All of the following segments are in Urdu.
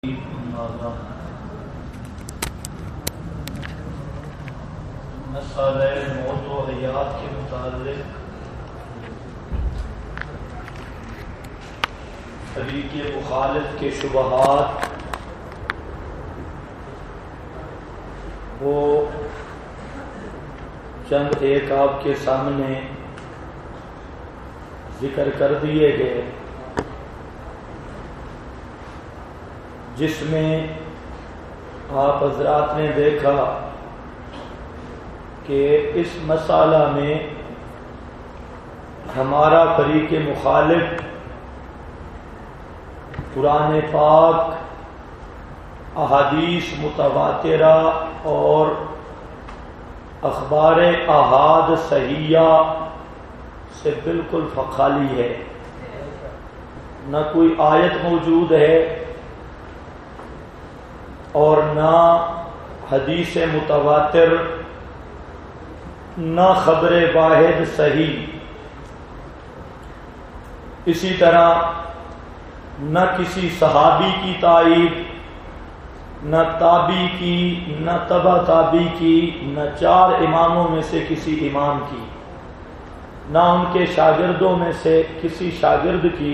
مسئلہ موت و حیات کے متعلق طریق مخالف کے شبہات وہ چند ایک آپ کے سامنے ذکر کر دیے گئے، جس میں آپ حضرات نے دیکھا کہ اس مسئلہ میں ہمارا فریق مخالف قرآن پاک، احادیث متواترہ اور اخبار احاد صحیحہ سے بالکل خالی ہے۔ نہ کوئی آیت موجود ہے اور نہ حدیث متواتر، نہ خبر واحد صحیح، اسی طرح نہ کسی صحابی کی تائید، نہ تابعی کی، نہ تبع تابعی کی، نہ چار اماموں میں سے کسی امام کی، نہ ان کے شاگردوں میں سے کسی شاگرد کی،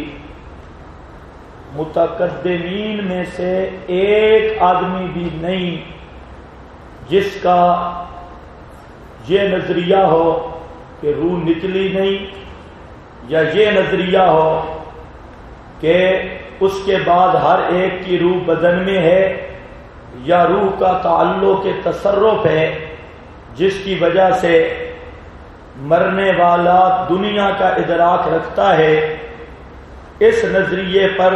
متقدمین میں سے ایک آدمی بھی نہیں جس کا یہ نظریہ ہو کہ روح نکلی نہیں، یا یہ نظریہ ہو کہ اس کے بعد ہر ایک کی روح بدن میں ہے، یا روح کا تعلق کے تصرف ہے جس کی وجہ سے مرنے والا دنیا کا ادراک رکھتا ہے۔ اس نظریے پر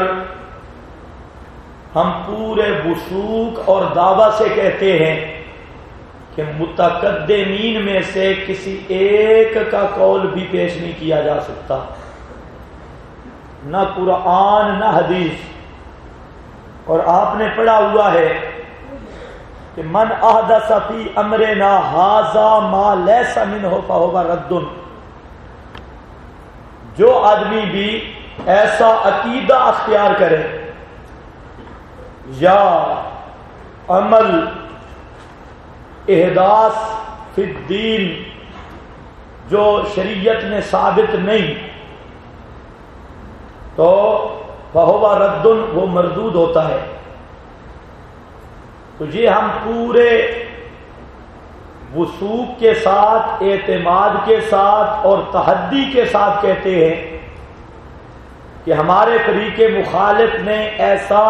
ہم پورے وثوق اور دعویٰ سے کہتے ہیں کہ متقدمین میں سے کسی ایک کا قول بھی پیش نہیں کیا جا سکتا، نہ قرآن نہ حدیث۔ اور آپ نے پڑھا ہوا ہے کہ من احدث فی امرنا ھذا ما لیس منہ فہو رد۔ جو آدمی بھی ایسا عقیدہ اختیار کرے یا عمل احداث فی الدین جو شریعت میں ثابت نہیں، تو فہو رد، وہ مردود ہوتا ہے۔ تو یہ ہم پورے وثوق کے ساتھ، اعتماد کے ساتھ اور تحدی کے ساتھ کہتے ہیں کہ ہمارے فریق مخالف نے ایسا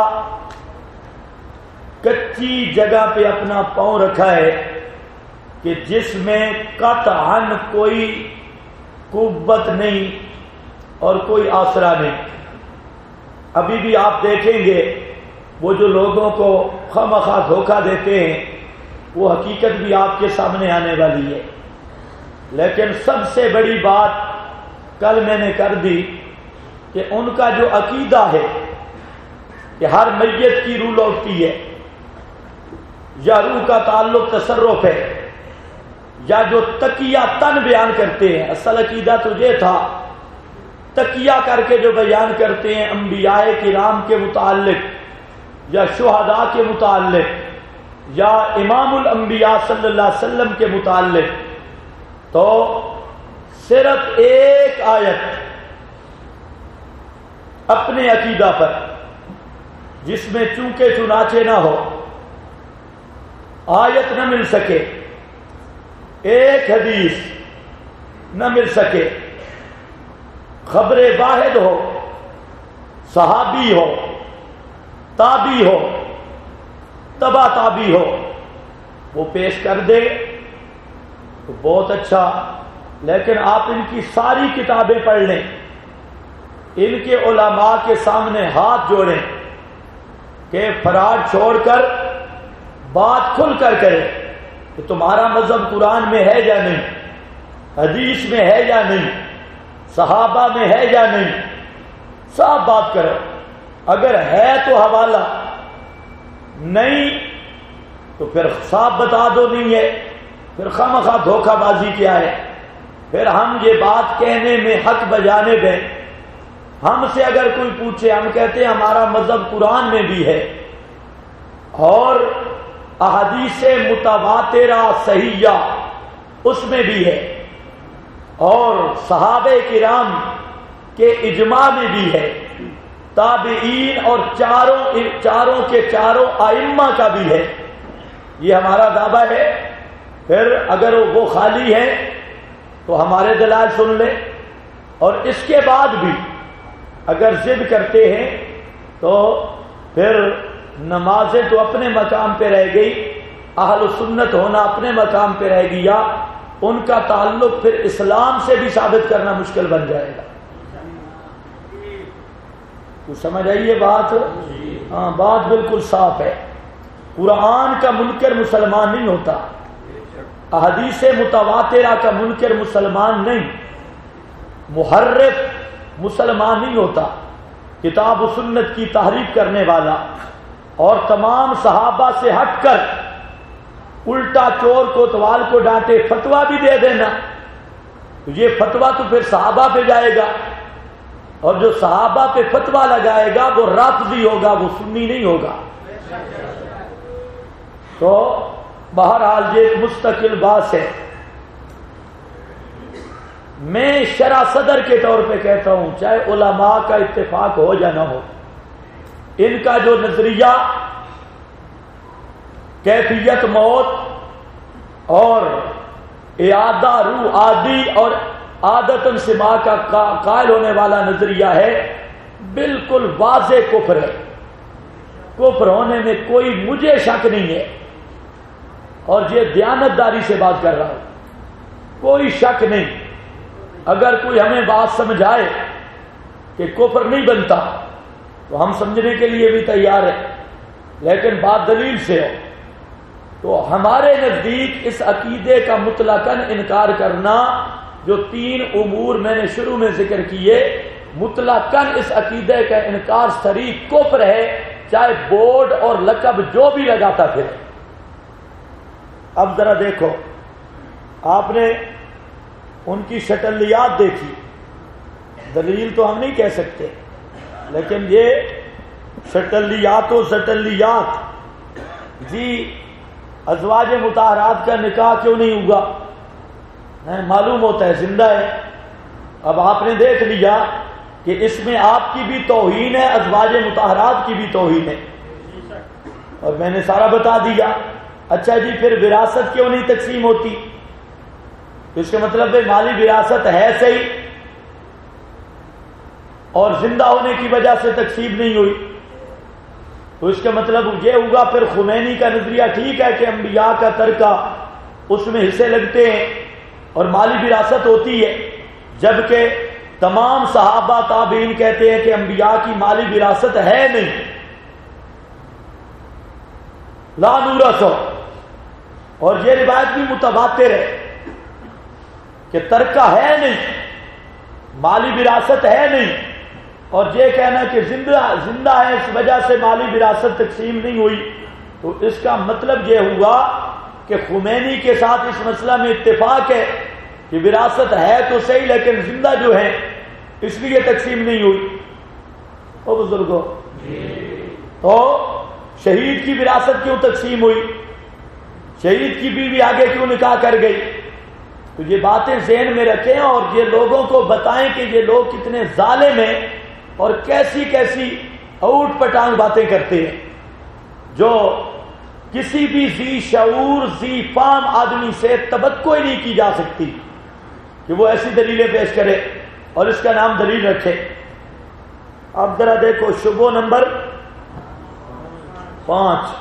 کچی جگہ پہ اپنا پاؤں رکھا ہے کہ جس میں قطعاً کوئی قوت نہیں اور کوئی آسرا نہیں۔ ابھی بھی آپ دیکھیں گے وہ جو لوگوں کو خواہ دھوکہ دیتے ہیں، وہ حقیقت بھی آپ کے سامنے آنے والی ہے۔ لیکن سب سے بڑی بات کل میں نے کر دی کہ ان کا جو عقیدہ ہے کہ ہر میت کی روح لوٹتی ہے، یا روح کا تعلق تصرف ہے، یا جو تقیہ تن بیان کرتے ہیں، اصل عقیدہ تو یہ تھا تقیہ کر کے جو بیان کرتے ہیں انبیاء کرام کے متعلق یا شہداء کے متعلق یا امام الانبیاء صلی اللہ علیہ وسلم کے متعلق، تو صرف ایک آیت اپنے عقیدہ پر جس میں چونکہ چنانچہ نہ ہو، آیت نہ مل سکے، ایک حدیث نہ مل سکے، خبر واحد ہو، صحابی ہو، تابعی ہو، تبع تابعی ہو، وہ پیش کر دے تو بہت اچھا۔ لیکن آپ ان کی ساری کتابیں پڑھ لیں، ان کے علماء کے سامنے ہاتھ جوڑیں کہ فراڈ چھوڑ کر بات کھل کر کرے کہ تمہارا مذہب قرآن میں ہے یا نہیں، حدیث میں ہے یا نہیں، صحابہ میں ہے یا نہیں، صاف بات کرو۔ اگر ہے تو حوالہ، نہیں تو پھر صاف بتا دو نہیں ہے، پھر خواہ دھوکہ بازی کیا ہے۔ پھر ہم یہ بات کہنے میں حق بجانب ہے، ہم سے اگر کوئی پوچھے، ہم کہتے ہیں ہمارا مذہب قرآن میں بھی ہے، اور احادیث متواترہ صحیحہ اس میں بھی ہے، اور صحابہ کرام کے اجماع میں بھی ہے، تابعین اور چاروں کے چاروں ائمہ کا بھی ہے۔ یہ ہمارا دعویٰ ہے۔ پھر اگر وہ خالی ہے تو ہمارے دلائل سن لیں، اور اس کے بعد بھی اگر ضد کرتے ہیں تو پھر نمازیں تو اپنے مقام پہ رہ گئی، اہل سنت ہونا اپنے مقام پہ رہ گیا، ان کا تعلق پھر اسلام سے بھی ثابت کرنا مشکل بن جائے گا۔ تو سمجھ آئیے بات؟ ہاں، بات بالکل صاف ہے۔ قرآن کا منکر مسلمان نہیں ہوتا، احادیث متواترہ کا منکر مسلمان نہیں، محرف مسلمان نہیں ہوتا، کتاب و سنت کی تحریف کرنے والا اور تمام صحابہ سے ہٹ کر الٹا چور کوتوال کو ڈانٹے فتویٰ بھی دے دینا، تو یہ فتویٰ تو پھر صحابہ پہ جائے گا، اور جو صحابہ پہ فتویٰ لگائے گا وہ رافضی ہوگا، وہ سنی نہیں ہوگا۔ تو بہرحال یہ ایک مستقل بات ہے۔ میں شرح صدر کے طور پہ کہتا ہوں، چاہے علماء کا اتفاق ہو یا نہ ہو، ان کا جو نظریہ کیفیت موت اور اعادہ روح عادی اور عادتاً سما کا قائل ہونے والا نظریہ ہے، بالکل واضح کفر ہے۔ کفر ہونے میں کوئی مجھے شک نہیں ہے، اور یہ دیانتداری سے بات کر رہا ہوں، کوئی شک نہیں۔ اگر کوئی ہمیں بات سمجھائے کہ کفر نہیں بنتا تو ہم سمجھنے کے لیے بھی تیار ہیں، لیکن بات دلیل سے ہو۔ تو ہمارے نزدیک اس عقیدے کا مطلقاً انکار کرنا، جو 3 امور میں نے شروع میں ذکر کیے، مطلقاً اس عقیدے کا انکار صریح کفر ہے، چاہے بورڈ اور لقب جو بھی لگاتا پھر۔ اب ذرا دیکھو، آپ نے ان کی شٹلیات دیکھی، دلیل تو ہم نہیں کہہ سکتے، لیکن یہ شٹلیات و زٹلیات، جی ازواج مطہرات کا نکاح کیوں نہیں ہوا؟ معلوم ہوتا ہے زندہ ہے۔ اب آپ نے دیکھ لیا کہ اس میں آپ کی بھی توہین ہے، ازواج مطہرات کی بھی توہین ہے، اور میں نے سارا بتا دیا۔ اچھا جی، پھر وراثت کیوں نہیں تقسیم ہوتی؟ اس کا مطلب ہے مالی وراثت ہے صحیح، اور زندہ ہونے کی وجہ سے تقسیم نہیں ہوئی، تو اس کا مطلب یہ ہوگا پھر خمینی کا نظریہ ٹھیک ہے کہ انبیاء کا ترکہ اس میں حصے لگتے ہیں اور مالی وراثت ہوتی ہے، جبکہ تمام صحابہ تابعین کہتے ہیں کہ انبیاء کی مالی وراثت ہے نہیں، لا نورث، اور یہ روایت بھی متواتر ہے کہ ترکہ ہے نہیں، مالی وراثت ہے نہیں، اور یہ کہنا کہ زندہ ہے اس وجہ سے مالی وراثت تقسیم نہیں ہوئی، تو اس کا مطلب یہ ہوا کہ خمینی کے ساتھ اس مسئلہ میں اتفاق ہے کہ وراثت ہے تو صحیح، لیکن زندہ جو ہے اس لیے تقسیم نہیں ہوئی۔ او بزرگوں، تو شہید کی وراثت کیوں تقسیم ہوئی؟ شہید کی بیوی آگے کیوں نکاح کر گئی؟ تو یہ باتیں ذہن میں رکھیں اور یہ لوگوں کو بتائیں کہ یہ لوگ کتنے ظالم ہیں اور کیسی کیسی اوٹ پٹانگ باتیں کرتے ہیں، جو کسی بھی ذی شعور ذی فام آدمی سے توقع ہی نہیں کی جا سکتی کہ وہ ایسی دلیلیں پیش کرے اور اس کا نام دلیل رکھے۔ اب ذرا دیکھو شبہ نمبر 5،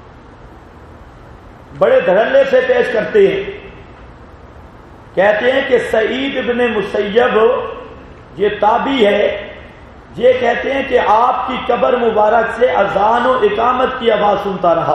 بڑے دھڑلے سے پیش کرتے ہیں، کہتے ہیں کہ سعید ابن مسیب یہ تابعی ہے، یہ کہتے ہیں کہ آپ کی قبر مبارک سے اذان و اقامت کی آواز سنتا رہا۔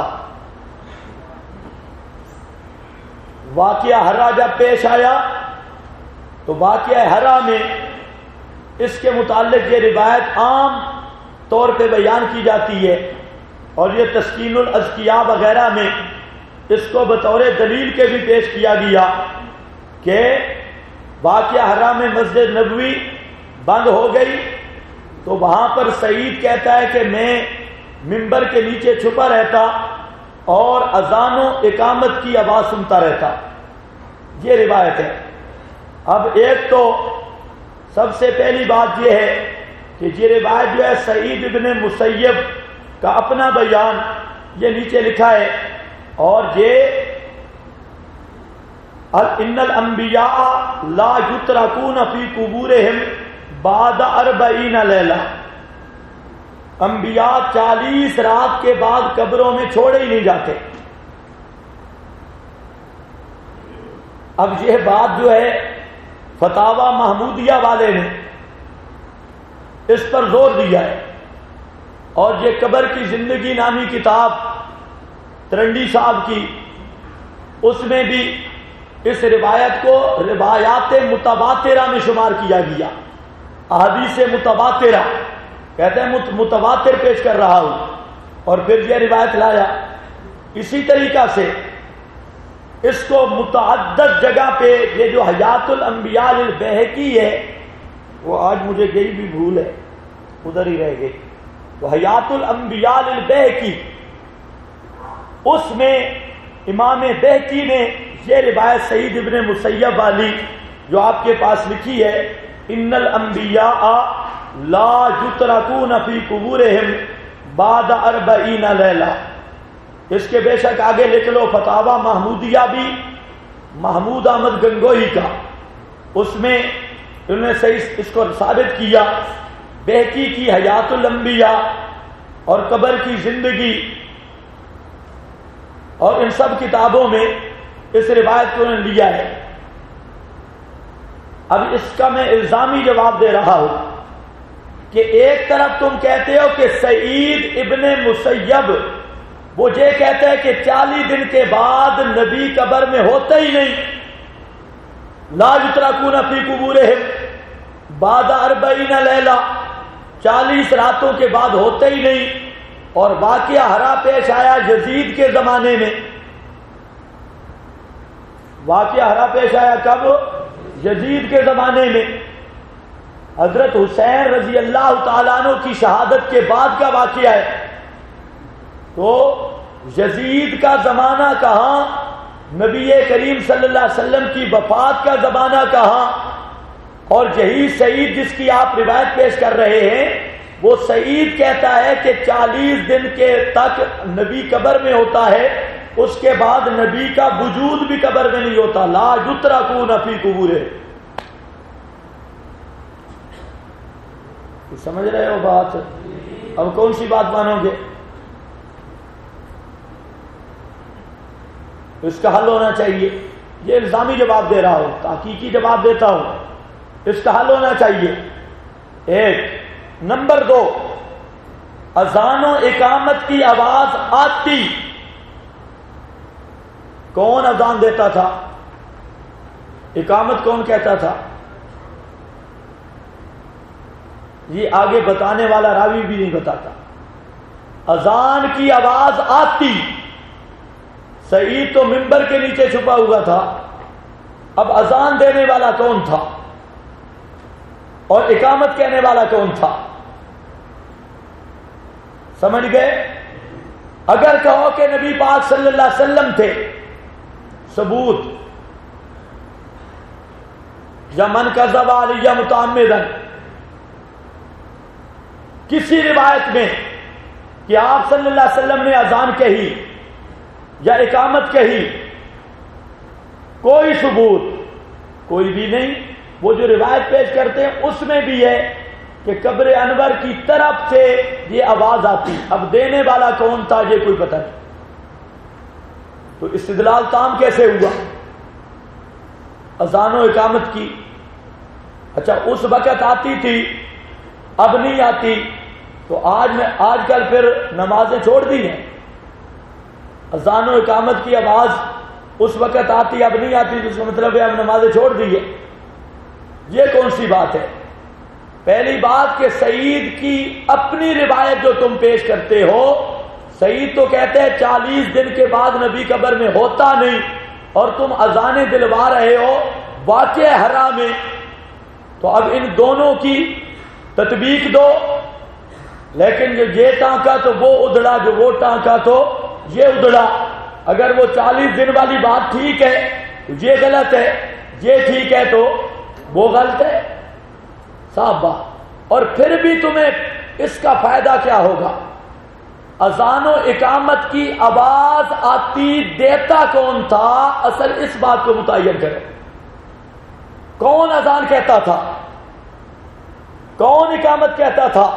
واقعہ ہرا جب پیش آیا تو واقعہ ہرا میں اس کے متعلق یہ روایت عام طور پہ بیان کی جاتی ہے، اور یہ تسکین الاذکیاء وغیرہ میں اس کو بطور دلیل کے بھی پیش کیا گیا کہ واقعہ ہرا میں مسجد نبوی بند ہو گئی، تو وہاں پر سعید کہتا ہے کہ میں ممبر کے نیچے چھپا رہتا اور اذان و اقامت کی آواز سنتا رہتا. یہ روایت ہے. اب ایک تو سب سے پہلی بات یہ ہے کہ یہ روایت جو ہے سعید ابن مسیب کا اپنا بیان یہ نیچے لکھا ہے، اور یہ ان الانبیاء لا یترکون فی قبورہم بعد 40 لیلہ، انبیاء 40 رات کے بعد قبروں میں چھوڑے ہی نہیں جاتے. اب یہ بات جو ہے فتاوی محمودیہ والے نے اس پر زور دیا ہے، اور یہ قبر کی زندگی نامی کتاب ترنڈی صاحب کی، اس میں بھی اس روایت کو روایات متواترہ میں شمار کیا گیا. احادیث متواترہ کہتے ہیں متواتر پیش کر رہا ہوں، اور پھر یہ روایت لایا. اسی طریقہ سے اس کو متعدد جگہ پہ یہ جو حیات الانبیاء للبیہقی ہے، وہ آج مجھے گئی بھی بھول ہے، ادھر ہی رہ گئی. تو حیات الانبیاء للبیہقی، اس میں امام بیہقی نے یہ روایت سعید ابن مسیب والی جو آپ کے پاس لکھی ہے، ان الانبیاء لا یترکون فی قبورہم بعد 40 لیلہ، اس کے بے شک آگے لکھ لو فتاوی محمودیہ بھی محمود احمد گنگوہی کا، اس میں انہوں نے صحیح اس کو ثابت کیا. بیہقی کی حیات الانبیاء اور قبر کی زندگی اور ان سب کتابوں میں اس روایت کو انہوں نے لیا ہے. اب اس کا میں الزامی جواب دے رہا ہوں کہ ایک طرف تم کہتے ہو کہ سعید ابن مسیب وہ یہ کہتے ہیں کہ 40 دن کے بعد نبی قبر میں ہوتا ہی نہیں، لا یترکون فی قبورہم بعد 40 لیلہ، 40 راتوں کے بعد ہوتا ہی نہیں. اور واقعہ ہرا پیش آیا یزید کے زمانے میں. واقعہ ہرا پیش آیا کب؟ یزید کے زمانے میں. حضرت حسین رضی اللہ تعالیٰ عنہ کی شہادت کے بعد کا واقعہ ہے. تو یزید کا زمانہ کہاں، نبی کریم صلی اللہ علیہ وسلم کی وفات کا زمانہ کہاں، اور یہی سعید جس کی آپ روایت پیش کر رہے ہیں، وہ سعید کہتا ہے کہ 40 دن کے تک نبی قبر میں ہوتا ہے، اس کے بعد نبی کا وجود بھی قبر میں نہیں ہوتا. لا یترکون فی قبورہم. سمجھ رہے ہو بات؟ اب کون سی بات مانو گے؟ اس کا حل ہونا چاہیے. یہ الزامی جواب دے رہا ہوں، تحقیقی جواب دیتا ہوں. اس کا حل ہونا چاہیے. ایک. نمبر 2، اذان و اقامت کی آواز آتی، کون اذان دیتا تھا؟ اقامت کون کہتا تھا؟ یہ آگے بتانے والا راوی بھی نہیں بتاتا. اذان کی آواز آتی، سعید تو منبر کے نیچے چھپا ہوا تھا. اب اذان دینے والا کون تھا اور اقامت کہنے والا کون تھا؟ سمجھ گئے؟ اگر کہو کہ نبی پاک صلی اللہ علیہ وسلم تھے، ثبوت یا من کذب علی متعمدا، کسی روایت میں کہ آپ صلی اللہ علیہ وسلم نے اذان کہی یا اقامت کہی، کوئی ثبوت کوئی بھی نہیں. وہ جو روایت پیش کرتے ہیں اس میں بھی ہے کہ قبر انور کی طرف سے یہ آواز آتی. اب دینے والا کون تھا یہ کوئی پتہ نہیں. تو استدلال تام کیسے ہوا اذان و اقامت کی؟ اچھا اس وقت آتی تھی، اب نہیں آتی. تو آج کل پھر نمازیں چھوڑ دی ہیں. اذان و اقامت کی آواز اس وقت آتی، اب نہیں آتی، تو اس کا مطلب ہے اب نمازیں چھوڑ دی ہے. یہ کون سی بات ہے؟ پہلی بات کہ سعید کی اپنی روایت جو تم پیش کرتے ہو، سعید تو کہتے ہیں 40 دن کے بعد نبی قبر میں ہوتا نہیں، اور تم اذانیں دلوا رہے ہو واقعہ ہرا میں. تو اب ان دونوں کی تطبیق دو. لیکن جو یہ ٹانکا تو وہ ادڑا، جو وہ ٹانکا تو یہ ادڑا، اگر وہ 40 دن والی بات ٹھیک ہے تو یہ غلط ہے، یہ ٹھیک ہے تو وہ غلط ہے، صاحب بات۔ اور پھر بھی تمہیں اس کا فائدہ کیا ہوگا؟ اذان و اقامت کی آواز آتی دیتا کون تھا؟ اصل اس بات کو متعین کرو، کون اذان کہتا تھا، کون اقامت کہتا تھا؟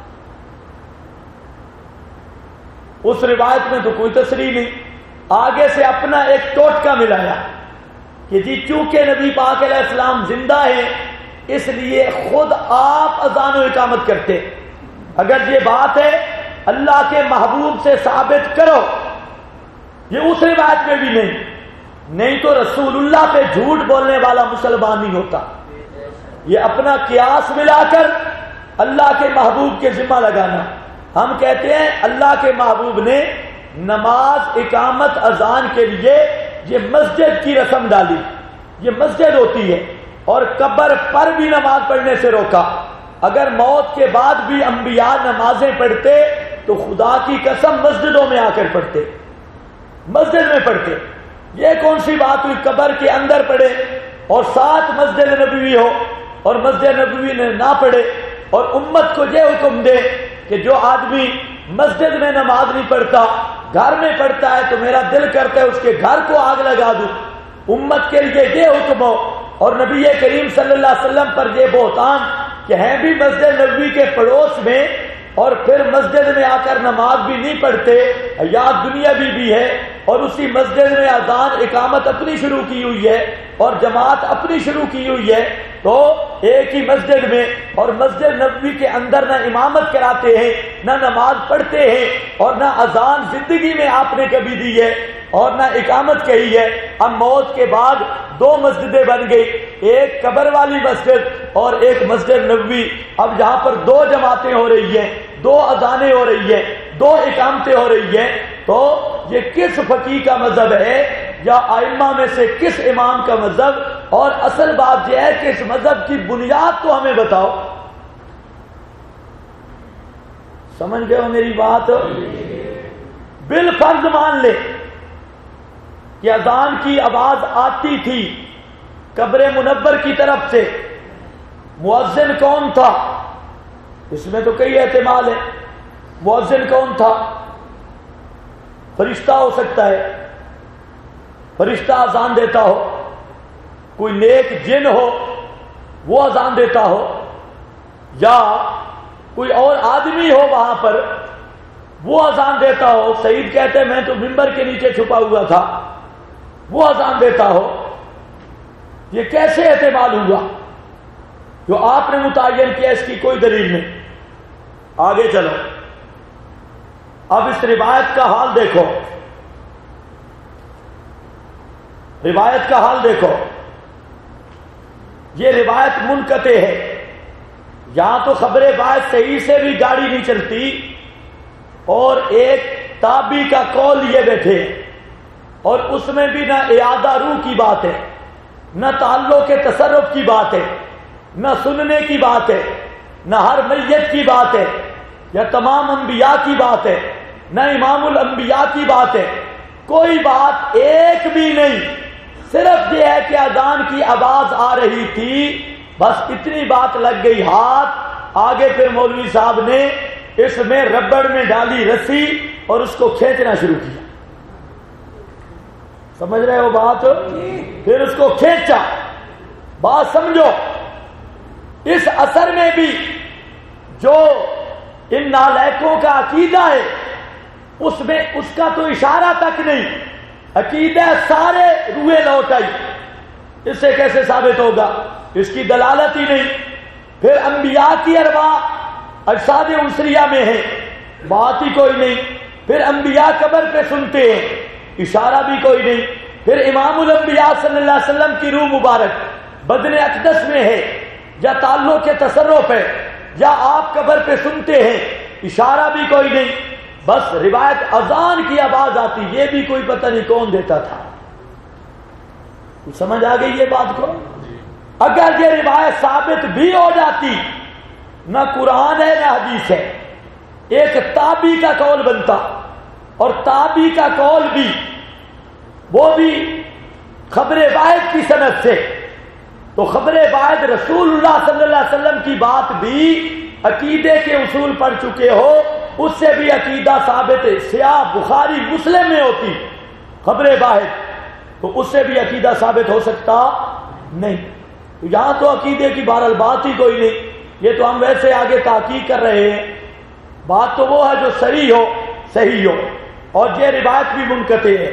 اس روایت میں تو کوئی تصریح نہیں، آگے سے اپنا ایک ٹوٹکا ملایا کہ جی چونکہ نبی پاک علیہ السلام زندہ ہیں اس لیے خود آپ اذان و اقامت کرتے۔ اگر یہ بات ہے اللہ کے محبوب سے ثابت کرو، یہ اس روایت میں بھی نہیں تو رسول اللہ پہ جھوٹ بولنے والا مسلمان نہیں ہوتا۔ یہ اپنا قیاس ملا کر اللہ کے محبوب کے ذمہ لگانا۔ ہم کہتے ہیں اللہ کے محبوب نے نماز اقامت اذان کے لیے یہ مسجد کی رسم ڈالی، یہ مسجد ہوتی ہے، اور قبر پر بھی نماز پڑھنے سے روکا۔ اگر موت کے بعد بھی انبیاء نمازیں پڑھتے تو خدا کی قسم مسجدوں میں آ کر پڑھتے، مسجد میں پڑھتے۔ یہ کون سی بات ہوئی قبر کے اندر پڑھے اور ساتھ مسجد نبوی ہو اور مسجد نبوی نے نہ پڑھے، اور امت کو یہ حکم دے کہ جو آدمی مسجد میں نماز نہیں پڑھتا گھر میں پڑھتا ہے تو میرا دل کرتا ہے اس کے گھر کو آگ لگا دوں۔ امت کے لیے یہ حکم ہو، اور نبی کریم صلی اللہ علیہ وسلم پر یہ بہتان کہ ہیں بھی مسجد نبوی کے پڑوس میں اور پھر مسجد میں آ کر نماز بھی نہیں پڑھتے، حیات دنیا بھی ہے، اور اسی مسجد میں اذان اقامت اپنی شروع کی ہوئی ہے اور جماعت اپنی شروع کی ہوئی ہے، تو ایک ہی مسجد میں اور مسجد نبوی کے اندر نہ امامت کراتے ہیں، نہ نماز پڑھتے ہیں، اور نہ اذان زندگی میں آپ نے کبھی دی ہے اور نہ اقامت کہی ہے۔ اب موت کے بعد دو مسجدیں بن گئی، ایک قبر والی مسجد اور ایک مسجد نبوی۔ اب جہاں پر دو جماعتیں ہو رہی ہیں، دو اذانیں ہو رہی ہیں، دو اقامتیں ہو رہی ہیں، تو یہ کس فقیہ کا مذہب ہے یا ائمہ میں سے کس امام کا مذہب؟ اور اصل بات یہ ہے کہ اس مذہب کی بنیاد تو ہمیں بتاؤ۔ سمجھ گئے ہو میری بات؟ بالفرض مان لے کہ اذان کی آواز آتی تھی قبر منور کی طرف سے، مؤذن کون تھا؟ اس میں تو کئی احتمال ہیں۔ مؤذن کون تھا؟ فرشتہ ہو سکتا ہے، فرشتہ اذان دیتا ہو، کوئی نیک جن ہو وہ اذان دیتا ہو، یا کوئی اور آدمی ہو وہاں پر وہ اذان دیتا ہو۔ سعید کہتے ہیں میں تو ممبر کے نیچے چھپا ہوا تھا، وہ اذان دیتا ہو۔ یہ کیسے احتمال ہوا جو آپ نے متعین کیا؟ اس کی کوئی دلیل نہیں۔ آگے چلو، اب اس روایت کا حال دیکھو، روایت کا حال دیکھو۔ یہ روایت منقطع ہے، یہاں تو خبر باعث صحیح سے بھی گاڑی نہیں چلتی، اور ایک تابعی کا قول لیے بیٹھے، اور اس میں بھی نہ اعادہ روح کی بات ہے، نہ تعلق کے تصرف کی بات ہے، نہ سننے کی بات ہے، نہ ہر میت کی بات ہے، یا تمام انبیاء کی بات ہے، نہ امام الانبیاء کی بات ہے، کوئی بات ایک بھی نہیں۔ صرف یہ ہے کہ اذان کی آواز آ رہی تھی، بس اتنی بات لگ گئی ہاتھ۔ آگے پھر مولوی صاحب نے اس میں ربڑ میں ڈالی رسی اور اس کو کھینچنا شروع کیا۔ سمجھ رہے ہو بات؟ پھر اس کو کھینچا۔ بات سمجھو، اس اثر میں بھی جو ان نالائقوں کا عقیدہ ہے اس میں اس کا تو اشارہ تک نہیں، عقیدہ سارے روئے لوٹ آئی۔ اس سے کیسے ثابت ہوگا؟ اس کی دلالت ہی نہیں۔ پھر انبیاء کی ارواح اجساد انسریہ میں ہے، بات ہی کوئی نہیں۔ پھر انبیاء قبر پہ سنتے ہیں، اشارہ بھی کوئی نہیں۔ پھر امام الانبیاء صلی اللہ علیہ وسلم کی روح مبارک بدن اقدس میں ہے، یا تعلق کے تصرف ہے، یا آپ قبر پہ سنتے ہیں، اشارہ بھی کوئی نہیں۔ بس روایت اذان کی آواز آتی، یہ بھی کوئی پتہ نہیں کون دیتا تھا۔ سمجھ آ گئی یہ بات کو؟ اگر یہ روایت ثابت بھی ہو جاتی، نہ قرآن ہے نہ حدیث ہے، ایک تابعی کا قول بنتا اور تابی کا قول بھی وہ بھی خبر واحد کی سند سے، تو خبر واحد رسول اللہ صلی اللہ علیہ وسلم کی بات بھی عقیدے کے اصول پڑھ چکے ہو، اس سے بھی عقیدہ ثابت ہے، سیاہ بخاری مسلم میں ہوتی خبر واحد تو اس سے بھی عقیدہ ثابت ہو سکتا نہیں۔ تو یہاں تو عقیدے کی بہرحال بات ہی کوئی نہیں، یہ تو ہم ویسے آگے تحقیق کر رہے ہیں۔ بات تو وہ ہے جو صحیح ہو، صحیح ہو، اور یہ روایت بھی منقطع ہے۔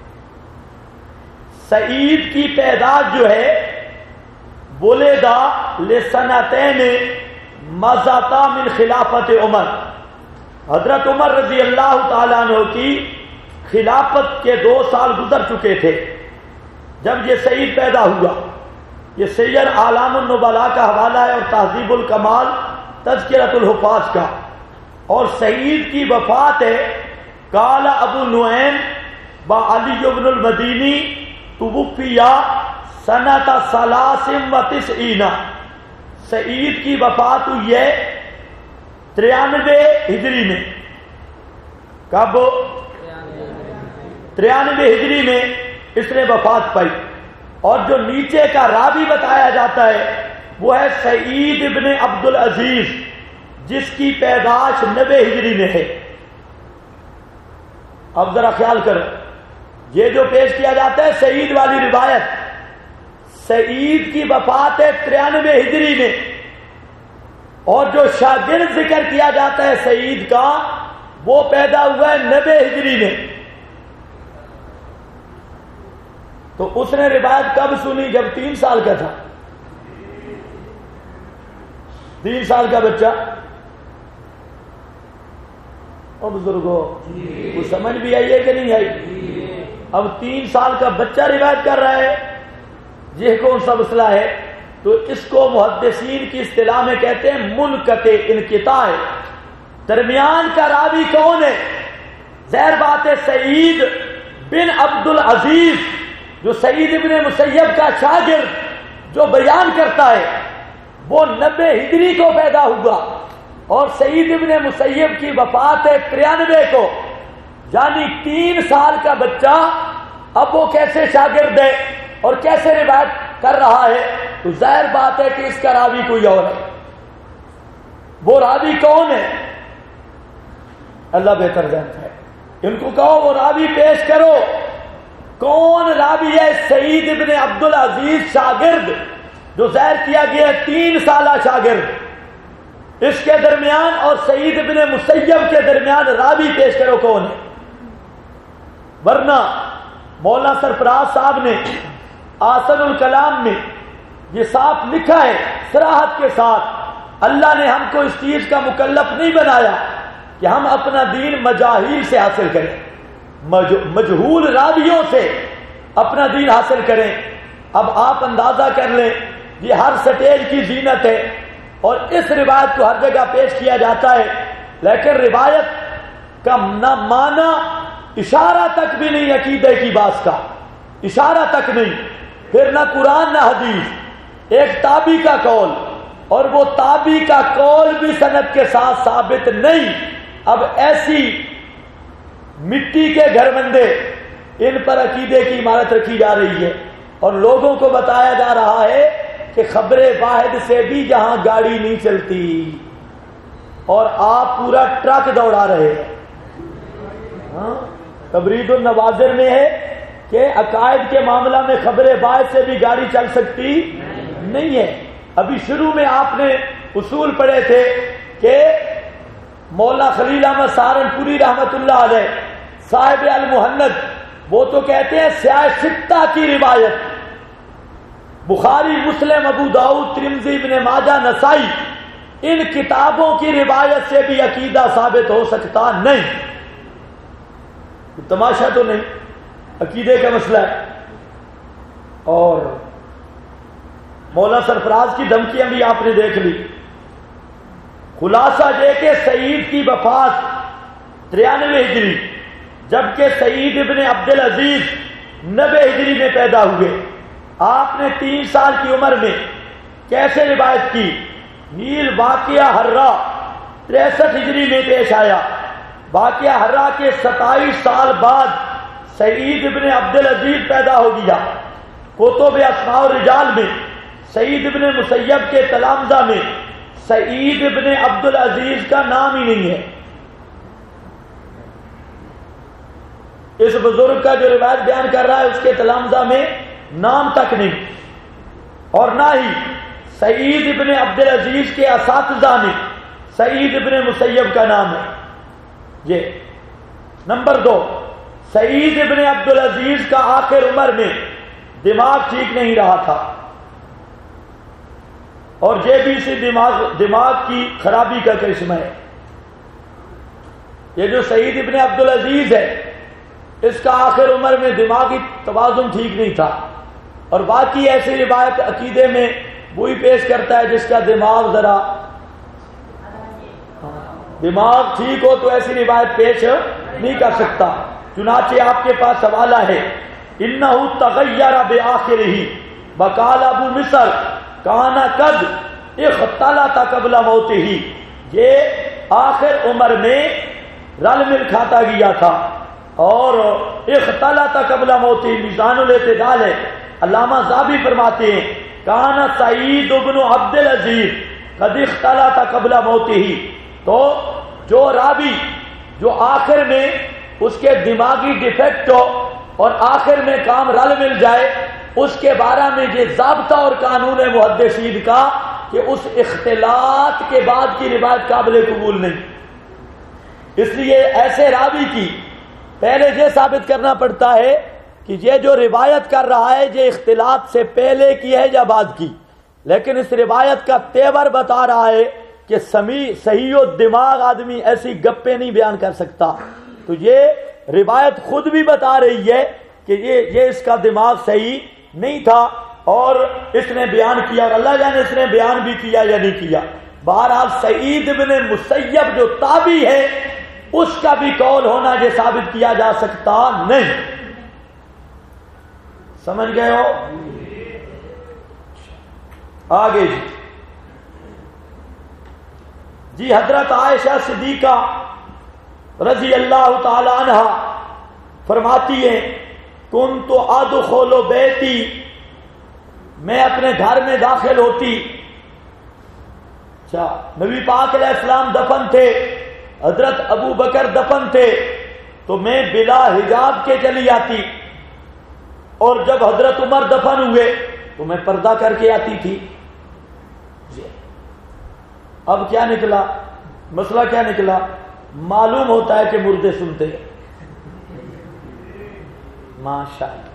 سعید کی پیدائش جو ہے بولدا لسنتین مضتا من خلافت عمر، حضرت عمر رضی اللہ تعالیٰ عنہ کی خلافت کے 2 سال گزر چکے تھے جب یہ سعید پیدا ہوا۔ یہ سیر اعلام النبلاء کا حوالہ ہے اور تہذیب الکمال تذکرۃ الحفاظ کا۔ اور سعید کی وفات ہے قال ابو نعیم و علی بن المدینی توفیا سنۃ 93 سعید کی وفات ہوئی ہے 93 ہجری میں۔ کب؟ 93 ہجری میں اس نے وفات پائی۔ اور جو نیچے کا راوی بتایا جاتا ہے وہ ہے سعید ابن عبد العزیز، جس کی پیدائش 90 ہجری میں ہے۔ اب ذرا خیال کرو، یہ جو پیش کیا جاتا ہے سعید والی روایت، سعید کی وفات ہے 93 ہجری میں، اور جو شاگرد ذکر کیا جاتا ہے سعید کا وہ پیدا ہوا ہے 90 ہجری میں۔ تو اس نے روایت کب سنی؟ جب 3 سال کا تھا، 3 سال کا بچہ۔ اور بزرگوں وہ سمجھ بھی آئی ہے کہ نہیں آئی؟ اب 3 سال کا بچہ روایت کر رہا ہے، یہ کون سا مسئلہ ہے؟ تو اس کو محدثین کی اصطلاح میں کہتے ہیں منقطع انقطاع، درمیان کا راوی کون ہے؟ ظاہر بات ہے سعید بن عبد العزیز جو سعید ابن مسیب کا شاگرد جو بیان کرتا ہے وہ 90 ہجری کو پیدا ہوا، اور سعید ابن مسیب کی وفات ہے 93 کو، یعنی 3 سال کا بچہ اب وہ کیسے شاگرد ہے اور کیسے روایت کر رہا ہے؟ تو ظاہر بات ہے کہ اس کا راوی کوئی اور ہے۔ وہ راوی کون ہے؟ اللہ بہتر جانتا ہے۔ ان کو کہو وہ راوی پیش کرو، کون راوی ہے؟ سعید ابن عبد العزیز شاگرد جو ظاہر کیا گیا ہے 3 سالہ شاگرد، اس کے درمیان اور سعید ابن مسیب کے درمیان راوی پیش کرو کون ہے؟ ورنہ مولانا سرفراز صاحب نے آسن الکلام میں یہ صاف لکھا ہے صراحت کے ساتھ، اللہ نے ہم کو اس چیز کا مکلف نہیں بنایا کہ ہم اپنا دین مجاہیل سے حاصل کریں، مجہول راویوں سے اپنا دین حاصل کریں۔ اب آپ اندازہ کر لیں، یہ ہر سٹیج کی زینت ہے اور اس روایت کو ہر جگہ پیش کیا جاتا ہے، لیکن روایت کا نہ معنی اشارہ تک بھی نہیں عقیدے کی بات کا، اشارہ تک نہیں، پھر نہ قرآن نہ حدیث، ایک تابی کا قول، اور وہ تابی کا قول بھی سند کے ساتھ ثابت نہیں۔ اب ایسی مٹی کے گھر بندے ان پر عقیدے کی عمارت رکھی جا رہی ہے، اور لوگوں کو بتایا جا رہا ہے کہ خبر واحد سے بھی جہاں گاڑی نہیں چلتی اور آپ پورا ٹرک دوڑا رہے ہیں۔ تبرید النوازر میں ہے کہ عقائد کے معاملہ میں خبر واحد سے بھی گاڑی چل سکتی نہیں ہے۔ ابھی شروع میں آپ نے اصول پڑھے تھے کہ مولانا خلیل احمد سہارنپوری رحمت اللہ علیہ صاحب المہند وہ تو کہتے ہیں سیاہ ستہ کی روایت، بخاری مسلم ابو داؤد ترمذی ابن ماجہ نسائی، ان کتابوں کی روایت سے بھی عقیدہ ثابت ہو سکتا نہیں۔ تماشا تو نہیں، عقیدے کا مسئلہ ہے۔ اور مولانا سرفراز کی دھمکیاں بھی آپ نے دیکھ لی۔ خلاصہ یہ کہ سعید کی وفات 93 ہجری، جبکہ سعید ابن عبد العزیز 90 ہجری میں پیدا ہوئے۔ آپ نے 3 سال کی عمر میں کیسے روایت کی؟ نیل واقعہ ہررا 63 ہجری میں پیش آیا، واقعہ ہرا کے 27 سال بعد سعید ابن عبدالعزیز پیدا ہو گیا. کتب اسماء الرجال میں سعید ابن مسیب کے تلامذہ میں سعید ابن عبدالعزیز کا نام ہی نہیں ہے. اس بزرگ کا جو روایت بیان کر رہا ہے اس کے تلامذہ میں نام تک نہیں، اور نہ ہی سعید ابن عبدالعزیز کے اساتذہ میں سعید ابن مسیب کا نام ہے. یہ نمبر 2، سعید ابن عبدالعزیز کا آخر عمر میں دماغ ٹھیک نہیں رہا تھا، اور یہ بھی اسی دماغ کی خرابی کا کرشمہ ہے. یہ جو سعید ابن عبدالعزیز ہے اس کا آخر عمر میں دماغی توازن ٹھیک نہیں تھا، اور باقی ایسی روایت عقیدے میں وہی پیش کرتا ہے جس کا دماغ ٹھیک ہو تو ایسی روایت پیش نہیں کر سکتا. چنانچہ آپ کے پاس حوالہ ہے انہ تغیر بآخرہ وقال ابو مصر کان قد اختلط قبل موتہ. یہ آخر عمر میں رل مل کھاتا گیا تھا، اور اختلط قبل موتہ میزان الاعتدال ہے. علامہ ذہبی فرماتے ہیں کان سعید بن عبدالعزیز قد اختلط قبل موتہ. تو جو راوی جو آخر میں اس کے دماغی ڈیفیکٹ ہو اور آخر میں کام رل مل جائے، اس کے بارے میں یہ ضابطہ اور قانون ہے محدثین کا کہ اس اختلاط کے بعد کی روایت قابل قبول نہیں. اس لیے ایسے راوی کی پہلے یہ ثابت کرنا پڑتا ہے کہ یہ جو روایت کر رہا ہے یہ اختلاط سے پہلے کی ہے یا بعد کی، لیکن اس روایت کا تیور بتا رہا ہے کہ صحیح و دماغ آدمی ایسی گپیں نہیں بیان کر سکتا. تو یہ روایت خود بھی بتا رہی ہے کہ یہ اس کا دماغ صحیح نہیں تھا، اور اس نے بیان کیا، اور اللہ جانے اس نے بیان بھی کیا یا نہیں کیا. بہرحال سعید بن مسیب جو تابعی ہے اس کا بھی قول ہونا یہ ثابت کیا جا سکتا نہیں. سمجھ گئے ہو؟ آگے جی حضرت عائشہ صدیقہ رضی اللہ تعالی عنہ فرماتی ہیں کنت ادخل بیتی، میں اپنے گھر میں داخل ہوتی. اچھا، نبی پاک علیہ السلام دفن تھے، حضرت ابو بکر دفن تھے، تو میں بلا حجاب کے چلی آتی، اور جب حضرت عمر دفن ہوئے تو میں پردہ کر کے آتی تھی. اب کیا نکلا مسئلہ؟ کیا نکلا؟ معلوم ہوتا ہے کہ مردے سنتے ہیں. ماشاءاللہ،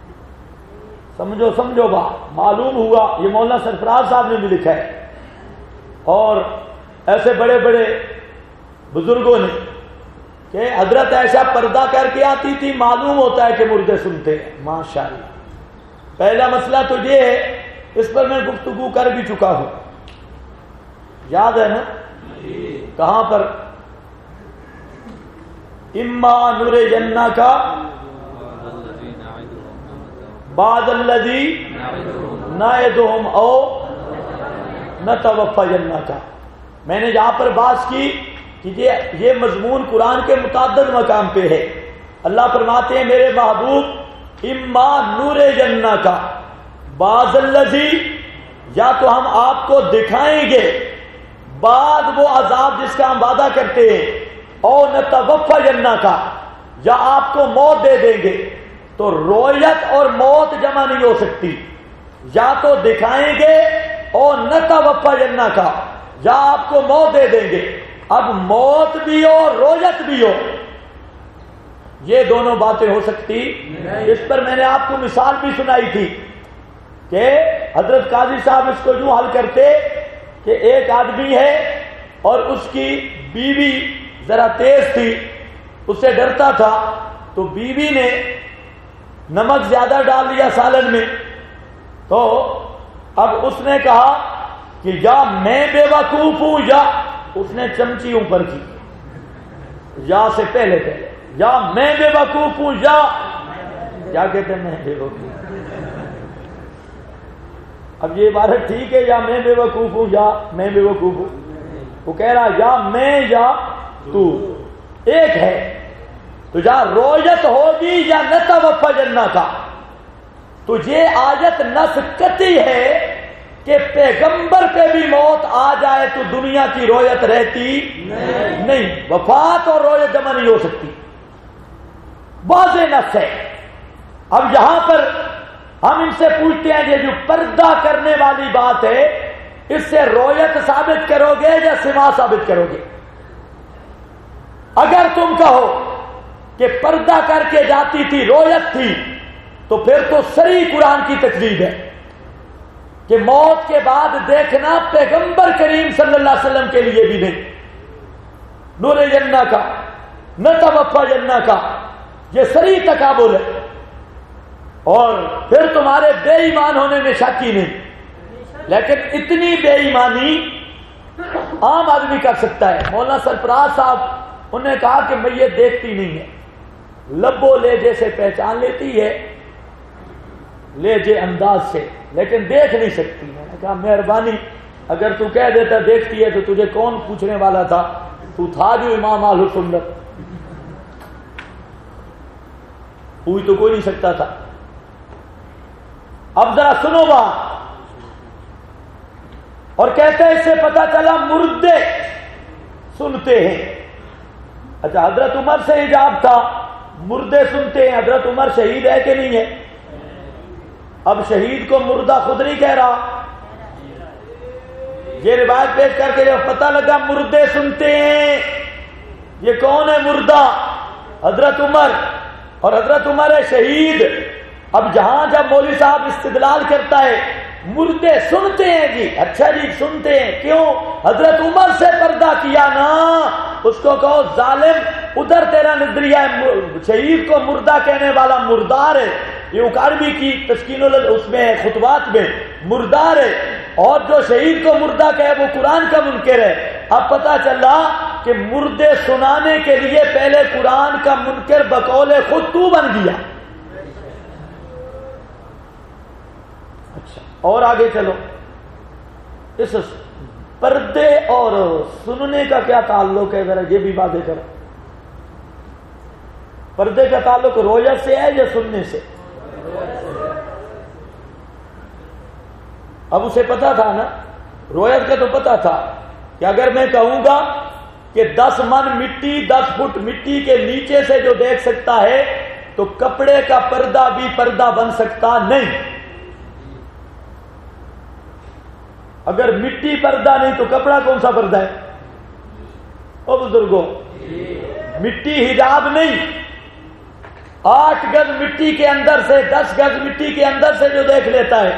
سمجھو بات معلوم ہوا. یہ مولانا سرفراز صاحب نے بھی لکھا ہے، اور ایسے بڑے بڑے بزرگوں نے کہ حضرت عائشہ پردہ کر کے آتی تھی، معلوم ہوتا ہے کہ مردے سنتے ہیں. ماشاءاللہ. پہلا مسئلہ تو یہ ہے، اس پر میں گفتگو کر بھی چکا ہوں، یاد ہے نا؟ کہاں پر؟ اما نُرِيَنَّكَ بعض الذی نعدہم او نتوفینک. میں نے یہاں پر بات کی کہ یہ مضمون قرآن کے متعدد مقام پہ ہے. اللہ فرماتے ہیں میرے محبوب اما نُرِيَنَّكَ بعض الذی، یا تو ہم آپ کو دکھائیں گے بعد وہ عذاب جس کا ہم وعدہ کرتے ہیں، او نتوفینک، یا آپ کو موت دے دیں گے. تو رویت اور موت جمع نہیں ہو سکتی، یا تو دکھائیں گے او نتوفینک، یا آپ کو موت دے دیں گے. اب موت بھی ہو رویت بھی ہو، یہ دونوں باتیں ہو سکتی. اس پر میں نے آپ کو مثال بھی سنائی تھی کہ حضرت قاضی صاحب اس کو یوں حل کرتے کہ ایک آدمی ہے اور اس کی بیوی ذرا تیز تھی، اس سے ڈرتا تھا، تو بیوی نے نمک زیادہ ڈال دیا سالن میں. تو اب اس نے کہا کہ یا میں بے وقوف ہوں، یا اس نے چمچی اوپر کی، یا سے پہلے یا میں بے وقوف ہوں، یا کیا کہتے ہیں میں بے وقوف. اب یہ عبارت ٹھیک ہے، یا میں بے وقوف ہوں یا میں بے وقوف ہوں. وہ کہہ رہا یا میں یا تو. ایک ہے، تو جہاں رویت ہوگی یا لتوفینک کا، تو یہ آیت نص قطعی ہے کہ پیغمبر پہ بھی موت آ جائے تو دنیا کی رویت رہتی نہیں، وفات اور رویت جمع نہیں ہو سکتی، واضح نص ہے۔ اب یہاں پر ہم ان سے پوچھتے ہیں، یہ جو پردہ کرنے والی بات ہے، اس سے رویت ثابت کرو گے یا سما ثابت کرو گے؟ اگر تم کہو کہ پردہ کر کے جاتی تھی، رویت تھی، تو پھر تو صریح قرآن کی تکذیب ہے کہ موت کے بعد دیکھنا پیغمبر کریم صلی اللہ علیہ وسلم کے لیے بھی نہیں، نور جنہ کا، نتوفا جنہ کا، یہ صریح تقابل ہے، اور پھر تمہارے بے ایمان ہونے میں شک ہی نہیں۔ لیکن اتنی بے ایمانی عام آدمی کر سکتا ہے۔ مولانا سرفراز صاحب انہوں نے کہا کہ میت دیکھتی نہیں ہے، لبو لہجے سے پہچان لیتی ہے، لہجے انداز سے، لیکن دیکھ نہیں سکتی۔ میں نے کہا مہربانی، اگر تو کہہ دیتا دیکھتی ہے تو تجھے کون پوچھنے والا تھا؟ تو تھا جو امام اہل سنت، پوچھ تو کوئی نہیں سکتا تھا۔ اب ذرا سنو بات، اور کہتے ہیں اس سے پتہ چلا مردے سنتے ہیں۔ اچھا، حضرت عمر سے حجاب تھا، مردے سنتے ہیں، حضرت عمر شہید ہے کہ نہیں ہے؟ اب شہید کو مردہ خود نہیں کہہ رہا، یہ روایت پیش کر کے جب پتہ لگا مردے سنتے ہیں، یہ کون ہے مردہ؟ حضرت عمر، اور حضرت عمر ہے شہید۔ اب جہاں جب مولوی صاحب استدلال کرتا ہے مردے سنتے ہیں، جی اچھا جی سنتے ہیں، کیوں؟ حضرت عمر سے پردہ کیا نا، اس کو کہو ظالم، ادھر تیرا نظریہ ہے شہید کو مردہ کہنے والا مردار ہے، یہ اکاڑوی کی تسکین اس میں خطبات میں مردار ہے، اور جو شہید کو مردہ کہے وہ قرآن کا منکر ہے۔ اب پتہ چلا کہ مردے سنانے کے لیے پہلے قرآن کا منکر بقول خود تو بن گیا۔ اچھا، اور آگے چلو، اس پردے اور سننے کا کیا تعلق ہے؟ ذرا یہ بھی باتیں کرو۔ پردے کا تعلق رویت سے ہے یا سننے سے؟ اب اسے پتا تھا نا، رویت کا تو پتا تھا کہ اگر میں کہوں گا کہ 10 من مٹی، 10 فٹ مٹی کے نیچے سے جو دیکھ سکتا ہے تو کپڑے کا پردہ بھی پردہ بن سکتا نہیں۔ اگر مٹی پردہ نہیں تو کپڑا کون سا پردہ ہے؟ او بزرگوں، مٹی حجاب نہیں، 8 گز مٹی کے اندر سے، 10 گز مٹی کے اندر سے جو دیکھ لیتا ہے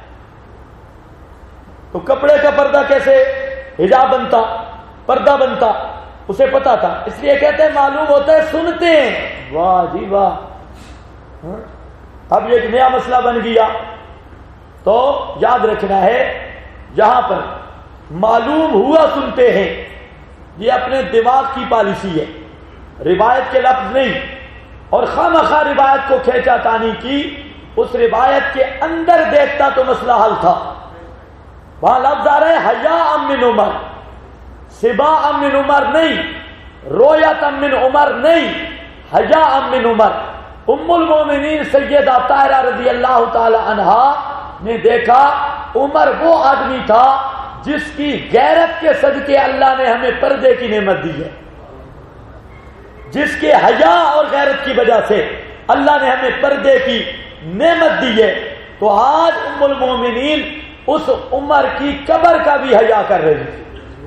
تو کپڑے کا پردہ کیسے حجاب بنتا، پردہ بنتا؟ اسے پتا تھا، اس لیے کہتے ہیں معلوم ہوتا ہے سنتے ہیں۔ واہ جی واہ، اب ایک نیا مسئلہ بن گیا۔ تو یاد رکھنا ہے، جہاں پر معلوم ہوا سنتے ہیں، یہ اپنے دماغ کی پالیسی ہے، روایت کے لفظ نہیں، اور خواہ روایت کو کھینچا تانی کی، اس روایت کے اندر دیکھتا تو مسئلہ حل تھا۔ وہاں لفظ آ رہے حیا من عمر، سبا من عمر نہیں، رویت من عمر نہیں، حیا من عمر۔ ام المومنین سیدہ طاہرہ رضی اللہ تعالی عنہا نے دیکھا عمر وہ آدمی تھا جس کی غیرت کے صدقے اللہ نے ہمیں پردے کی نعمت دی ہے، جس کے حیا اور غیرت کی وجہ سے اللہ نے ہمیں پردے کی نعمت دی ہے۔ تو آج ام المومنین اس عمر کی قبر کا بھی حیا کر رہی تھی۔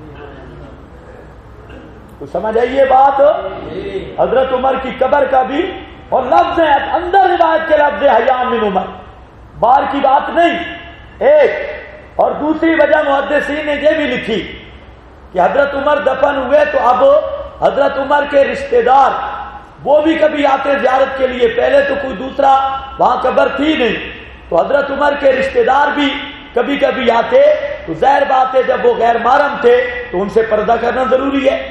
تو سمجھ آئیے بات، حضرت عمر کی قبر کا بھی، اور لفظ ہے اندر روایت کے لفظ حیا من عمر، باہر کی بات نہیں۔ ایک اور دوسری وجہ محدثین نے یہ بھی لکھی کہ حضرت عمر دفن ہوئے تو اب حضرت عمر کے رشتہ دار وہ بھی کبھی آتے زیارت کے لیے، پہلے تو کوئی دوسرا وہاں قبر تھی نہیں، تو حضرت عمر کے رشتہ دار بھی کبھی کبھی آتے، تو ظاہر بات ہے جب وہ غیر محرم تھے تو ان سے پردہ کرنا ضروری ہے۔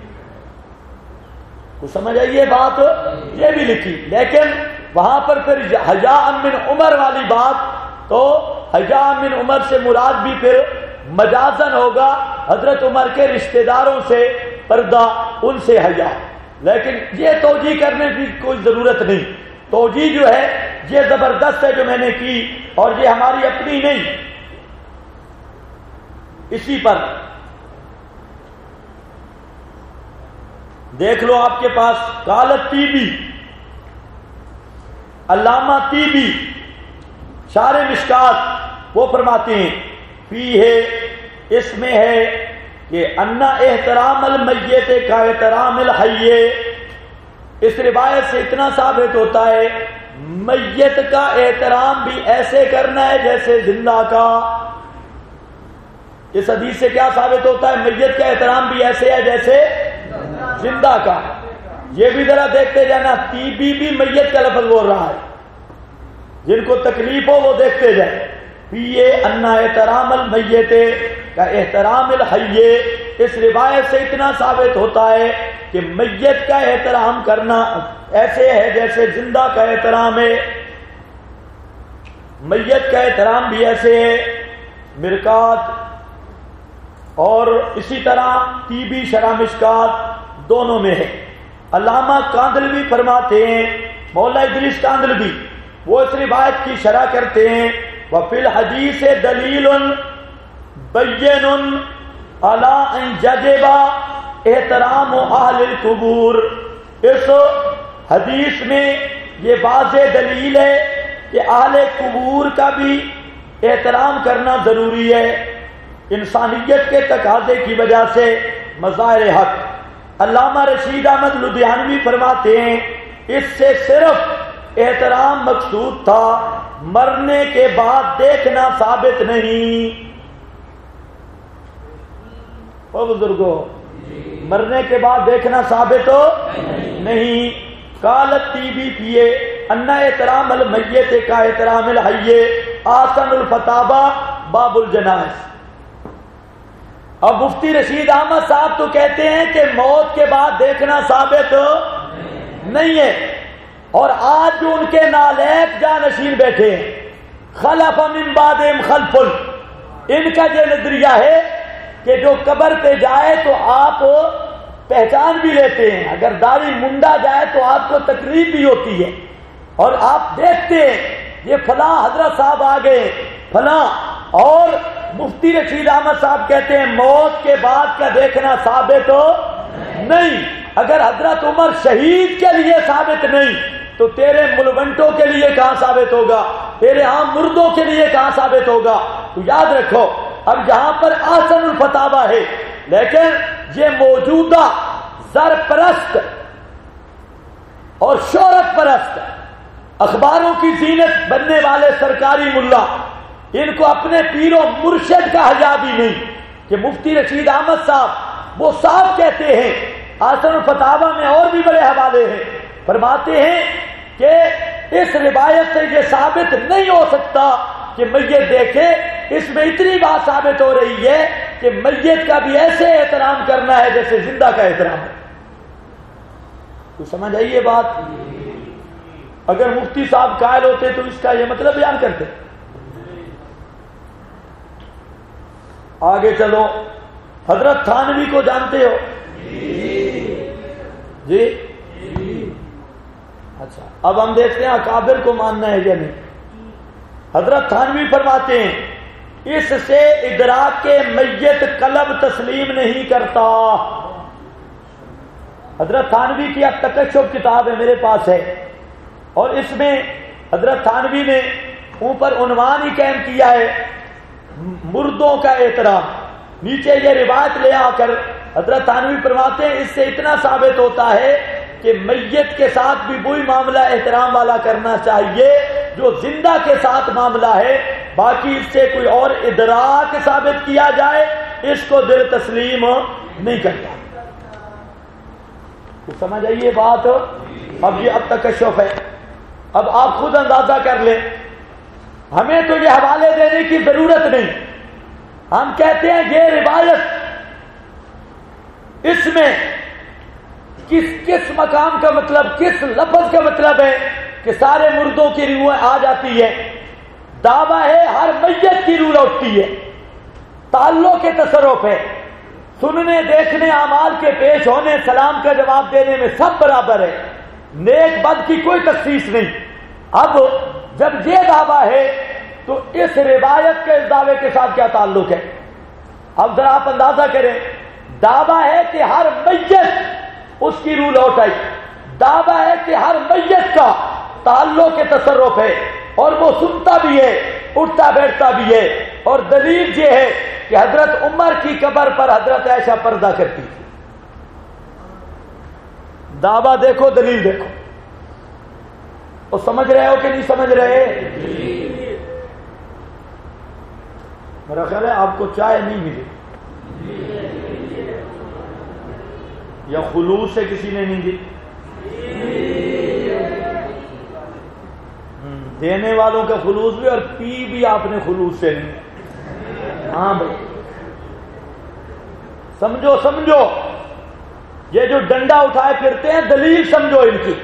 تو سمجھ آئیے بات، یہ بھی لکھی، لیکن وہاں پر پھر حیا من عمر والی بات، تو حیا من عمر سے مراد بھی پھر مجازن ہوگا حضرت عمر کے رشتہ داروں سے پردہ، ان سے حیا۔ لیکن یہ توجیہ کرنے کی کوئی ضرورت نہیں. توجیہ جو ہے یہ زبردست ہے جو میں نے کی، اور یہ ہماری اپنی نہیں. اسی پر دیکھ لو آپ کے پاس قالت طیبی، علامہ طیبی شارح مشکات وہ فرماتے ہیں فی ہے، اس میں ہے کہ انا احترام المیت کا احترام الحی. اس روایت سے اتنا ثابت ہوتا ہے میت کا احترام بھی ایسے کرنا ہے جیسے زندہ کا. اس حدیث سے کیا ثابت ہوتا ہے؟ میت کا احترام بھی ایسے ہے جیسے زندہ کا. یہ بھی ذرا دیکھتے جانا، طیبی بھی میت کا لفظ بول رہا ہے، جن کو تکلیف ہو وہ دیکھتے جائیں. پیے انا احترام المیت کا احترام الحی. اس روایت سے اتنا ثابت ہوتا ہے کہ میت کا احترام کرنا ایسے ہے جیسے زندہ کا احترام ہے. میت کا احترام بھی ایسے ہے. مرکات اور اسی طرح طیبی شرح مشکات دونوں میں ہے. علامہ کاندلوی فرماتے ہیں، مولا ادریس کاندلوی وہ اس روایت کی شرح کرتے ہیں وفی الحدیث دلیل بین علی ان یجب احترام اہل القبور. اس حدیث میں یہ واضح دلیل ہے کہ اہل قبور کا بھی احترام کرنا ضروری ہے انسانیت کے تقاضے کی وجہ سے. مظاہر حق علامہ رشید احمد لدھیانوی فرماتے ہیں اس سے صرف احترام مقصود تھا، مرنے کے بعد دیکھنا ثابت نہیں. او بزرگوں، مرنے کے بعد دیکھنا ثابت ہو نہیں. قالت طیبی کیے انا احترام المیت کا احترام الحی آسن الفتابہ باب الجنائز. اب مفتی رشید احمد صاحب تو کہتے ہیں کہ موت کے بعد دیکھنا ثابت نہیں ہے، اور آج جو ان کے نالائق جانشین بیٹھے ہیں خلف من بعدہم خلف، ان کا یہ نظریہ ہے کہ جو قبر پہ جائے تو آپ پہچان بھی لیتے ہیں، اگر داڑھی منڈا جائے تو آپ کو تکلیف بھی ہوتی ہے، اور آپ دیکھتے ہیں یہ فلاں حضرت صاحب آ گئے فلاں. اور مفتی رشید احمد صاحب کہتے ہیں موت کے بعد کا دیکھنا ثابت ہو نہیں. اگر حضرت عمر شہید کے لیے ثابت نہیں تو تیرے ملوٹوں کے لیے کہاں ثابت ہوگا، تیرے عام مردوں کے لیے کہاں ثابت ہوگا. تو یاد رکھو اب یہاں پر آسن الفتاوہ ہے، لیکن یہ موجودہ زر پرست اور شہرت پرست اخباروں کی زینت بننے والے سرکاری ملا، ان کو اپنے پیر و مرشد کا حیا بھی نہیں کہ مفتی رشید احمد صاحب وہ صاحب کہتے ہیں. آسن الفتاوہ میں اور بھی بڑے حوالے ہیں، فرماتے ہیں کہ اس روایت سے یہ ثابت نہیں ہو سکتا کہ میت دیکھے. اس میں اتنی بات ثابت ہو رہی ہے کہ میت کا بھی ایسے احترام کرنا ہے جیسے زندہ کا احترام ہے. تو سمجھ آئیے بات. اگر مفتی صاحب قائل ہوتے تو اس کا یہ مطلب بیان کرتے. آگے چلو، حضرت تھانوی کو جانتے ہو؟ جی اچھا، اب ہم دیکھتے ہیں اکابر کو ماننا ہے یا نہیں. حضرت تھانوی فرماتے ہیں اس سے ادراک کے میت قلب تسلیم نہیں کرتا. حضرت تھانوی کی التکشف کتاب ہے میرے پاس ہے، اور اس میں حضرت تھانوی نے اوپر عنوان ہی قائم کیا ہے مردوں کا احترام. نیچے یہ روایت لے آ کر حضرت تھانوی فرماتے ہیں اس سے اتنا ثابت ہوتا ہے کہ میت کے ساتھ بھی وہی معاملہ احترام والا کرنا چاہیے جو زندہ کے ساتھ معاملہ ہے. باقی اس سے کوئی اور ادراک ثابت کیا جائے اس کو دل تسلیم نہیں کرتا. تو سمجھ آئیے بات. اب یہ اب تکشف ہے، اب آپ خود اندازہ کر لیں. ہمیں تو یہ حوالے دینے کی ضرورت نہیں. ہم کہتے ہیں یہ روایت اس میں کس مقام کا مطلب، کس لفظ کا مطلب ہے کہ سارے مردوں کی روح آ جاتی ہے. دعویٰ ہے ہر میت کی روح لوٹتی ہے، تعلق کے تصرف ہے. سننے دیکھنے اعمال کے پیش ہونے سلام کا جواب دینے میں سب برابر ہے، نیک بد کی کوئی تخصیص نہیں۔ اب جب یہ دعویٰ ہے تو اس روایت کے اس دعوے کے ساتھ کیا تعلق ہے؟ اب ذرا آپ اندازہ کریں، دعویٰ ہے کہ ہر میت اس کی روح لوٹ آئی، دعویٰ ہے کہ ہر میت کا تعلق کے تصرف ہے اور وہ سنتا بھی ہے، اٹھتا بیٹھتا بھی ہے، اور دلیل یہ ہے کہ حضرت عمر کی قبر پر حضرت عائشہ پردہ کرتی تھی۔ دعویٰ دیکھو، دلیل دیکھو، وہ سمجھ رہے ہو کہ نہیں سمجھ رہے؟ میرا خیال ہے آپ کو چائے نہیں ملی، یا خلوص سے کسی نے نہیں دی؟ دینے والوں کا خلوص بھی اور پی بھی آپ نے خلوص سے نہیں۔ ہاں بھائی سمجھو سمجھو، یہ جو ڈنڈا اٹھائے پھرتے ہیں دلیل سمجھو ان کی،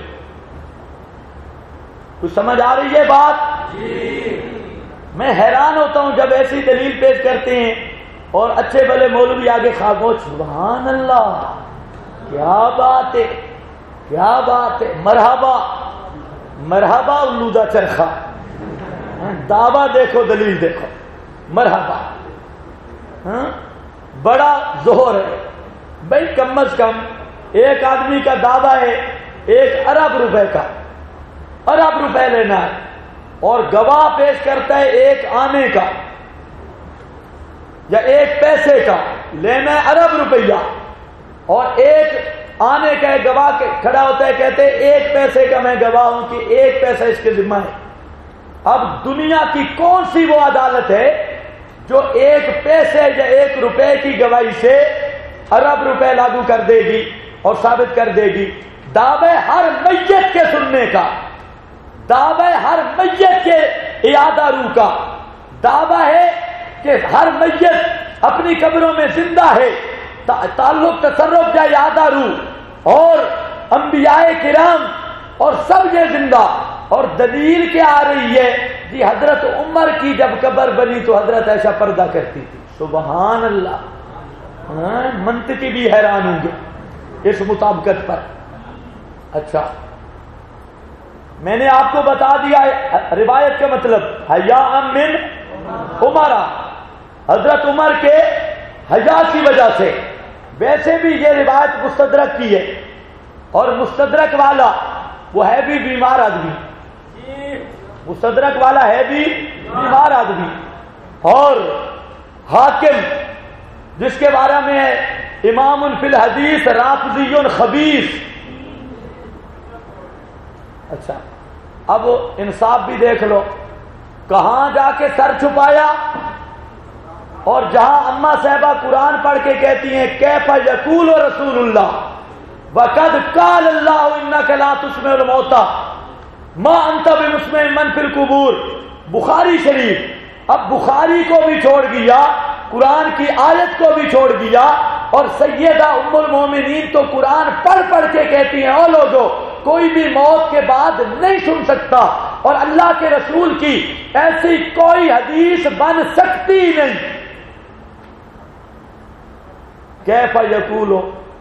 کچھ سمجھ آ رہی ہے بات؟ میں حیران ہوتا ہوں جب ایسی دلیل پیش کرتے ہیں اور اچھے بھلے مولوی آگے خاموش، سبحان اللہ، کیا بات ہے، کیا بات ہے، مرحبا مرحبا الودہ چرخا، دعویٰ دیکھو دلیل دیکھو، مرحبا۔ بڑا زہر ہے بھائی، کم از کم ایک آدمی کا دعویٰ ہے 1 ارب روپے کا، ارب روپے لینا ہے، اور گواہ پیش کرتا ہے 1 آنے کا یا 1 پیسے کا، لینا ہے ارب روپیہ، اور 1 آنے کا گواہ کھڑا ہوتا ہے، کہتے ہیں 1 پیسے کا میں گواہ ہوں کہ 1 پیسہ اس کے ذمہ ہے۔ اب دنیا کی کون سی وہ عدالت ہے جو 1 پیسے یا 1 روپے کی گواہی سے ارب روپے لاگو کر دے گی اور ثابت کر دے گی؟ دعوے ہر میت کے سننے کا، دعوے ہر میت کے اعادہ روح کا، دعویٰ ہے کہ ہر میت اپنی قبروں میں زندہ ہے، تعلق تصرف یا اعادہ روح، اور انبیاء کرام اور سب یہ زندہ، اور دلیل کیا آ رہی ہے کہ حضرت عمر کی جب قبر بنی تو حضرت عائشہ پردہ کرتی تھی۔ سبحان اللہ، منطقی بھی حیران ہوں گے اس مطابقت پر۔ اچھا، میں نے آپ کو بتا دیا روایت کا مطلب، حیاء من عمر، حضرت عمر کے حیا کی وجہ سے۔ ویسے بھی یہ روایت مستدرک کی ہے، اور مستدرک والا وہ ہے بھی بیمار آدمی، مستدرک والا ہے بھی بیمار آدمی، اور حاکم جس کے بارے میں امام فی الحدیث رافضی خبیث۔ اچھا، اب انصاف بھی دیکھ لو، کہاں جا کے سر چھپایا، اور جہاں اما صاحبہ قرآن پڑھ کے کہتی ہیں کیف یقول رسول اللہ وقد قال اللہ انک لا تسمع الموتى ما انت بمسمع من فی القبور، بخاری شریف۔ اب بخاری کو بھی چھوڑ دیا، قرآن کی آیت کو بھی چھوڑ دیا، اور سیدہ ام المومنین تو قرآن پڑھ پڑھ کے کہتی ہیں او لوگو کوئی بھی موت کے بعد نہیں سن سکتا، اور اللہ کے رسول کی ایسی کوئی حدیث بن سکتی نہیں۔ کیف یقول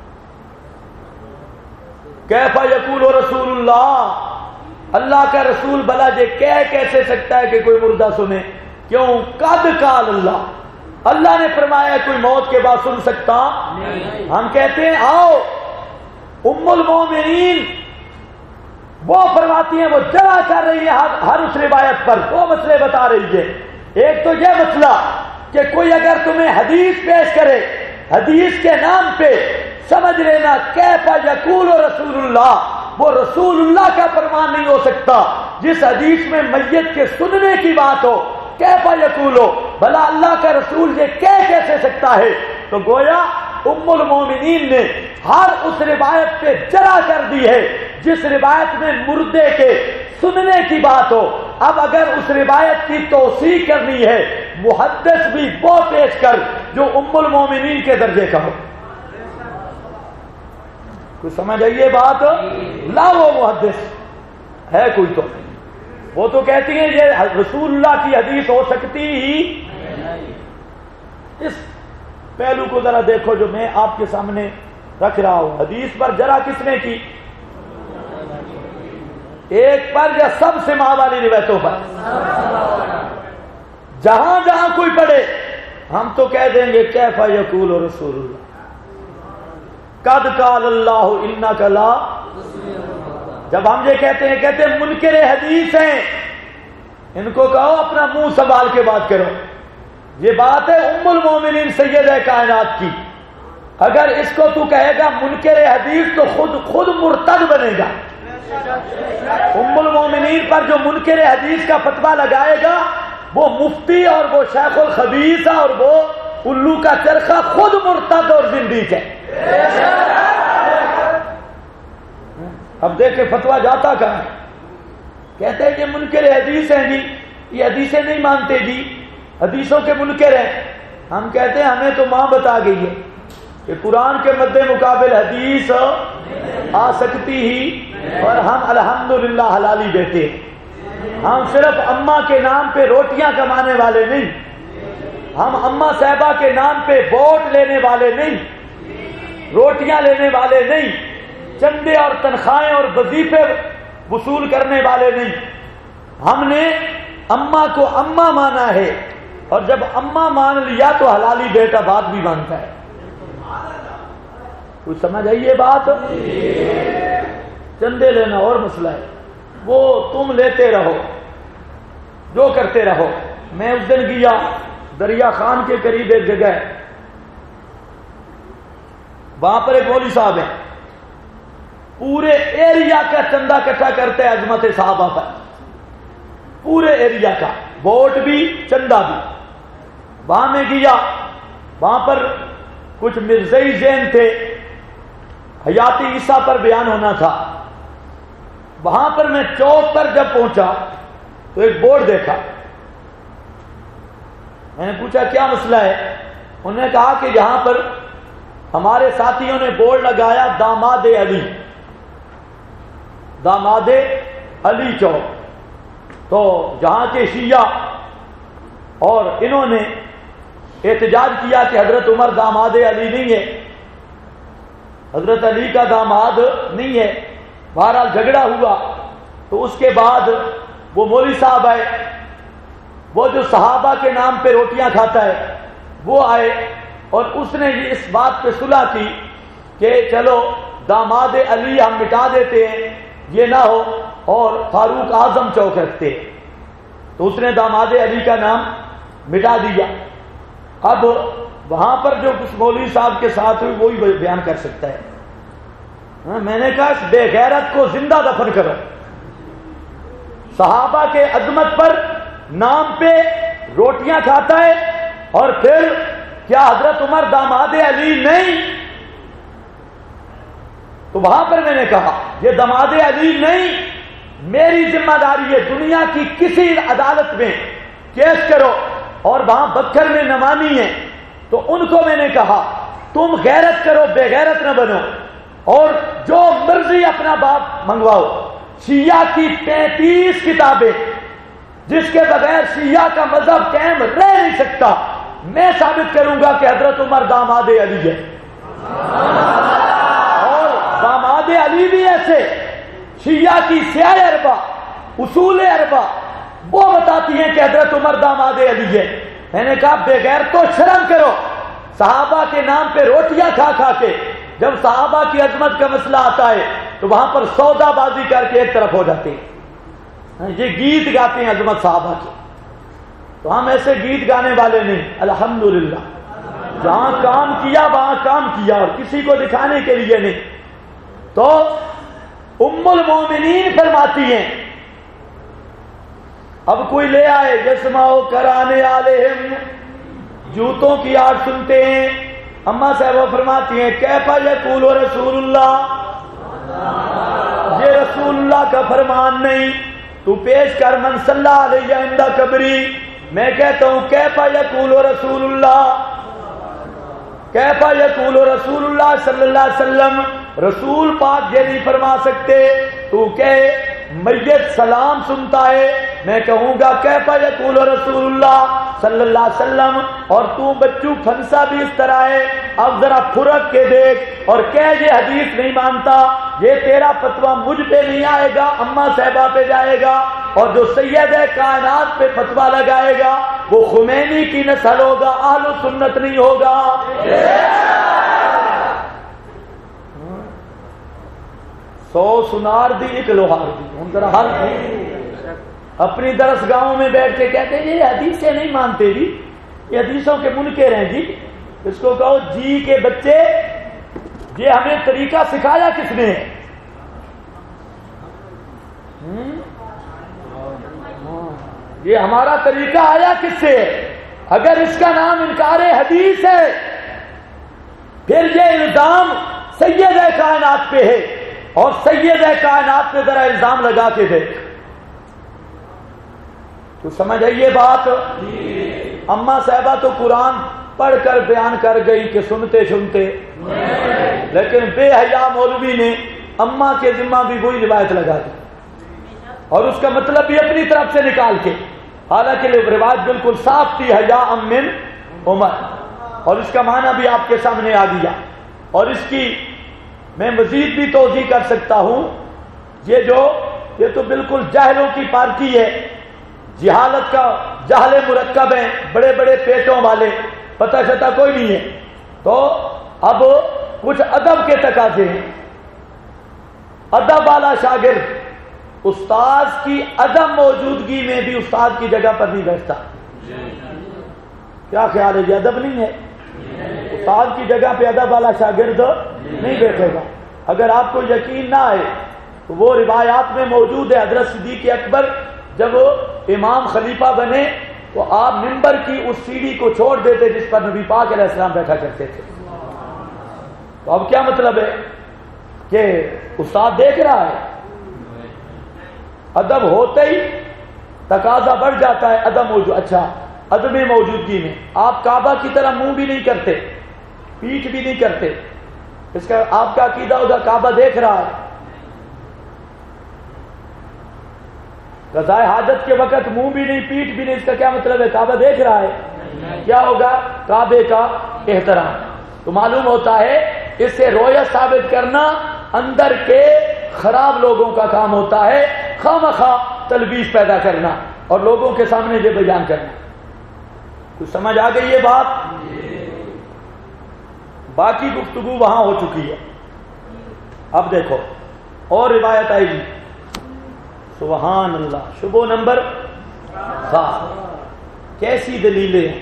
رسول اللہ، اللہ کا رسول بھلا یہ کہہ کیسے سکتا ہے کہ کوئی مردہ سنے؟ کیوں؟ قد قال اللہ، اللہ نے فرمایا کوئی موت کے بعد سن سکتا نہیں۔ ہم کہتے ہیں آؤ، ام المومنین وہ فرماتی ہیں، وہ جرا کر رہی ہے ہر اس روایت پر، وہ مسئلے بتا رہی ہے۔ ایک تو یہ مسئلہ کہ کوئی اگر تمہیں حدیث پیش کرے، حدیث کے نام پہ سمجھ لینا کیف یقول رسول اللہ، وہ رسول اللہ کا فرمان نہیں ہو سکتا۔ جس حدیث میں میت کے سننے کی بات ہو، کیف یقول ہو، بھلا اللہ کا رسول یہ کہہ کیسے سکتا ہے؟ تو گویا ام المومنین نے ہر اس روایت پہ جرا کر دی ہے جس روایت میں مردے کے سننے کی بات ہو۔ اب اگر اس روایت کی توثیق کرنی ہے، محدث بھی وہ پیش کر جو ام المومنین کے درجے کا ہو۔ کچھ سمجھ آئیے بات؟ لا وہ محدث ہے کوئی تو وہ تو کہتی ہیں یہ رسول اللہ کی حدیث ہو سکتی ہی پہلو کو ذرا دیکھو جو میں آپ کے سامنے رکھ رہا ہوں. حدیث پر جرا کس نے کی؟ ایک پر یا سب سے ماں والی روایتوں پر؟ جہاں جہاں کوئی پڑھے ہم تو کہہ دیں گے کیف یقول رسول اللہ قد قال اللہ انک لا. جب ہم یہ کہتے ہیں منکر حدیث ہیں، ان کو کہو اپنا منہ سنبھال کے بات کرو. یہ بات ہے ام المومنین سیدہ کائنات کی. اگر اس کو تو کہے گا منکر حدیث تو خود مرتد بنے گا. ام المومنین پر جو منکر حدیث کا فتویٰ لگائے گا وہ مفتی اور وہ شیخ الخبیث اور وہ الو کا چرخہ خود مرتد اور زندیق ہے. اب دیکھیں فتویٰ جاتا کہاں ہے. کہتے ہیں کہ منکر حدیث ہیں جی، یہ حدیثیں نہیں مانتے جی، حدیثوں کے منکر ہیں. ہم کہتے ہیں ہمیں تو ماں بتا گئی ہے کہ قرآن کے مد مقابل حدیث آ سکتی ہی، اور ہم الحمدللہ حلالی بیٹے. ہم صرف اماں کے نام پہ روٹیاں کمانے والے نہیں، ہم اماں صاحبہ کے نام پہ ووٹ لینے والے نہیں، روٹیاں لینے والے نہیں، چندے اور تنخواہیں اور وظیفے وصول کرنے والے نہیں. ہم نے اماں کو اماں مانا ہے، اور جب اماں مان لیا تو حلالی بیٹا بات بھی مانتا ہے. کچھ سمجھ آئیے بات؟ چندے لینا اور مسئلہ ہے، وہ تم لیتے رہو جو کرتے رہو. میں اس دن گیا دریا خان کے قریب ایک جگہ ہے، وہاں پر ایک مولوی صاحب ہیں، پورے ایریا کا چندہ اکٹھا کرتے ہیں عظمت صحابہ پر، پورے ایریا کا، ووٹ بھی چندہ بھی. وہاں میں گیا، وہاں پر کچھ مرزائی ذہن تھے، حیات عیسیٰ پر بیان ہونا تھا. وہاں پر میں چوک پر جب پہنچا تو ایک بورڈ دیکھا. میں نے پوچھا کیا مسئلہ ہے؟ انہوں نے کہا کہ یہاں پر ہمارے ساتھیوں نے بورڈ لگایا داماد علی، داماد علی چوک. تو جہاں کے شیعہ اور انہوں نے احتجاج کیا کہ حضرت عمر داماد علی نہیں ہے، حضرت علی کا داماد نہیں ہے. بہرحال جھگڑا ہوا. تو اس کے بعد وہ مولوی صاحب آئے، وہ جو صحابہ کے نام پہ روٹیاں کھاتا ہے وہ آئے، اور اس نے اس بات پہ صلح کی کہ چلو داماد علی ہم مٹا دیتے ہیں، یہ نہ ہو اور فاروق اعظم چوک رکھتے. تو اس نے داماد علی کا نام مٹا دیا. اب وہاں پر جو کچھ مولوی صاحب کے ساتھ ہوئی وہی بیان کر سکتا ہے. میں نے کہا اس بے غیرت کو زندہ دفن کرو. صحابہ کے عظمت پر نام پہ روٹیاں کھاتا ہے، اور پھر کیا حضرت عمر داماد علی نہیں؟ تو وہاں پر میں نے کہا یہ داماد علی نہیں، میری ذمہ داری ہے دنیا کی کسی عدالت میں کیس کرو، اور وہاں بکر میں نمانی ہے. تو ان کو میں نے کہا تم غیرت کرو، بے غیرت نہ بنو، اور جو مرضی اپنا باپ منگواؤ. شیعہ کی 35 کتابیں جس کے بغیر شیعہ کا مذہب قائم رہ نہیں سکتا، میں ثابت کروں گا کہ حضرت عمر داماد علی ہے. اور داماد علی بھی ایسے شیعہ کی سیاہ اربع، اصول اربع وہ بتاتی ہیں کہ حضرت عمر داماد علی ہے. میں نے کہا بے غیر تو شرم کرو، صحابہ کے نام پہ روٹیاں کھا کھا کے جب صحابہ کی عظمت کا مسئلہ آتا ہے تو وہاں پر سودا بازی کر کے ایک طرف ہو جاتے ہیں. یہ گیت گاتے ہیں عظمت صحابہ کے، تو ہم ایسے گیت گانے والے نہیں. الحمدللہ جہاں کام کیا وہاں کام کیا، اور کسی کو دکھانے کے لیے نہیں. تو ام المومنین فرماتی ہیں اب کوئی لے آئے یسمعوا کرانے علیہم، جوتوں کی آواز سنتے ہیں. اما صاحبہ فرماتی ہیں کیفا یقول رسول اللہ، یہ رسول اللہ کا فرمان نہیں. تو پیش کر من صلی علیہ عند قبری. میں کہتا ہوں کیفا یقول رسول اللہ، کیفا یقول رسول اللہ صلی اللہ علیہ وسلم، رسول پاک یہ نہیں فرما سکتے. تو کہ میت سلام سنتا ہے میں کہوں گا کیف یقول رسول اللہ صلی اللہ علیہ وسلم، اور تو بچوں پھنسا بھی اس طرح ہے، اب ذرا پھرک کے دیکھ اور کہہ یہ حدیث نہیں مانتا، یہ تیرا فتویٰ مجھ پہ نہیں آئے گا، اماں صاحبہ پہ جائے گا، اور جو سید کائنات پہ فتویٰ لگائے گا وہ خمینی کی نسل ہوگا، اہل سنت نہیں ہوگا۔ 100 سنار دی ایک لوہار دی، ان کا حل اپنی درس گاہوں میں بیٹھ کے کہتے ہیں یہ حدیثیں نہیں مانتے جی، یہ حدیثوں کے منکر ہیں جی۔ اس کو کہو جی کے بچے، یہ ہمیں طریقہ سکھایا کس نے؟ یہ ہمارا طریقہ آیا کس سے؟ اگر اس کا نام انکار حدیث ہے پھر یہ الزام سید کائنات پہ ہے، اور سید کائنات پہ ذرا الزام لگا کے دیکھ، تو سمجھ آئیے بات۔ اماں صاحبہ تو قرآن پڑھ کر بیان کر گئی کہ سنتے سنتے، لیکن بے حیا مولوی نے اماں کے ذمہ بھی وہی روایت لگا دی، اور اس کا مطلب بھی اپنی طرف سے نکال کے، حالانکہ روایت بالکل صاف تھی حیا من عمر، اور اس کا معنی بھی آپ کے سامنے آ گیا۔ اور اس کی میں مزید بھی توضیح کر سکتا ہوں، یہ تو بالکل جاہلوں کی پارٹی ہے، جہالت کا جہل مرکب ہیں، بڑے بڑے پیٹوں والے، پتہ شتہ کوئی نہیں ہے۔ تو اب کچھ ادب کے تقاضے ہیں، ادب والا شاگرد استاد کی عدم موجودگی میں بھی استاد کی جگہ پر نہیں بیٹھتا۔ کیا خیال ہے؟ یہ ادب نہیں ہے؟ استاد کی جگہ پہ ادب والا شاگرد نہیں بیٹھے گا۔ اگر آپ کو یقین نہ آئے تو وہ روایات میں موجود ہے، حضرت صدیق اکبر جب امام خلیفہ بنے تو آپ منبر کی اس سیڑھی کو چھوڑ دیتے جس پر نبی پاک علیہ السلام بیٹھا کرتے تھے۔ تو اب کیا مطلب ہے کہ استاد دیکھ رہا ہے، ادب ہوتے ہی تقاضا بڑھ جاتا ہے ادب موجود۔ اچھا، عدم موجودگی میں آپ کعبہ کی طرح منہ بھی نہیں کرتے، پیٹھ بھی نہیں کرتے، اس کا آپ کا عقیدہ ہوگا کعبہ دیکھ رہا ہے۔ قضاء حاجت کے وقت منہ بھی نہیں پیٹھ بھی نہیں، اس کا کیا مطلب ہے؟ کعبہ دیکھ رہا ہے، کیا ہوگا؟ کعبے کا احترام۔ تو معلوم ہوتا ہے اس سے رویت ثابت کرنا اندر کے خراب لوگوں کا کام ہوتا ہے، خواہ تلبیس پیدا کرنا اور لوگوں کے سامنے یہ بیان کرنا۔ کچھ سمجھ آ گئی یہ بات؟ باقی گفتگو وہاں ہو چکی ہے، اب دیکھو اور روایت آئے گی۔ سبحان اللہ، شبہ نمبر 7، کیسی دلیلیں ہیں؟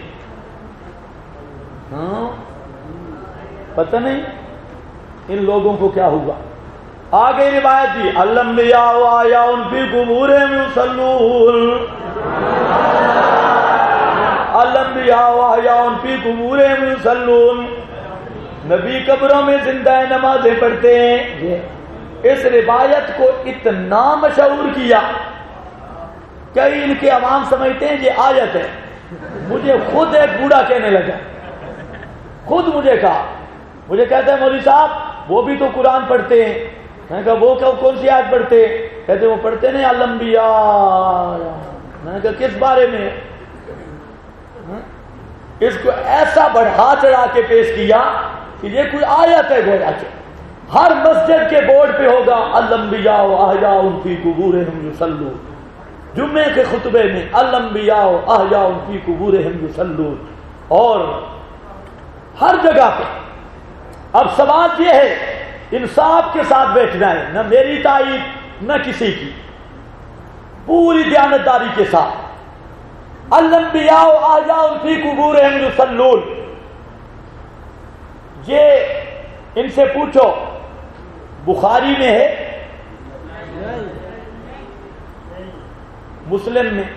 پتہ نہیں ان لوگوں کو کیا ہوا۔ آگے روایت دی، الانبیاء واحیاء فی قبورہم یصلون، الانبیاء واحیاء فی قبورہم یصلون، نبی قبروں میں زندہ نمازیں پڑھتے ہیں۔ اس روایت کو اتنا مشہور کیا کئی ان کے عوام سمجھتے ہیں یہ آیت ہے۔ مجھے خود ایک بوڑھا کہنے لگا، خود مجھے کہا، مجھے کہتا ہے مولوی صاحب وہ بھی تو قرآن پڑھتے ہیں۔ میں نے کہا وہ کون سی آیت پڑھتے؟ کہتے وہ پڑھتے نہیں الانبیاء۔ میں نے کہا کس بارے میں؟ اس کو ایسا بڑھا چڑھا کے پیش کیا کہ یہ کوئی آیت ہے گویا کہ ہر مسجد کے بورڈ پہ ہوگا الانبیاء احیاء فی قبورہم یصلون، جمعے کے خطبے میں الانبیاء احیاء فی قبورہم یصلون، اور ہر جگہ پہ۔ اب سوال یہ ہے انصاف کے ساتھ بیٹھنا ہے، نہ میری تائید نہ کسی کی، پوری دیانتداری کے ساتھ۔ الانبیاء احیاء فی قبورہم یصلون، یہ ان سے پوچھو بخاری میں ہے، مسلم میں؟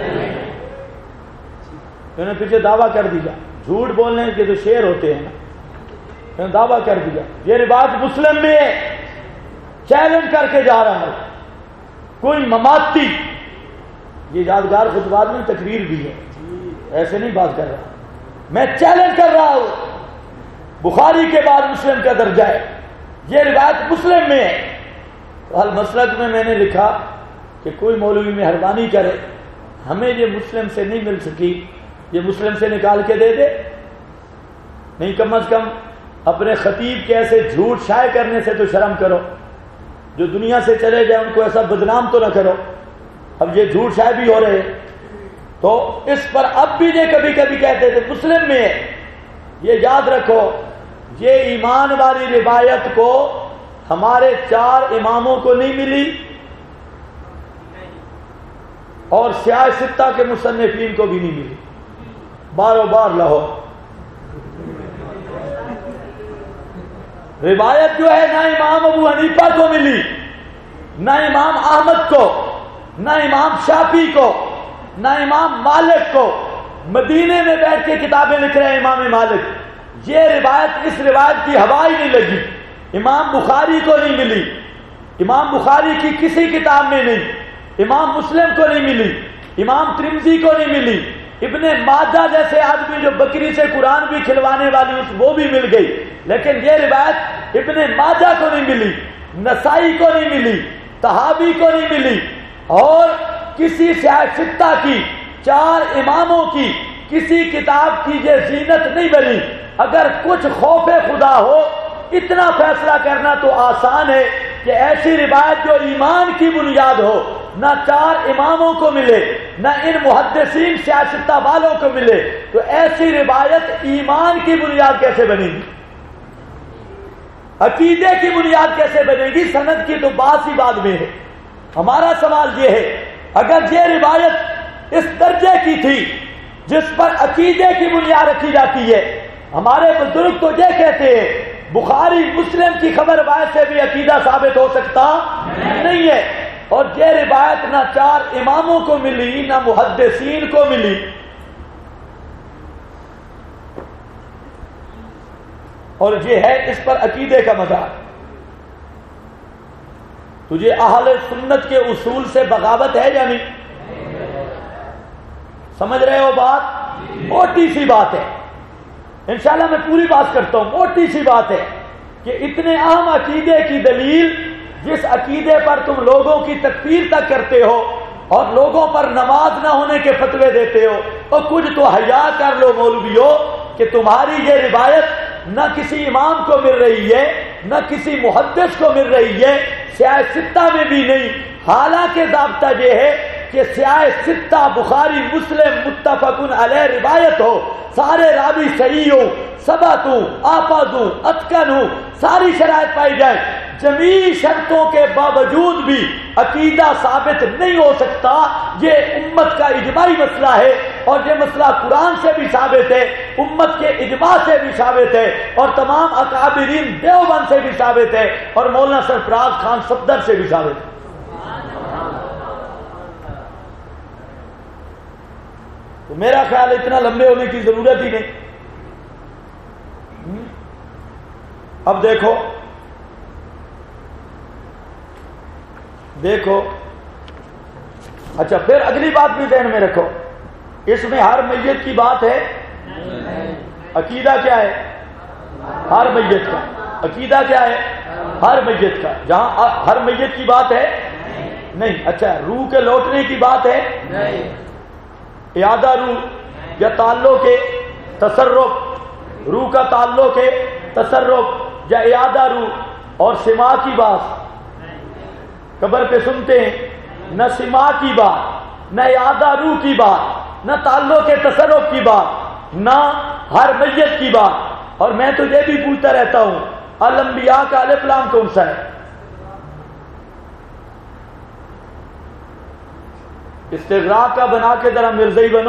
انہوں نے پیچھے دعویٰ کر دیا، جھوٹ بولنے کے جو شعر ہوتے ہیں نا، انہوں نے دعویٰ کر دیا یہ روایت مسلم میں ہے، چیلنج کر کے جا رہا ہے کوئی مماتی۔ یہ یادگار خطبات میں تقریر بھی ہے، ایسے نہیں بات کر رہا، میں چیلنج کر رہا ہوں، بخاری کے بعد مسلم کا درجہ ہے، یہ روایت مسلم میں ہے۔ تو المسلک میں میں نے لکھا کہ کوئی مولوی مہربانی کرے، ہمیں یہ مسلم سے نہیں مل سکی، یہ مسلم سے نکال کے دے دے؟ نہیں، کم از کم اپنے خطیب کے ایسے جھوٹ شائع کرنے سے تو شرم کرو، جو دنیا سے چلے جائے ان کو ایسا بدنام تو نہ کرو۔ اب یہ جھوٹ شائع بھی ہو رہے ہیں، تو اس پر اب بھی یہ کبھی کبھی کہتے تھے مسلم میں ہے۔ یہ یاد رکھو، یہ ایمان والی روایت کو ہمارے 4 اماموں کو نہیں ملی اور سیاہ ستہ کے مصنفین کو بھی نہیں ملی، باروں بار لہو روایت جو ہے، نہ امام ابو حنیفہ کو ملی، نہ امام احمد کو، نہ امام شافعی کو، نہ امام مالک کو۔ مدینے میں بیٹھ کے کتابیں لکھ رہے ہیں امام مالک، یہ روایت، اس روایت کی ہوا ہی نہیں لگی۔ امام بخاری کو نہیں ملی، امام بخاری کی کسی کتاب میں نہیں، امام مسلم کو نہیں ملی، امام ترمذی کو نہیں ملی، ابن ماجہ جیسے آدمی جو بکری سے قرآن بھی کھلوانے والی وہ بھی مل گئی، لیکن یہ روایت ابن ماجہ کو نہیں ملی، نسائی کو نہیں ملی، طحاوی کو نہیں ملی، اور کسی سیاہ ستہ کی 4 اماموں کی کسی کتاب کی یہ زینت نہیں بنی۔ اگر کچھ خوف خدا ہو، اتنا فیصلہ کرنا تو آسان ہے کہ ایسی روایت جو ایمان کی بنیاد ہو، نہ 4 اماموں کو ملے، نہ ان محدثین سیاستہ والوں کو ملے، تو ایسی روایت ایمان کی بنیاد کیسے بنے گی؟ عقیدے کی بنیاد کیسے بنے گی؟ سند کی تو بات ہی بعد میں ہے۔ ہمارا سوال یہ ہے، اگر یہ روایت اس درجے کی تھی جس پر عقیدے کی بنیاد رکھی جاتی ہے، ہمارے بزرگ تو یہ کہتے ہیں بخاری مسلم کی خبر روایت سے بھی عقیدہ ثابت ہو سکتا نہیں ہے، اور یہ روایت نہ 4 اماموں کو ملی، نہ محدثین کو ملی۔ اور یہ ہے اس پر عقیدے کا مدار۔ تجھے اہل سنت کے اصول سے بغاوت ہے یا نہیں؟ سمجھ رہے ہو بات؟ موٹی سی بات ہے، انشاءاللہ میں پوری بات کرتا ہوں۔ موٹی سی بات ہے کہ اتنے اہم عقیدے کی دلیل، جس عقیدے پر تم لوگوں کی تکفیر تک کرتے ہو اور لوگوں پر نماز نہ ہونے کے فتوے دیتے ہو، اور کچھ تو حیا کر لو مولویو کہ تمہاری یہ روایت نہ کسی امام کو مل رہی ہے، نہ کسی محدث کو مل رہی ہے، سیاہ ستہ میں بھی نہیں۔ حالانکہ ضابطہ یہ ہے کہ سیاہ ستہ بخاری مسلم متفقن علیہ روایت ہو، سارے راوی صحیح ہو، ثبت ہو، آفاد ہو، اتقن ہو، ساری شرائط پائی جائیں، جمیع شرطوں کے باوجود بھی عقیدہ ثابت نہیں ہو سکتا۔ یہ امت کا اجماعی مسئلہ ہے، اور یہ مسئلہ قرآن سے بھی ثابت ہے، امت کے اجماع سے بھی ثابت ہے، اور تمام اکابرین دیوبند سے بھی ثابت ہے، اور مولانا سرفراز خان صفدر سے بھی ثابت ہے۔ تو میرا خیال اتنا لمبے ہونے کی ضرورت ہی نہیں۔ اب دیکھو اچھا، پھر اگلی بات بھی ذہن میں رکھو، اس میں ہر میت کی بات ہے؟ عقیدہ کیا ہے؟ ہر میت کا عقیدہ کیا ہے؟ ہر میت کا، جہاں ہر میت کی بات ہے نہیں۔ اچھا، روح کے لوٹنے کی بات ہے نہیں۔ اعادہ روح یا تعلق کے تصرف، روح کا تعلق ہے تصرف یا اعادہ روح، اور سماع کی بات قبر پہ سنتے ہیں، نہ سماع کی بات، نہ اعادہ روح کی بات، نہ تعلق کے تصرف کی بات، نہ ہر میت کی بات۔ اور میں تو یہ بھی پوچھتا رہتا ہوں، الانبیاء کا الف لام کون سا ہے؟ استغراق کا بنا کے ذرا مرزائی بنو۔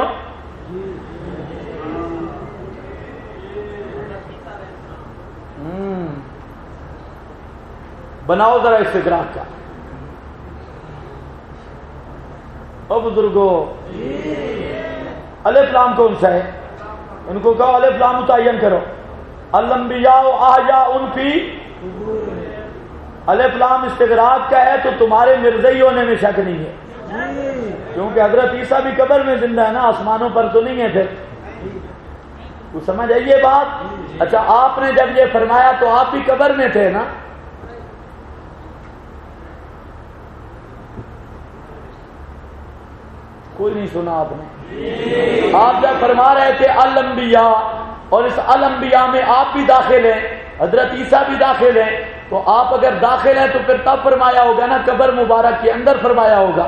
بناؤ ذرا استغراق کا۔ او بزرگو، الف لام کون سا ہے؟ ان کو کہو الف لام متعین کرو۔ الانبیاء احیاء فی، الف لام استغراق کا ہے تو تمہارے مرزائی ہونے میں شک نہیں ہے، کیونکہ حضرت عیسیٰ بھی قبر میں زندہ ہے نا، آسمانوں پر تو نہیں ہے۔ پھر وہ سمجھ آئیے بات؟ اچھا، آپ نے جب یہ فرمایا تو آپ بھی قبر میں تھے نا؟ کوئی نہیں سنا آپ نے؟ آپ جب فرما رہے تھے الانبیاء، اور اس الانبیاء میں آپ بھی داخل ہیں، حضرت عیسیٰ بھی داخل ہیں، تو آپ اگر داخل ہیں تو پھر تب فرمایا ہوگا نا قبر مبارک کے اندر فرمایا ہوگا۔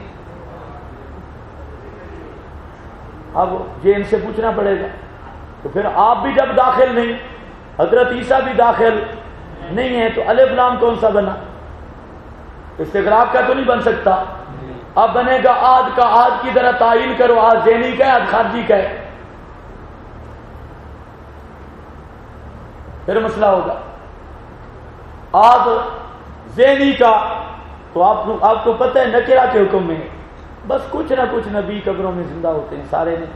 اب یہ ان سے پوچھنا پڑے گا، تو پھر آپ بھی جب داخل نہیں، حضرت عیسیٰ بھی داخل نہیں ہے، تو الف لام کون سا بنا؟ استغراق کا تو نہیں بن سکتا۔ اب بنے گا آد کا، آد کی طرح تعین کرو، آد ذہنی کا ہے، آد خارجی کا ہے، پھر مسئلہ ہوگا۔ آد ذہنی کا تو آپ کو پتہ ہے نکرہ کے حکم میں بس کچھ نہ کچھ نبی قبروں میں زندہ ہوتے ہیں، سارے نہیں۔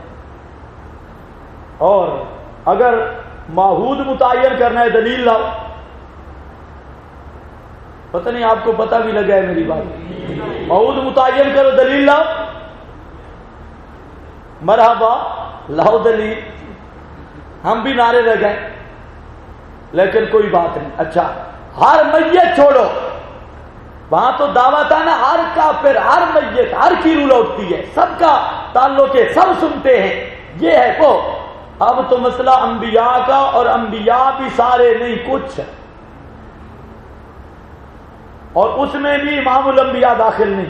اور اگر معہود متعین کرنا ہے دلیل لاؤ۔ پتہ نہیں آپ کو پتہ بھی لگا ہے میری بات؟ معہود متعین کرو، دلیل لاؤ، مرحبا لاؤ دلیل، ہم بھی نعرے لگائیں، لیکن کوئی بات نہیں۔ اچھا ہر میت چھوڑو، وہاں تو دعویٰ تھا نا ہر کافر، ہر میت، ہر کی رول اٹھتی ہے، سب کا تعلق ہے، سب سنتے ہیں، یہ ہے وہ۔ اب تو مسئلہ انبیاء کا، اور انبیاء بھی سارے نہیں، کچھ، اور اس میں بھی امام الانبیاء داخل نہیں،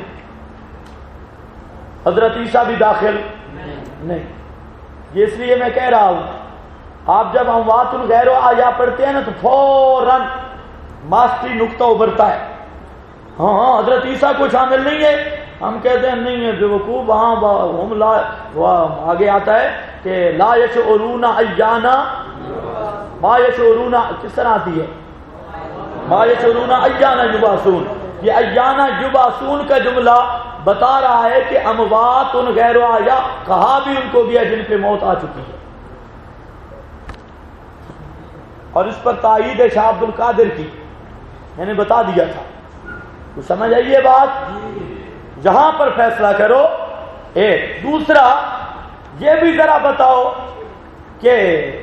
حضرت عیسیٰ بھی داخل نہیں۔ یہ اس لیے میں کہہ رہا ہوں، آپ جب اموات الغیر آیا پڑھتے ہیں نا تو فوراً ماسٹری نقطہ ابھرتا ہے، ہاں حضرت عیسیٰ کو شامل نہیں ہے، ہم کہتے ہیں نہیں ہے بیوقوف، وہاں آگے آتا ہے کہ لا یشعرون ایانا ما یشعرون، کس طرح آتی ہے؟ ما یشعرون ایانا یبعثون۔ یہ ایانا یبعثون کا جملہ بتا رہا ہے کہ اموات ان غیر آیا، کہا بھی ان کو بھی ہے جن پہ موت آ چکی ہے، اور اس پر تائید ہے شاہ عبد القادر کی، میں نے بتا دیا تھا، تو سمجھ آئیے بات، جہاں پر فیصلہ کرو۔ ایک دوسرا یہ بھی ذرا بتاؤ کہ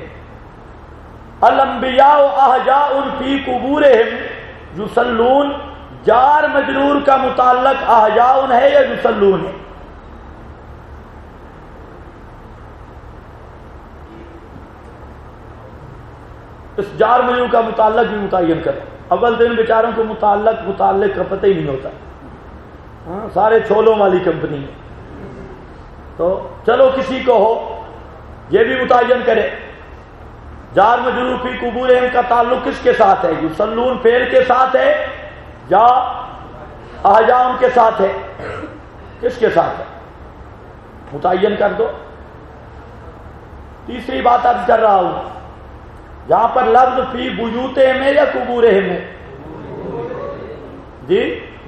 الانبیاء احیاء فی قبورہم یصلون، جار مجرور کا متعلق احیاء ہے یا یصلون ہے؟ اس جار مجرور کا متعلق بھی متعین کرو۔ اول تو ان بیچاروں کو متعلق کا پتہ ہی نہیں ہوتا، ہاں سارے چھولوں والی کمپنی ہے، تو چلو کسی کو ہو یہ بھی متعین کرے۔ جار مجرور فی قبورہم کا تعلق کس کے ساتھ ہے؟ یصلون فعل کے ساتھ ہے یا احیاء کے ساتھ ہے؟ کس کے ساتھ ہے؟ متعین کر دو۔ تیسری بات عرض کر رہا ہوں، یہاں پر لفظ فی بیوتہم ہے یا قبورہم ہے؟ جی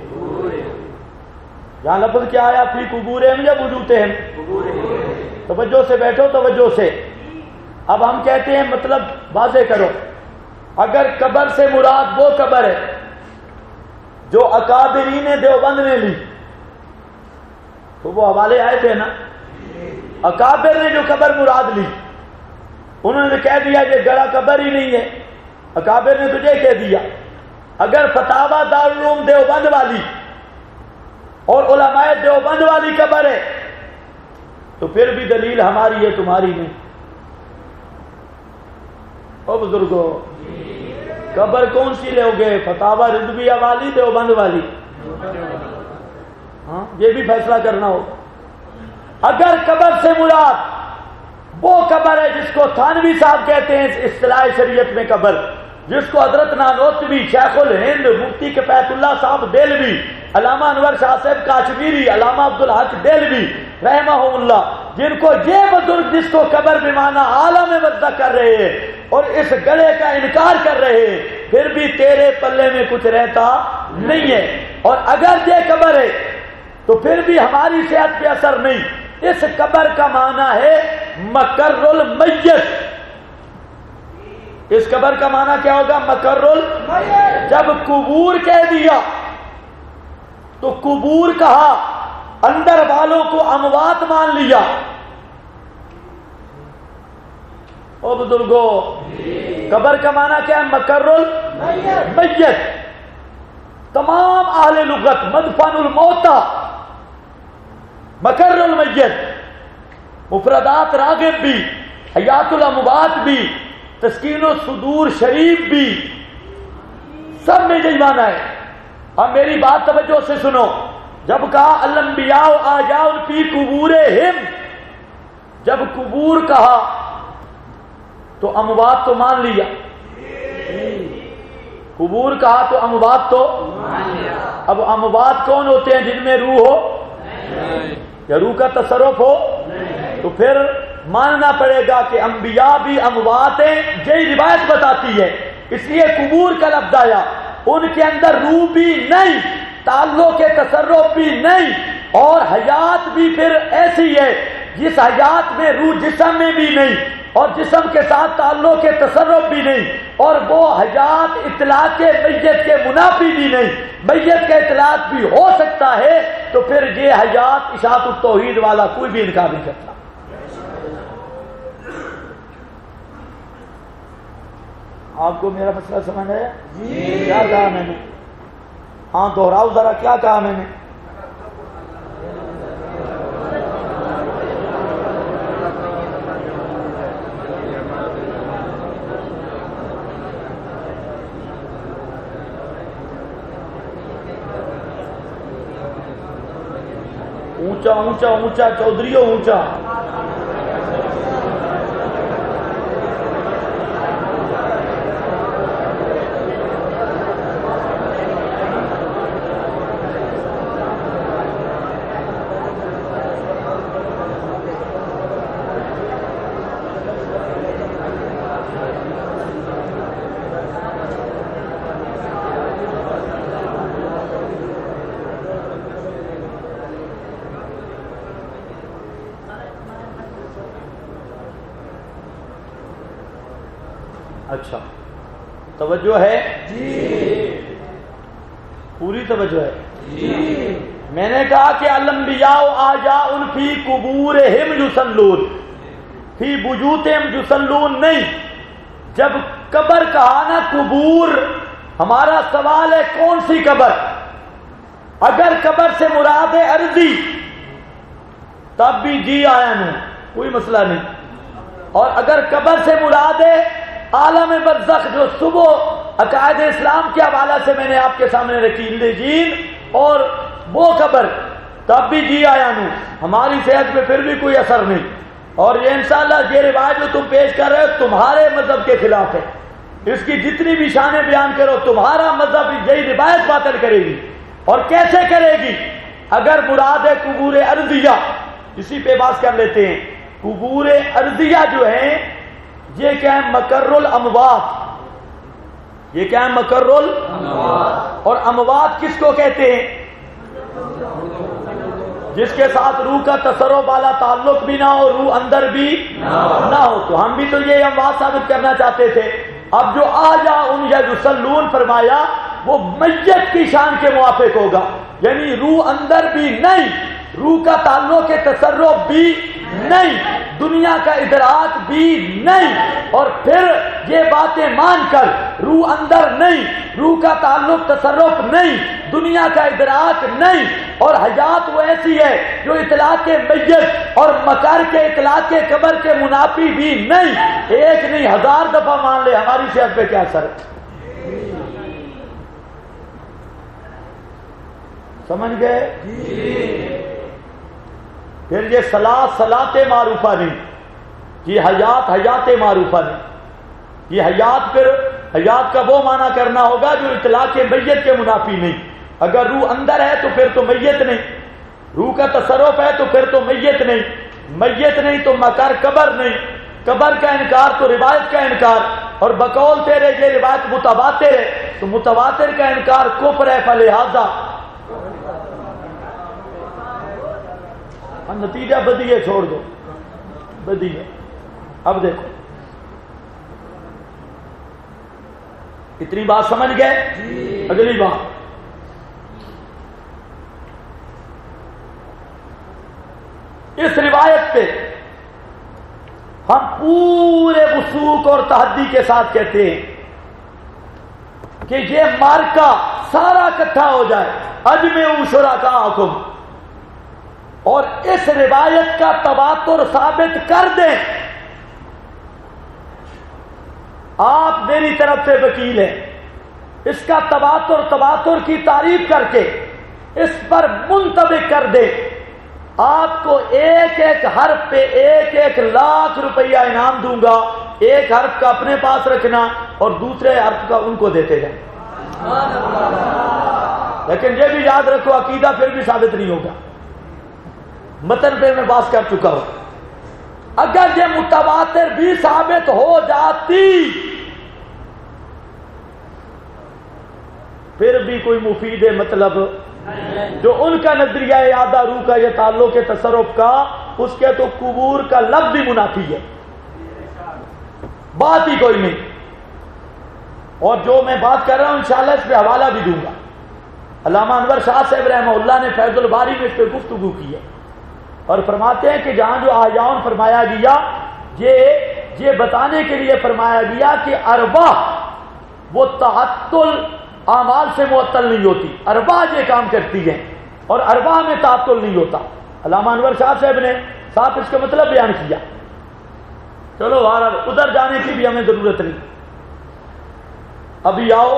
یہاں لفظ کیا آیا؟ فی قبورہم یا بیوتہم؟ توجہ سے بیٹھو، توجہ سے۔ اب ہم کہتے ہیں مطلب واضح کرو، اگر قبر سے مراد وہ قبر ہے جو اکابرین دیوبند نے لی، تو وہ حوالے آئے تھے نا، اکابر نے جو قبر مراد لی، انہوں نے کہہ دیا یہ گڑا قبر ہی نہیں ہے، اکابر نے تجھے کہہ دیا۔ اگر فتاوی دارالعلوم دیوبند والی اور علماء دیوبند والی قبر ہے تو پھر بھی دلیل ہماری ہے، تمہاری نہیں۔ او بزرگو، قبر کون سی لو گے؟ فتاوی رضویہ والی، دیوبند والی؟ ہاں یہ بھی فیصلہ کرنا ہو۔ اگر قبر سے مراد وہ قبر ہے جس کو تھانوی صاحب کہتے ہیں اصطلاح شریعت میں قبر، جس کو حضرت نانوتوی، شیخ الہند، مفتی کفایت اللہ صاحب دہلوی، علامہ انور شاہ صاحب کاشمیری، علامہ عبدالحق دہلوی رحمہ اللہ، جن کو یہ بزرگ جس کو قبر بمعنی عالم وضع کر رہے ہیں اور اس گڑے کا انکار کر رہے ہیں، پھر بھی تیرے پلے میں کچھ رہتا نہیں ہے۔ اور اگر یہ قبر ہے تو پھر بھی ہماری صحت پہ اثر نہیں۔ اس قبر کا معنی ہے مقر المیت۔ اس قبر کا معنی کیا ہوگا؟ مقر المیت۔ جب قبور کہہ دیا تو قبور کہا، اندر والوں کو اموات مان لیا۔ او بزرگو، قبر کا معنی کیا ہے؟ مقر المیت۔ تمام اہل لغت مدفن الموتى، مکر المیت، مفردات راغب بھی، حیات الاموات بھی، تسکین الصدور شریف بھی، سب میں یہی معنی ہے۔ اب میری بات توجہ سے سنو، جب کہا الانبیاء آجاؤ فی قبورہم، جب قبور کہا تو اموات تو مان لیا، قبور کہا تو اموات تو مان لیا۔ اب اموات کون ہوتے ہیں؟ جن میں روح ہو یا روح کا تصرف ہو، تو پھر ماننا پڑے گا کہ انبیاء بھی اموات ہیں، یہی روایت بتاتی ہے، اس لیے قبور کا لفظ آیا۔ ان کے اندر روح بھی نہیں، تعلق کے تصرف بھی نہیں، اور حیات بھی پھر ایسی ہے جس حیات میں روح جسم میں بھی نہیں اور جسم کے ساتھ تعلق کے تصرف بھی نہیں، اور وہ حیات اطلاق میت کے منافی بھی نہیں، میت کا اطلاق بھی ہو سکتا ہے، تو پھر یہ حیات اشاعت التوحید والا کوئی بھی انکار نہیں کرتا۔ آپ کو میرا مسئلہ سمجھ ہے؟ کیا کہا میں نے؟ ہاں دوہراؤ ذرا، کیا کہا میں نے؟ اونچا اونچا اونچا چودھریو اونچا۔ اچھا توجہ ہے جی؟ پوری توجہ ہے جی؟ میں نے کہا کہ الانبیاء آجاء فی قبورہم یصلون، فی بیوتہم یصلون نہیں۔ جب قبر کہا نا قبور، ہمارا سوال ہے کون سی قبر؟ اگر قبر سے مراد ہے ارضی تب بھی جی آیا نہیں، کوئی مسئلہ نہیں، اور اگر قبر سے مراد ہے عالم برزخ جو صبح عقائد اسلام کے حوالے سے میں نے آپ کے سامنے رکھی جین اور وہ قبر، تب بھی جی آیا نہیں، ہماری صحت پہ پھر بھی کوئی اثر نہیں۔ اور یہ انشاءاللہ یہ روایت جو تم پیش کر رہے ہو تمہارے مذہب کے خلاف ہے، اس کی جتنی بھی شانیں بیان کرو تمہارا مذہب یہی روایت باطل کرے گی۔ اور کیسے کرے گی؟ اگر مراد ہے قبور ارضیہ، اسی پہ بات کر لیتے ہیں۔ قبور ارضیہ جو ہیں یہ کیا ہے؟ مکر الاموات، یہ کیا ہے؟ مکر الاموات۔ اور اموات کس کو کہتے ہیں؟ جس کے ساتھ روح کا تصرف والا تعلق بھی نہ ہو، روح اندر بھی نہ ہو۔ تو ہم بھی تو یہ اموات ثابت کرنا چاہتے تھے۔ اب جو آجا ان یصلون فرمایا وہ میت کی شان کے موافق ہوگا، یعنی روح اندر بھی نہیں، روح کا تعلق کے تصرف بھی نہیں، دنیا کا ادراک بھی نہیں، اور پھر یہ باتیں مان کر روح اندر نہیں، روح کا تعلق تصرف نہیں، دنیا کا ادراک نہیں، اور حیات وہ ایسی ہے جو اطلاق کے میت اور مکر کے اطلاق کے قبر کے منافی بھی نہیں، ایک نہیں 1000 دفعہ مان لے، ہماری صحت پہ کیا اثر ہے؟ سمجھ گئے؟ پھر یہ صلاۃ معروفہ نہیں، یہ حیات معروفہ نہیں، یہ حیات پھر حیات کا وہ معنی کرنا ہوگا جو اطلاق کے میت کے منافی نہیں۔ اگر روح اندر ہے تو پھر تو میت نہیں، روح کا تصرف ہے تو پھر تو میت نہیں، میت نہیں تو مکر قبر نہیں، قبر کا انکار تو روایت کا انکار، اور بقول تیرے یہ روایت متواتر ہے تو متواتر کا انکار کفر ہے، فلہذا نتیجہ بدی ہے، چھوڑ دو، بدی ہے۔ اب دیکھو اتنی بات سمجھ گئے؟ اگلی بات اس روایت پہ ہم پورے وثوق اور تحدی کے ساتھ کہتے ہیں کہ یہ مارکا سارا اکٹھا ہو جائے، اجمعوا شرکاءکم، اور اس روایت کا تواتر ثابت کر دیں. آپ میری طرف سے وکیل ہیں. اس کا تواتر کی تعریف کر کے اس پر منطبق کر دے. آپ کو ایک ایک حرف پہ 1,00,000 روپیہ انعام دوں گا. ایک حرف کا اپنے پاس رکھنا اور دوسرے حرف کا ان کو دیتے جائیں. لیکن یہ بھی یاد رکھو عقیدہ پھر بھی ثابت نہیں ہوگا. متن پہ میں بات کر چکا ہوں. اگر یہ متواتر بھی ثابت ہو جاتی پھر بھی کوئی مفید مطلب جو ان کا نظریہ اعادہ روح کا یہ تعلق تصرف کا اس کے تو قبور کا لفظ بھی منافی ہے. بات ہی کوئی نہیں. اور جو میں بات کر رہا ہوں انشاءاللہ اس پہ حوالہ بھی دوں گا. علامہ انور شاہ صاحب رحمہ اللہ نے فیض الباری میں اس پہ گفتگو کی ہے اور فرماتے ہیں کہ جہاں جو احیاء فرمایا گیا یہ بتانے کے لیے فرمایا گیا کہ ارواح وہ تعطل اعمال سے معطل نہیں ہوتی. ارواح یہ کام کرتی ہیں اور ارواح میں تعطل نہیں ہوتا. علامہ انور شاہ صاحب نے صاحب اس کا مطلب بیان کیا. چلو بہرحال ادھر جانے کی بھی ہمیں ضرورت نہیں. ابھی آؤ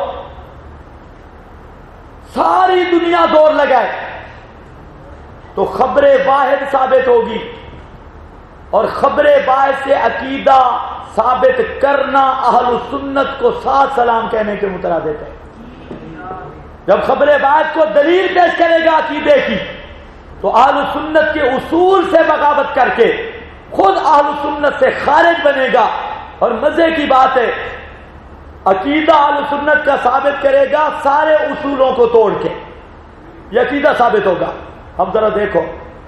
ساری دنیا دور لگائے تو خبر واحد ثابت ہوگی اور خبر واحد سے عقیدہ ثابت کرنا اہل سنت کو سات سلام کہنے کے مترادف ہے. جب خبر واحد کو دلیل پیش کرے گا عقیدے کی تو اہل سنت کے اصول سے بغاوت کر کے خود اہل سنت سے خارج بنے گا. اور مزے کی بات ہے عقیدہ اہل سنت کا ثابت کرے گا سارے اصولوں کو توڑ کے. یہ عقیدہ ثابت ہوگا. اب ذرا دیکھو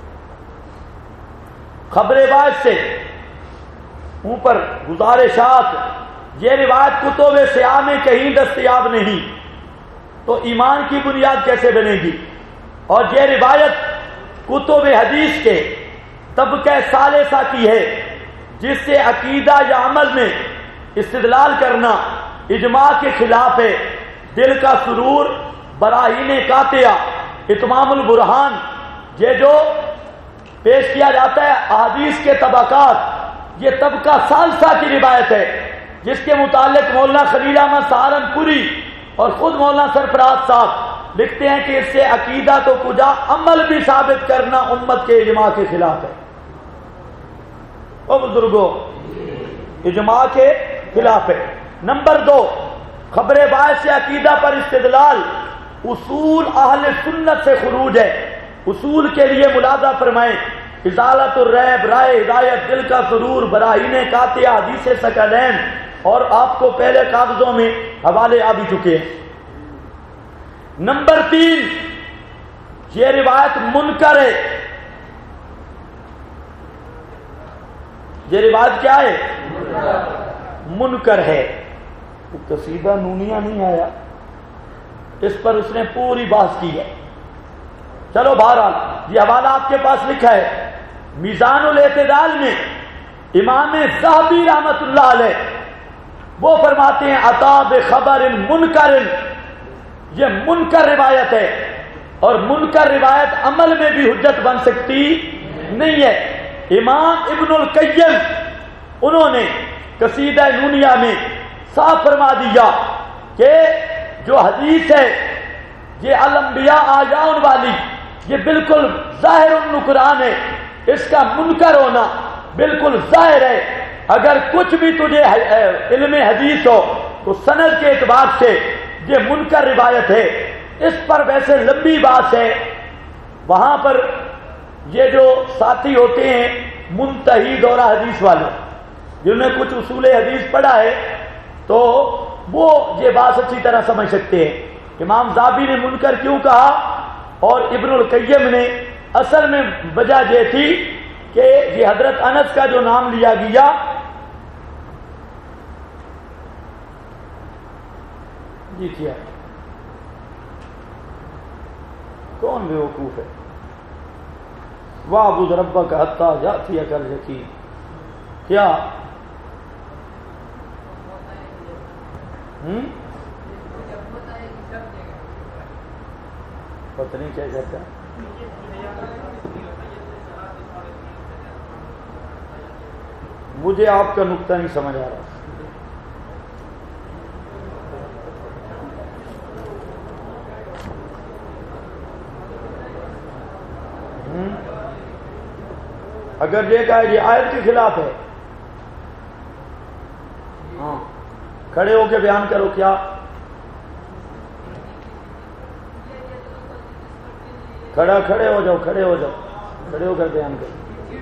خبر واحد سے اوپر گزارشات. یہ روایت کتب سیاہ میں کہیں دستیاب نہیں تو ایمان کی بنیاد کیسے بنے گی؟ اور یہ روایت کتب حدیث کے طبقہ ثالثہ کی ہے جس سے عقیدہ یا عمل میں استدلال کرنا اجماع کے خلاف ہے. دل کا سرور، براہین قاطعہ، اتمام البرہان یہ جو پیش کیا جاتا ہے احادیث کے طبقات یہ طبقہ ثالثہ کی روایت ہے جس کے متعلق مولانا خلیل احمد سہارنپوری اور خود مولانا سرفراز صاحب لکھتے ہیں کہ اس سے عقیدہ تو کجا عمل بھی ثابت کرنا امت کے اجماع کے خلاف ہے. او بزرگوں اجماع کے خلاف ہے. نمبر 2 خبر واحد سے عقیدہ پر استدلال اصول اہل سنت سے خروج ہے. اصول کے لیے ملاحظہ فرمائیں ازالت الریب، رائے ہدایت، دل کا سرور، براہین قاطعہ، حدیث ثقلین اور آپ کو پہلے کاغذوں میں حوالے آ بھی چکے ہیں. نمبر 3 یہ روایت منکر ہے. یہ روایت کیا ہے؟ منکر ہے. قصیدہ نونیہ نہیں آیا اس پر اس نے پوری بحث کی ہے. چلو بہرحال یہ حوالہ آپ کے پاس لکھا ہے. میزان الاعتدال میں امام ذہبی رحمت اللہ علیہ وہ فرماتے ہیں عطا بخبر منکر، یہ منکر روایت ہے اور منکر روایت عمل میں بھی حجت بن سکتی نہیں ہے. امام ابن القیم انہوں نے قصیدہ نونیہ میں صاف فرما دیا کہ جو حدیث ہے یہ الانبیاء آیاؤن والی یہ بالکل ظاہر النکران ہے. اس کا منکر ہونا بالکل ظاہر ہے. اگر کچھ بھی تجھے علم حدیث ہو تو سند کے اعتبار سے یہ منکر روایت ہے. اس پر ویسے لمبی بات ہے. وہاں پر یہ جو ساتھی ہوتے ہیں منتہی دورہ حدیث والے جنہوں نے کچھ اصول حدیث پڑھا ہے تو وہ یہ بات اچھی طرح سمجھ سکتے ہیں. امام ذہبی نے منکر کیوں کہا اور ابن القیم نے اصل میں وجہ یہ تھی کہ یہ حضرت انس کا جو نام لیا گیا جی کیا کون بیوقوف ہے؟ وَاعْبُدْ رَبَّكَ حَتَّى يَأْتِيَكَ الْيَقِينُ. کیا پتہ نہیں کیا کہتا ہے. مجھے آپ کا نقطہ نہیں سمجھ آ رہا. اگر یہ کہا یہ آیت کے خلاف ہے، ہاں کھڑے ہو کے بیان کرو. کیا کھڑے ہو جاؤ، کھڑے ہو جاؤ، کھڑے ہو کر بیان کرو.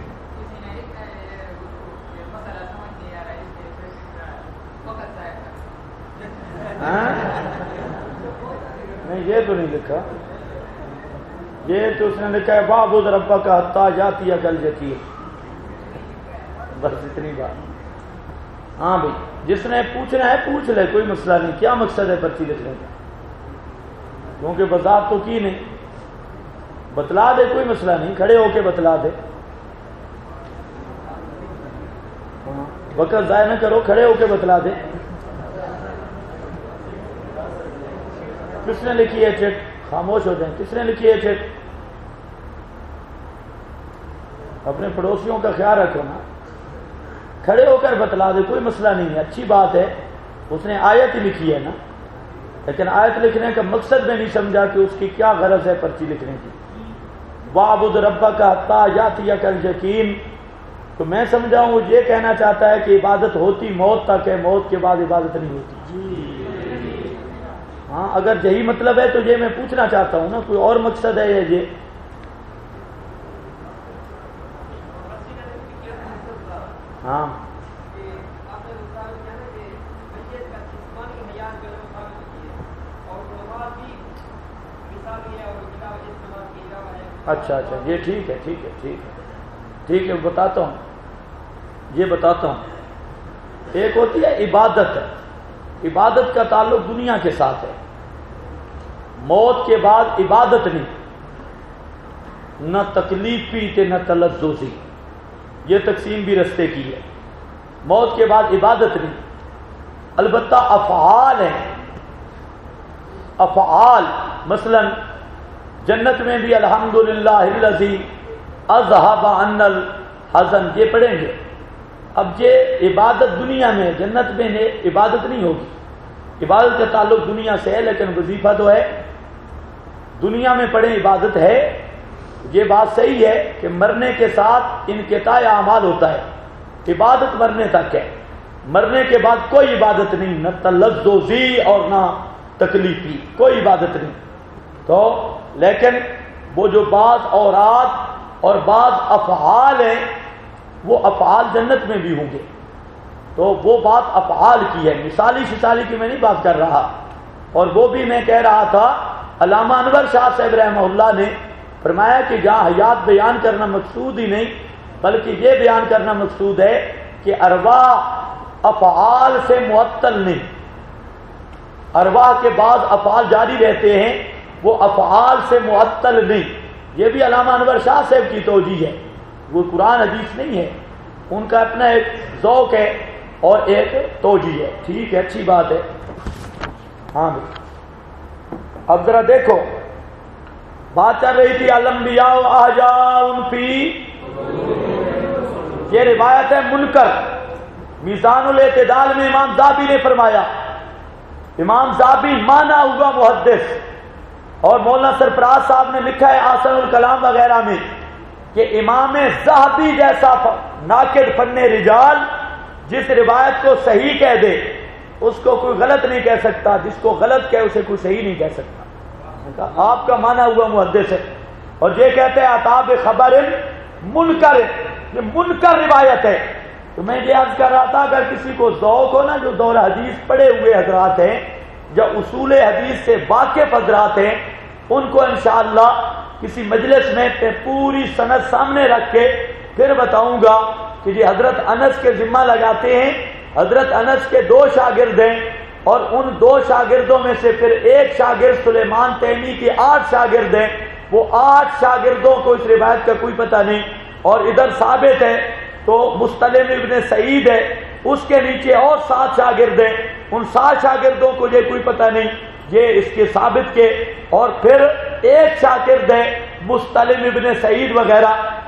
نہیں یہ تو نہیں لکھا، یہ تو اس نے لکھا ہے وَاعْبُدْ رَبَّكَ حَتَّىٰ يَأْتِيَكَ الْيَقِينُ، بس اتنی بات. ہاں بھائی جس نے پوچھنا ہے پوچھ لے، کوئی مسئلہ نہیں. کیا مقصد ہے پرچی لکھنے کا؟ کیونکہ وضاحت تو کی نہیں، بتلا دے، کوئی مسئلہ نہیں، کھڑے ہو کے بتلا دے. وقت ضائع نہ کرو، کھڑے ہو کے بتلا دے. کس نے لکھی ہے چیٹ؟ خاموش ہو جائیں. کس نے لکھی ہے چیٹ؟ اپنے پڑوسیوں کا خیال رکھو نا، کھڑے ہو کر بتلا دے، کوئی مسئلہ نہیں ہے. اچھی بات ہے، اس نے آیت لکھی ہے نا، لیکن آیت لکھنے کا مقصد میں نہیں سمجھا کہ اس کی کیا غرض ہے پرچی لکھنے کی. وَاعْبُدْ رَبَّكَ حَتَّىٰ يَأْتِيَكَ الْيَقِينُ، تو میں سمجھا ہوں یہ کہنا چاہتا ہے کہ عبادت ہوتی موت تک ہے، موت کے بعد عبادت نہیں ہوتی. ہاں اگر یہی مطلب ہے تو یہ میں پوچھنا چاہتا ہوں نا، کوئی اور مقصد ہے یہ؟ ہاں اچھا یہ ٹھیک ہے، ٹھیک ہے، ٹھیک ہے، ٹھیک ہے. بتاتا ہوں، یہ بتاتا ہوں. ایک ہوتی ہے عبادت، عبادت کا تعلق دنیا کے ساتھ ہے. موت کے بعد عبادت نہیں، نہ تکلیفی تے نہ تلذذی، یہ تقسیم بھی رستے کی ہے. موت کے بعد عبادت نہیں، البتہ افعال ہیں. افعال مثلا جنت میں بھی الحمدللہ الذی اذھب عنا الحزن، یہ پڑھیں گے. اب یہ عبادت دنیا میں، جنت میں عبادت نہیں ہوگی. عبادت کا تعلق دنیا سے ہے، لیکن وظیفہ تو ہے دنیا میں پڑھیں، عبادت ہے. یہ بات صحیح ہے کہ مرنے کے ساتھ انقطاع اعمال ہوتا ہے، عبادت مرنے تک ہے. مرنے کے بعد کوئی عبادت نہیں، نہ تلذذی اور نہ تکلیفی، کوئی عبادت نہیں. تو لیکن وہ جو بعض اوراد اور بعض افعال ہیں، وہ افعال جنت میں بھی ہوں گے. تو وہ بات افعال کی ہے، مثالی شسالی کی میں نہیں بات کر رہا. اور وہ بھی میں کہہ رہا تھا، علامہ انور شاہ صاحب رحمہ اللہ نے فرمایا کہ جہاں حیات بیان کرنا مقصود ہی نہیں، بلکہ یہ بیان کرنا مقصود ہے کہ ارواح افعال سے معطل نہیں. ارواح کے بعد افعال جاری رہتے ہیں، وہ افعال سے معطل نہیں. یہ بھی علامہ انور شاہ صاحب کی توجیہ ہے، وہ قرآن حدیث نہیں ہے، ان کا اپنا ایک ذوق ہے اور ایک توجیہ ہے. ٹھیک ہے، اچھی بات ہے. ہاں اب ذرا دیکھو، بات چل رہی تھی الانبیاء احیاء فی، یہ روایت ہے منکر. میزان الاعتدال میں امام ذہبی نے فرمایا، امام ذہبی مانا ہوا محدث، اور مولانا سرفراز صاحب نے لکھا ہے احسن الکلام وغیرہ میں کہ امام ذہبی جیسا ناقد فن رجال جس روایت کو صحیح کہہ دے اس کو کوئی غلط نہیں کہہ سکتا، جس کو غلط کہے اسے کوئی صحیح نہیں کہہ سکتا. آپ کا مانا ہوا محدث ہے. اور یہ کہتے ہیں عطاب خبر منکر، یہ منکر روایت ہے. تو میں یہ عرض کر رہا تھا اگر کسی کو ذوق ہو نا، جو دور حدیث پڑھے ہوئے حضرات ہیں یا اصول حدیث سے واقف حضرات ہیں، ان کو انشاءاللہ کسی مجلس میں پوری سند سامنے رکھ کے پھر بتاؤں گا کہ یہ حضرت انس کے ذمہ لگاتے ہیں. حضرت انس کے 2 شاگرد ہیں، اور ان 2 شاگردوں میں سے پھر ایک شاگرد سلیمان تیمی کے 8 شاگرد ہیں. وہ 8 شاگردوں کو اس روایت کا کوئی پتہ نہیں. اور ادھر ثابت ہے تو مستلم ابن سعید ہے، اس کے نیچے اور 7 شاگرد ہیں، ان 7 شاگردوں کو یہ کوئی پتہ نہیں یہ اس کے ثابت کے. اور پھر ایک شاگرد ہے مستلم ابن سعید وغیرہ،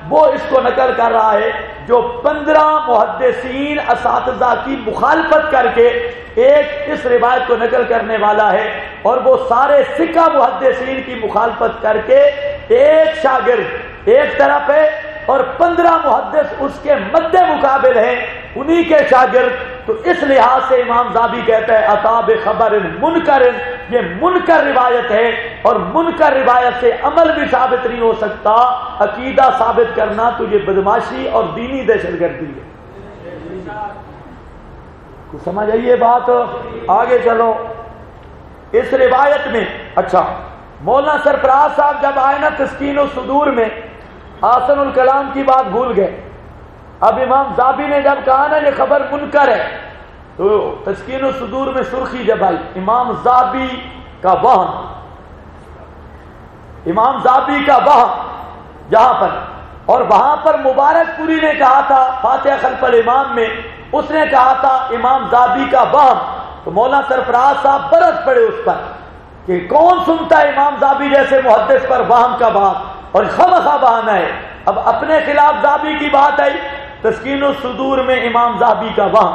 وہ اس کو نقل کر رہا ہے جو 15 محدثین اساتذہ کی مخالفت کر کے ایک اس روایت کو نقل کرنے والا ہے، اور وہ سارے ثقہ محدثین کی مخالفت کر کے ایک شاگرد ایک طرف ہے اور 15 محدث اس کے مد مقابل ہیں، انہی کے شاگرد. تو اس لحاظ سے امام ذہبی کہتا ہے اتا بخبر منکر، یہ منکر روایت ہے، اور منکر روایت سے عمل بھی ثابت نہیں ہو سکتا، عقیدہ ثابت کرنا تو یہ بدماشی اور دینی دہشت گردی ہے. کچھ سمجھ آئیے بات؟ آگے چلو. اس روایت میں اچھا مولانا سرفراز صاحب جب آئے نا تسکین الصدور میں آسن الکلام کی بات بھول گئے. اب امام ذہبی نے جب کہا نا یہ خبر منکر ہے تو تسکین الصدور میں سرخی جب آئی امام ذہبی کا وہم، امام ذہبی کا وہم جہاں پر، اور وہاں پر مبارک پوری نے کہا تھا فاتحہ خلف الامام میں، اس نے کہا تھا امام ذہبی کا وہم. تو مولانا سرفراز صاحب برس پڑے اس پر کہ کون سنتا ہے امام ذہبی جیسے محدث پر وہم کا بات، اور خواہ بہانہ ہے. اب اپنے خلاف ذہبی کی بات آئی تسکین الصدور میں امام ذہبی کا وہم،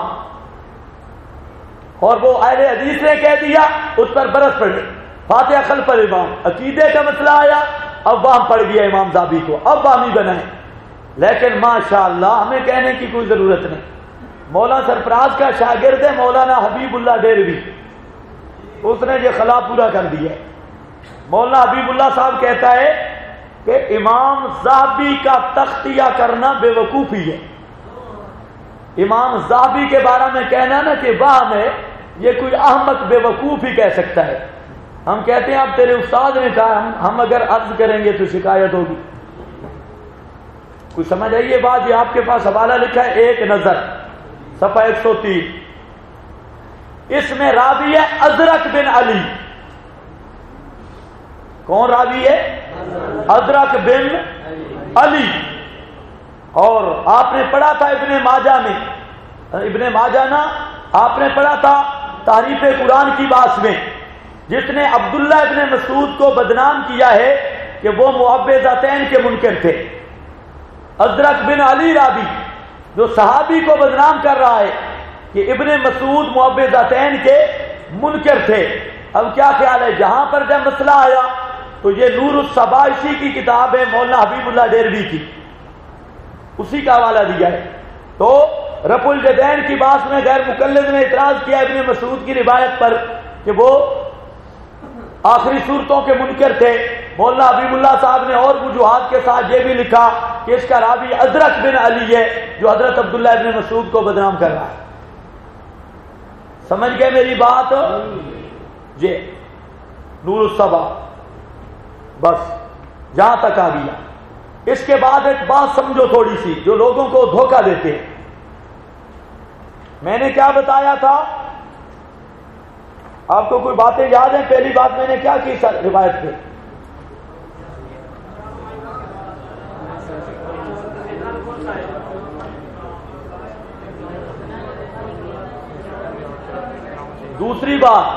اور وہ اہل حدیث نے کہہ دیا، اس پر برس پڑے. فاتحہ خلف الامام عقیدے کا مسئلہ آیا، اب وہم پڑ گیا امام ذہبی کو، اب واہمی بنائے. لیکن ماشاءاللہ ہمیں کہنے کی کوئی ضرورت نہیں. مولانا سرفراز کا شاگرد ہے مولانا حبیب اللہ ڈیروی، اس نے یہ خلا پورا کر دیا. مولانا حبیب اللہ صاحب کہتا ہے کہ امام ذہبی کا تختیہ کرنا بے وقوفی ہے. امام ذہبی کے بارے میں کہنا نا کہ وہم ہے، یہ کوئی احمق بے وقوف ہی کہہ سکتا ہے. ہم کہتے ہیں اب تیرے استاد نے کہا، ہم اگر عرض کریں گے تو شکایت ہوگی. کچھ سمجھ آئیے بات؟ یہ آپ کے پاس حوالہ لکھا ہے ایک نظر صفحہ 103. اس میں راوی ہے ازرق بن علی. کون راوی ہے؟ ازرق بن علی. اور آپ نے پڑھا تھا ابن ماجہ میں، ابن ماجہ نا آپ نے پڑھا تھا تعریف قرآن کی باس میں، جس نے عبداللہ ابن مسعود کو بدنام کیا ہے کہ وہ معوذتین کے منکر تھے. ازرق بن علی راوی جو صحابی کو بدنام کر رہا ہے کہ ابن مسعود معوذتین کے منکر تھے. اب کیا خیال ہے؟ جہاں پر جب مسئلہ آیا تو یہ نور الصباح اسی کی کتاب ہے مولانا حبیب اللہ ڈیروی کی، اسی کا حوالہ دیا ہے. تو رفع الجدین کی بات میں غیر مقلد نے اعتراض کیا ابن مسعود کی روایت پر کہ وہ آخری صورتوں کے منکر تھے. مولانا حبیب اللہ صاحب نے اور وجوہات کے ساتھ یہ بھی لکھا کہ اس کا راوی ازرق بن علی ہے جو حضرت عبداللہ ابن مسعود کو بدنام کر رہا ہے. سمجھ گئے میری بات؟ یہ نور الصباح بس جہاں تک آ گیا. اس کے بعد ایک بات سمجھو تھوڑی سی جو لوگوں کو دھوکہ دیتے ہیں. میں نے کیا بتایا تھا آپ کو؟ کوئی باتیں یاد ہیں؟ پہلی بات میں نے کیا کی روایت پہ؟ دوسری بات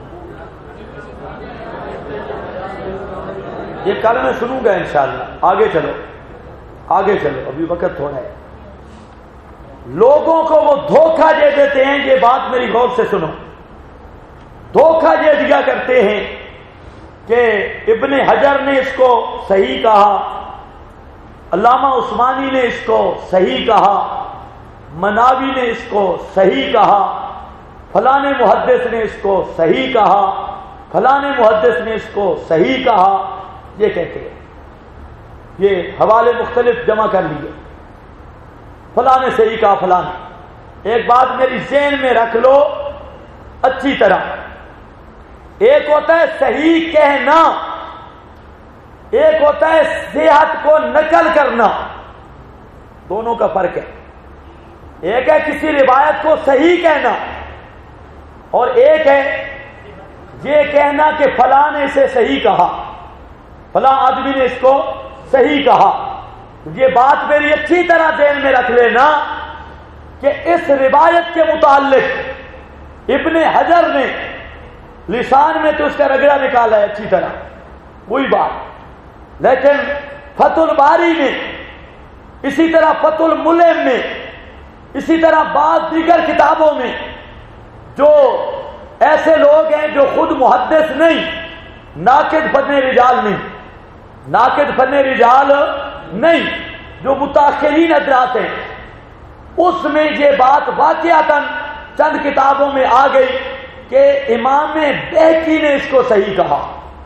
یہ کل میں سنوں گا انشاءاللہ. آگے چلو آگے چلو، ابھی وقت تھوڑا ہے. لوگوں کو وہ دھوکہ دے دیتے ہیں، یہ بات میری غور سے سنو. دھوکہ یہ دیا کرتے ہیں کہ ابن حجر نے اس کو صحیح کہا، علامہ عثمانی نے اس کو صحیح کہا، مناوی نے اس کو صحیح کہا، فلاں محدث نے اس کو صحیح کہا، فلاں محدث نے اس کو صحیح کہا. یہ کہتے ہیں، یہ حوالے مختلف جمع کر لیے، فلاں نے صحیح کہا فلاں نے. ایک بات میری ذہن میں رکھ لو اچھی طرح، ایک ہوتا ہے صحیح کہنا، ایک ہوتا ہے صحت کو نقل کرنا. دونوں کا فرق ہے. ایک ہے کسی روایت کو صحیح کہنا، اور ایک ہے یہ کہنا کہ فلاں نے اسے صحیح کہا، فلاں آدمی نے اس کو صحیح کہا. یہ بات میری اچھی طرح ذہن میں رکھ لینا کہ اس روایت کے متعلق ابن حجر نے لسان میں تو اس کا رگڑا نکالا ہے اچھی طرح، وہی بات. لیکن فتح الباری میں اسی طرح فتح الملم میں، اسی طرح بعض دیگر کتابوں میں جو ایسے لوگ ہیں جو خود محدث نہیں، ناقد فن رجال نہیں، ناقد فن رجال نہیں، جو متأخرین حضرات ہیں، اس میں یہ بات واقعتاً چند کتابوں میں آ گئی کہ امام بہقی نے اس کو صحیح کہا۔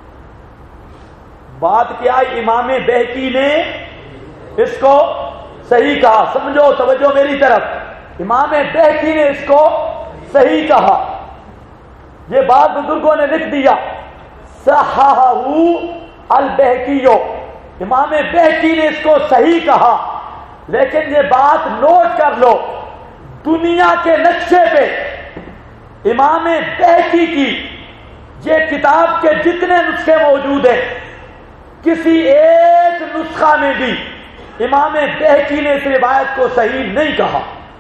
بات کیا ہے؟ امام بہقی نے اس کو صحیح کہا۔ سمجھو، توجہ میری طرف، امام بہقی نے اس کو صحیح کہا۔ یہ بات بزرگوں نے لکھ دیا، صححہ البہقی، امام بہقی نے اس کو صحیح کہا۔ لیکن یہ بات نوٹ کر لو، دنیا کے نقشے پہ امام بہقی کی یہ کتاب کے جتنے نسخے موجود ہیں، کسی ایک نسخہ میں بھی امام بہقی نے اس روایت کو صحیح نہیں کہا۔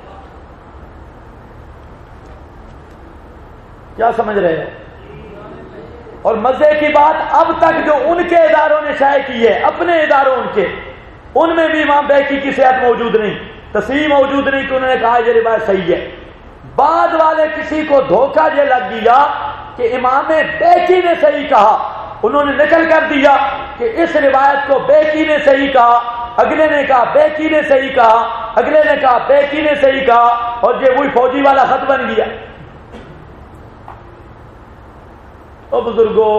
کیا سمجھ رہے ہیں؟ اور مزے کی بات، اب تک جو ان کے اداروں نے شائع کی ہے، اپنے اداروں ان میں بھی امام بہقی کی صحت موجود نہیں، تصحیح موجود نہیں کہ انہوں نے کہا یہ روایت صحیح ہے۔ بعد والے کسی کو دھوکہ یہ لگ گیا کہ امام بہقی نے صحیح کہا، انہوں نے نقل کر دیا کہ اس روایت کو بہقی نے صحیح کہا، اگلے نے کہا بہقی نے صحیح کہا، اگلے نے کہا بہقی نے صحیح کہا، اور یہ وہی فوجی والا خط بن گیا۔ او بزرگوں،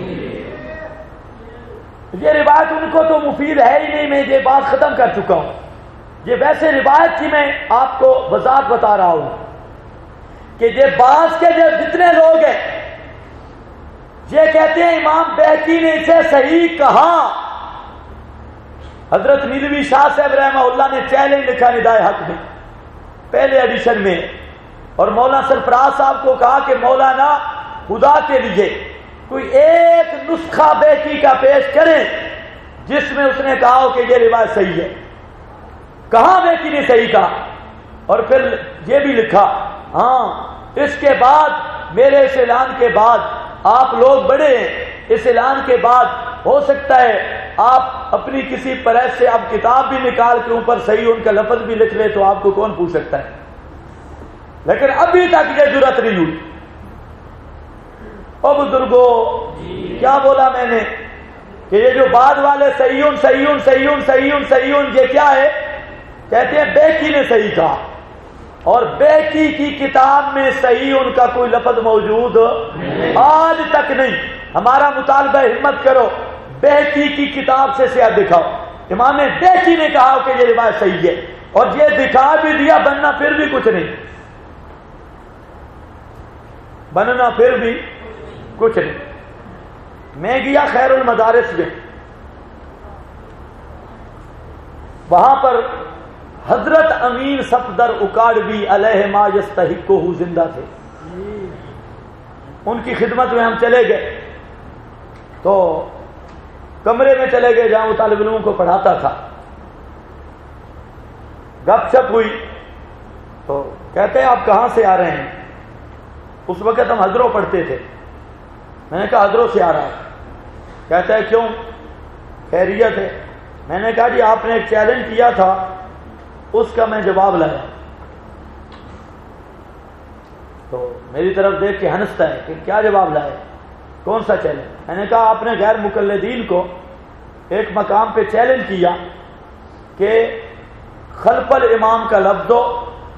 یہ روایت ان کو تو مفید ہے ہی نہیں، میں یہ بات ختم کر چکا ہوں۔ یہ ویسے روایت کی میں آپ کو وضاحت بتا رہا ہوں کہ یہ بعض کے جو جتنے لوگ ہیں یہ کہتے ہیں امام بہقی نے اسے صحیح کہا۔ حضرت نیلوی شاہ صاحب رحمہ اللہ نے چیلنج لکھا ندائے حق میں پہلے ایڈیشن میں، اور مولانا سرفراز صاحب کو کہا کہ مولانا خدا کے لیے کوئی ایک نسخہ بہقی کا پیش کریں جس میں اس نے کہا ہو کہ یہ روایت صحیح ہے۔ کہاں بہقی نے صحیح کہا؟ اور پھر یہ بھی لکھا، ہاں اس کے بعد میرے اس اعلان کے بعد آپ لوگ بڑے ہیں، اس اعلان کے بعد ہو سکتا ہے آپ اپنی کسی پریس سے اب کتاب بھی نکال کے اوپر صحیح ان کا لفظ بھی لکھ لے تو آپ کو کون پوچھ سکتا ہے، لیکن ابھی تک یہ جرأت نہیں ہوئی۔ او بزرگوں، کیا بولا میں نے کہ یہ جو بعد والے صحیحن صحیحن صحیحن صحیحن صحیحن یہ کیا ہے؟ کہتے ہیں بہقی نے صحیح کہا، اور بہقی کی کتاب میں صحیح ان کا کوئی لفظ موجود آج تک نہیں۔ ہمارا مطالبہ ہمت کرو، بہقی کی کتاب سے صحت دکھاؤ، امام بہقی نے کہا کہ یہ روایت صحیح ہے، اور یہ دکھا بھی دیا، بننا پھر بھی کچھ نہیں، بننا پھر بھی کچھ نہیں۔ میں گیا خیر المدارس میں، وہاں پر حضرت امین صفدر اکاڑوی علیہ ما یستحقہ زندہ تھے۔ ان کی خدمت میں ہم چلے گئے تو کمرے میں چلے گئے جہاں وہ طالب علموں کو پڑھاتا تھا۔ گپ شپ ہوئی تو کہتے ہیں آپ کہاں سے آ رہے ہیں؟ اس وقت ہم حضروں پڑھتے تھے۔ میں نے کہا حضروں سے آ رہا ہے۔ کہتا ہے کیوں؟ خیریت ہے؟ میں نے کہا جی آپ نے ایک چیلنج کیا تھا، اس کا میں جواب لایا۔ تو میری طرف دیکھ کے ہنستا ہے کہ کیا جواب لائے، کون سا چیلنج؟ میں نے کہا آپ نے غیر مقلدین کو ایک مقام پہ چیلنج کیا کہ خلف الامام کا لفظ ہو،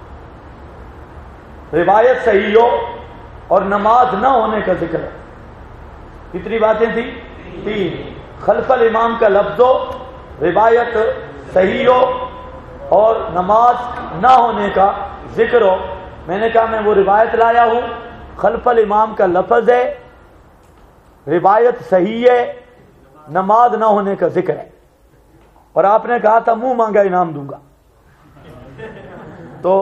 روایت صحیح ہو، اور نماز نہ ہونے کا ذکر ہے۔ کتنی باتیں تھیں؟ تین۔ خلف الامام کا لفظ ہو، روایت صحیح ہو، اور نماز نہ ہونے کا ذکر ہو۔ میں نے کہا میں وہ روایت لایا ہوں، خلف الامام کا لفظ ہے، روایت صحیح ہے، نماز نہ ہونے کا ذکر ہے، اور آپ نے کہا تھا منہ مانگا انعام دوں گا۔ تو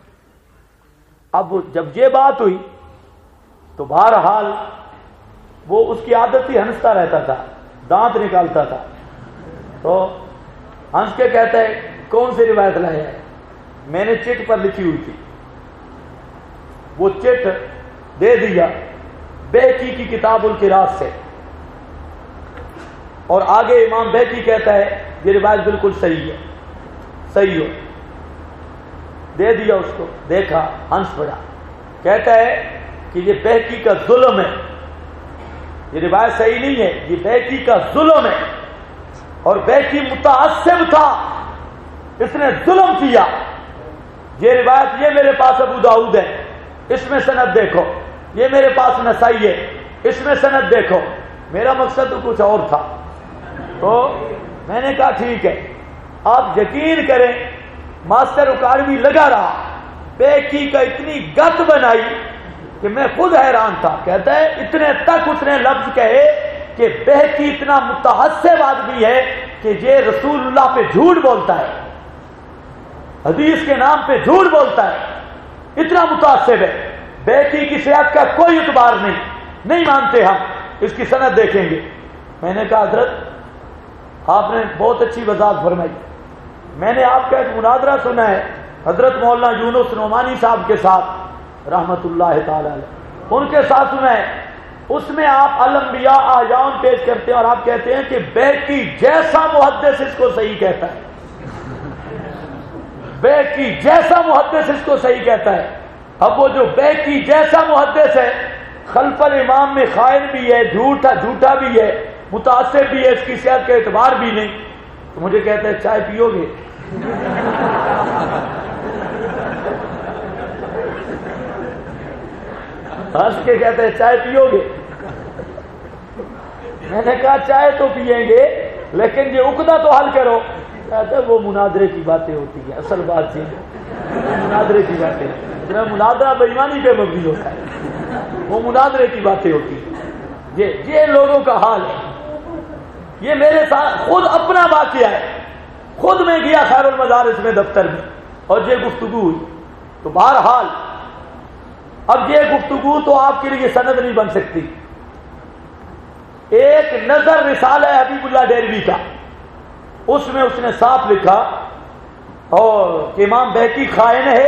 اب جب یہ بات ہوئی تو بہرحال وہ اس کی عادت تھی ہنستا رہتا تھا، دانت نکالتا تھا، تو ہنس کے کہتا ہے کون سی روایت لایا ہے؟ میں نے چٹ پر لکھی ہوئی تھی، وہ چٹ دے دیا بہقی کی کتاب القراءت سے، اور آگے امام بہقی کہتا ہے یہ روایت بالکل صحیح ہے۔ صحیح ہو، دے دیا اس کو، دیکھا ہنس پڑا، کہتا ہے کہ یہ بہکی کا ظلم ہے، یہ روایت صحیح نہیں ہے، یہ بہکی کا ظلم ہے، اور بہکی متعصب تھا، اس نے ظلم کیا۔ یہ روایت یہ میرے پاس ابو داؤد ہے، اس میں سند دیکھو، یہ میرے پاس نسائی ہے، اس میں سند دیکھو۔ میرا مقصد تو کچھ اور تھا، تو میں نے کہا ٹھیک ہے، آپ یقین کریں ماسٹر اکاڑوی لگا رہا، بہکی کا اتنی گت بنائی کہ میں خود حیران تھا۔ کہتا ہے اتنے تک اس نے لفظ کہے کہ بہکی اتنا متعصب آدمی ہے کہ یہ رسول اللہ پہ جھوٹ بولتا ہے، حدیث کے نام پہ جھوٹ بولتا ہے، اتنا متعصب ہے، بہکی کی صحت کا کوئی اعتبار نہیں مانتے ہم، اس کی سند دیکھیں گے۔ میں نے کہا حضرت آپ نے بہت اچھی وضاحت فرمائی، میں نے آپ کا ایک مناظرہ سنا ہے حضرت مولانا یونس نعمانی صاحب کے ساتھ رحمت اللہ تعالی علیہ، ان کے ساتھ سنا ہے، اس میں آپ الانبیاء اعیان پیش کرتے ہیں اور آپ کہتے ہیں کہ بہکی جیسا محدث اس کو صحیح کہتا ہے، بہکی جیسا محدث اس کو صحیح کہتا ہے۔ اب وہ جو بہکی جیسا محدث ہے خلف الامام میں خائن بھی ہے، جھوٹا بھی ہے، متعصب بھی ہے، اس کی صحت کا اعتبار بھی نہیں، تو مجھے کہتا ہے چائے پیو گے؟ ہنس کے کہتے ہیں چائے پیو گے؟ میں نے کہا چائے تو پیئیں گے لیکن یہ عقدہ تو حل کرو۔ کہتے ہیں وہ مناظرے کی باتیں ہوتی ہیں، اصل بات یہ مناظرے کی باتیں، مناظرہ بے ایمانی پہ مبنی ہوتا ہے، وہ مناظرے کی باتیں ہوتی ہیں۔ یہ لوگوں کا حال ہے، یہ میرے ساتھ خود اپنا واقعہ ہے، خود میں گیا خیر المدارس میں دفتر میں اور یہ گفتگو ہوئی، تو بہرحال اب یہ گفتگو تو آپ کے لیے سند نہیں بن سکتی۔ ایک نظر رسالہ ہے حبیب اللہ ڈیروی کا، اس میں اس نے صاف لکھا اور کہ امام بہقی خائن ہے،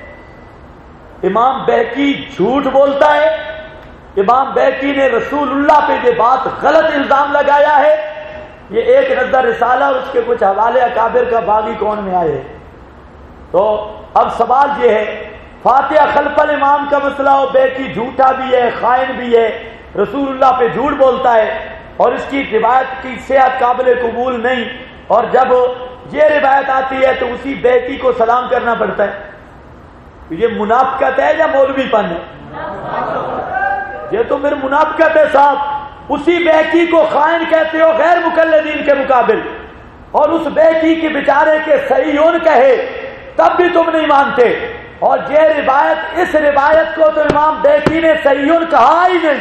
امام بہقی جھوٹ بولتا ہے، امام بہقی نے رسول اللہ پہ یہ بات غلط الزام لگایا ہے۔ یہ ایک نظر رسالہ، اس کے کچھ حوالے اکابر کا باغی کون میں آئے۔ تو اب سوال یہ ہے، فاتحہ خلف الامام کا مسئلہ ہو، بہقی جھوٹا بھی ہے، خائن بھی ہے، رسول اللہ پہ جھوٹ بولتا ہے اور اس کی روایت کی صحت قابل قبول نہیں، اور جب یہ روایت آتی ہے تو اسی بہقی کو سلام کرنا پڑتا ہے۔ یہ منافقت ہے یا مولوی پن ہے؟ یہ تو پھر منافقت ہے صاحب، اسی بہقی کو خائن کہتے ہو غیر مقلدین کے مقابل، اور اس بہقی کے بیچارے کے صحیحون کہے تب بھی تم نہیں مانتے، اور یہ روایت، اس روایت کو تو امام بہقی نے صحیحون کہا ہی نہیں،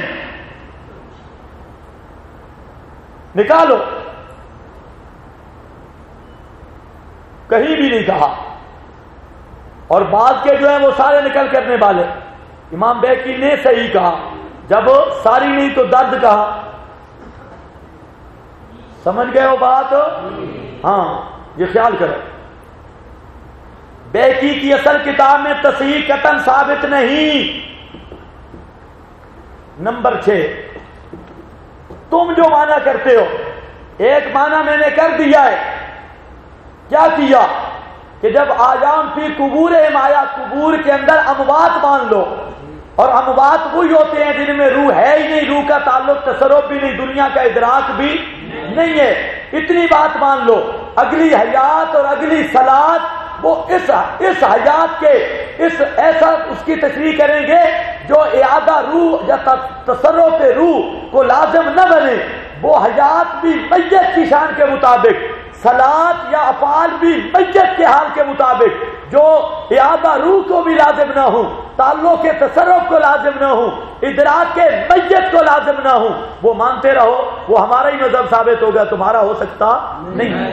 نکالو، کہیں بھی نہیں کہا، اور بعد کے جو ہیں وہ سارے نکل کرنے والے، امام بہقی نے صحیح کہا، جب ساری نہیں تو درد کہا، سمجھ گئے وہ بات؟ ہاں یہ خیال کرو، بہقی کی اصل کتاب میں تصحیح قطعاً ثابت نہیں۔ نمبر 6، تم جو معنی کرتے ہو، ایک معنی میں نے کر دیا ہے، کیا کیا کہ جب آجام فی قبور آیا، قبور کے اندر اموات مان لو، اور اموات وہی ہوتے ہیں جن میں روح ہے ہی نہیں، روح کا تعلق تصرف بھی نہیں، دنیا کا ادراک بھی نہیں ہے، اتنی بات مان لو، اگلی حیات اور اگلی صلات وہ اس حیات کے ایسا اس کی تشریح کریں گے جو اعادہ روح یا تصرف روح کو لازم نہ بنے، وہ حیات بھی میت کی شان کے مطابق، صلات یا افعال بھی میت کے حال کے مطابق، جو اعادہ روح کو بھی لازم نہ ہو، تعلق کے تصرف کو لازم نہ ہو، ادراک کے میت کو لازم نہ ہو، وہ مانتے رہو، وہ ہمارا ہی مذہب ثابت ہوگا، تمہارا ہو سکتا نہیں،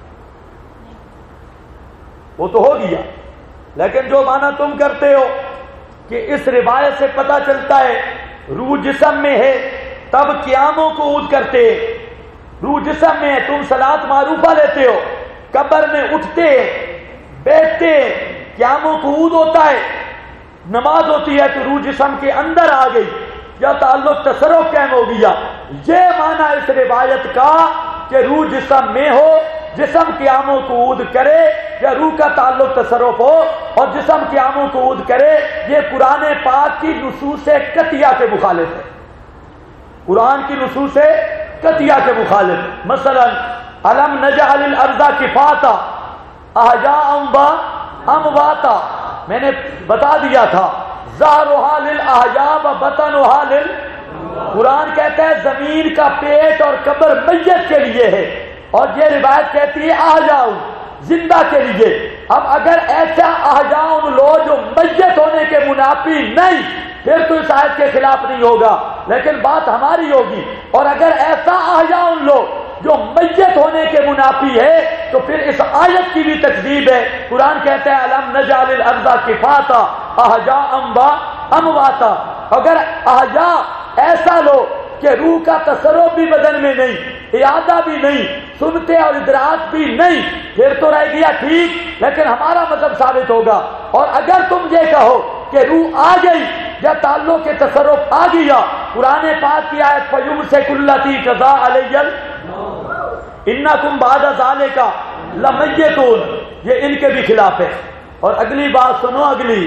وہ تو ہو گیا۔ لیکن جو معنی تم کرتے ہو کہ اس روایت سے پتہ چلتا ہے روح جسم میں ہے تب قیاموں کو عود کرتے، روح جسم میں ہے، تم صلاۃ معروفہ لیتے ہو، قبر میں اٹھتے بیٹھتے قیاموں کو عود ہوتا ہے، نماز ہوتی ہے تو روح جسم کے اندر آ گئی یا تعلق تصرف قائم ہو گیا، یہ معنی اس روایت کا کہ روح جسم میں ہو جسم قیام و قعود کرے یا روح کا تعلق تصرف ہو اور جسم قیام و قعود کرے، یہ قرآن پاک کی نصوص قطعیہ کے مخالف ہے، قرآن کی نصوص قطعیہ کے مخالف ہے۔ مثلا الم نجعل الارض کفاتا احیاء وامواتا، میں نے بتا دیا تھا ظاہرها للاحیاء وبطنها لل، قرآن کہتا ہے زمین کا پیٹ اور قبر میت کے لیے ہے، اور یہ روایت کہتی ہے احیاء زندہ کے لیے۔ اب اگر ایسا احیاء لو جو میت ہونے کے منافی نہیں، پھر تو اس آیت کے خلاف نہیں ہوگا، لیکن بات ہماری ہوگی۔ اور اگر ایسا احیاء لو جو میت ہونے کے منافی ہے تو پھر اس آیت کی بھی تکذیب ہے۔ قرآن کہتا ہے الم نجعل الارض کفاتا احیاء وامواتا، اگر احیاء ایسا لو کہ روح کا تصرف بھی بدن میں نہیں، ارادہ بھی نہیں، سنتے اور ادراک بھی نہیں، پھر تو رہ گیا ٹھیک، لیکن ہمارا مذہب ثابت ہوگا۔ اور اگر تم یہ کہو کہ روح آ گئی یا تعلق کے تصرف آ گیا، قرآن پاک کی آیت فَيُمْسِكُ الَّتِي قَضَىٰ عَلَيْهَا إِنَّكُمْ بَعْدَ ذَلِكَ لَمَيِّتُونَ، یہ ان کے بھی خلاف ہے۔ اور اگلی بات سنو، اگلی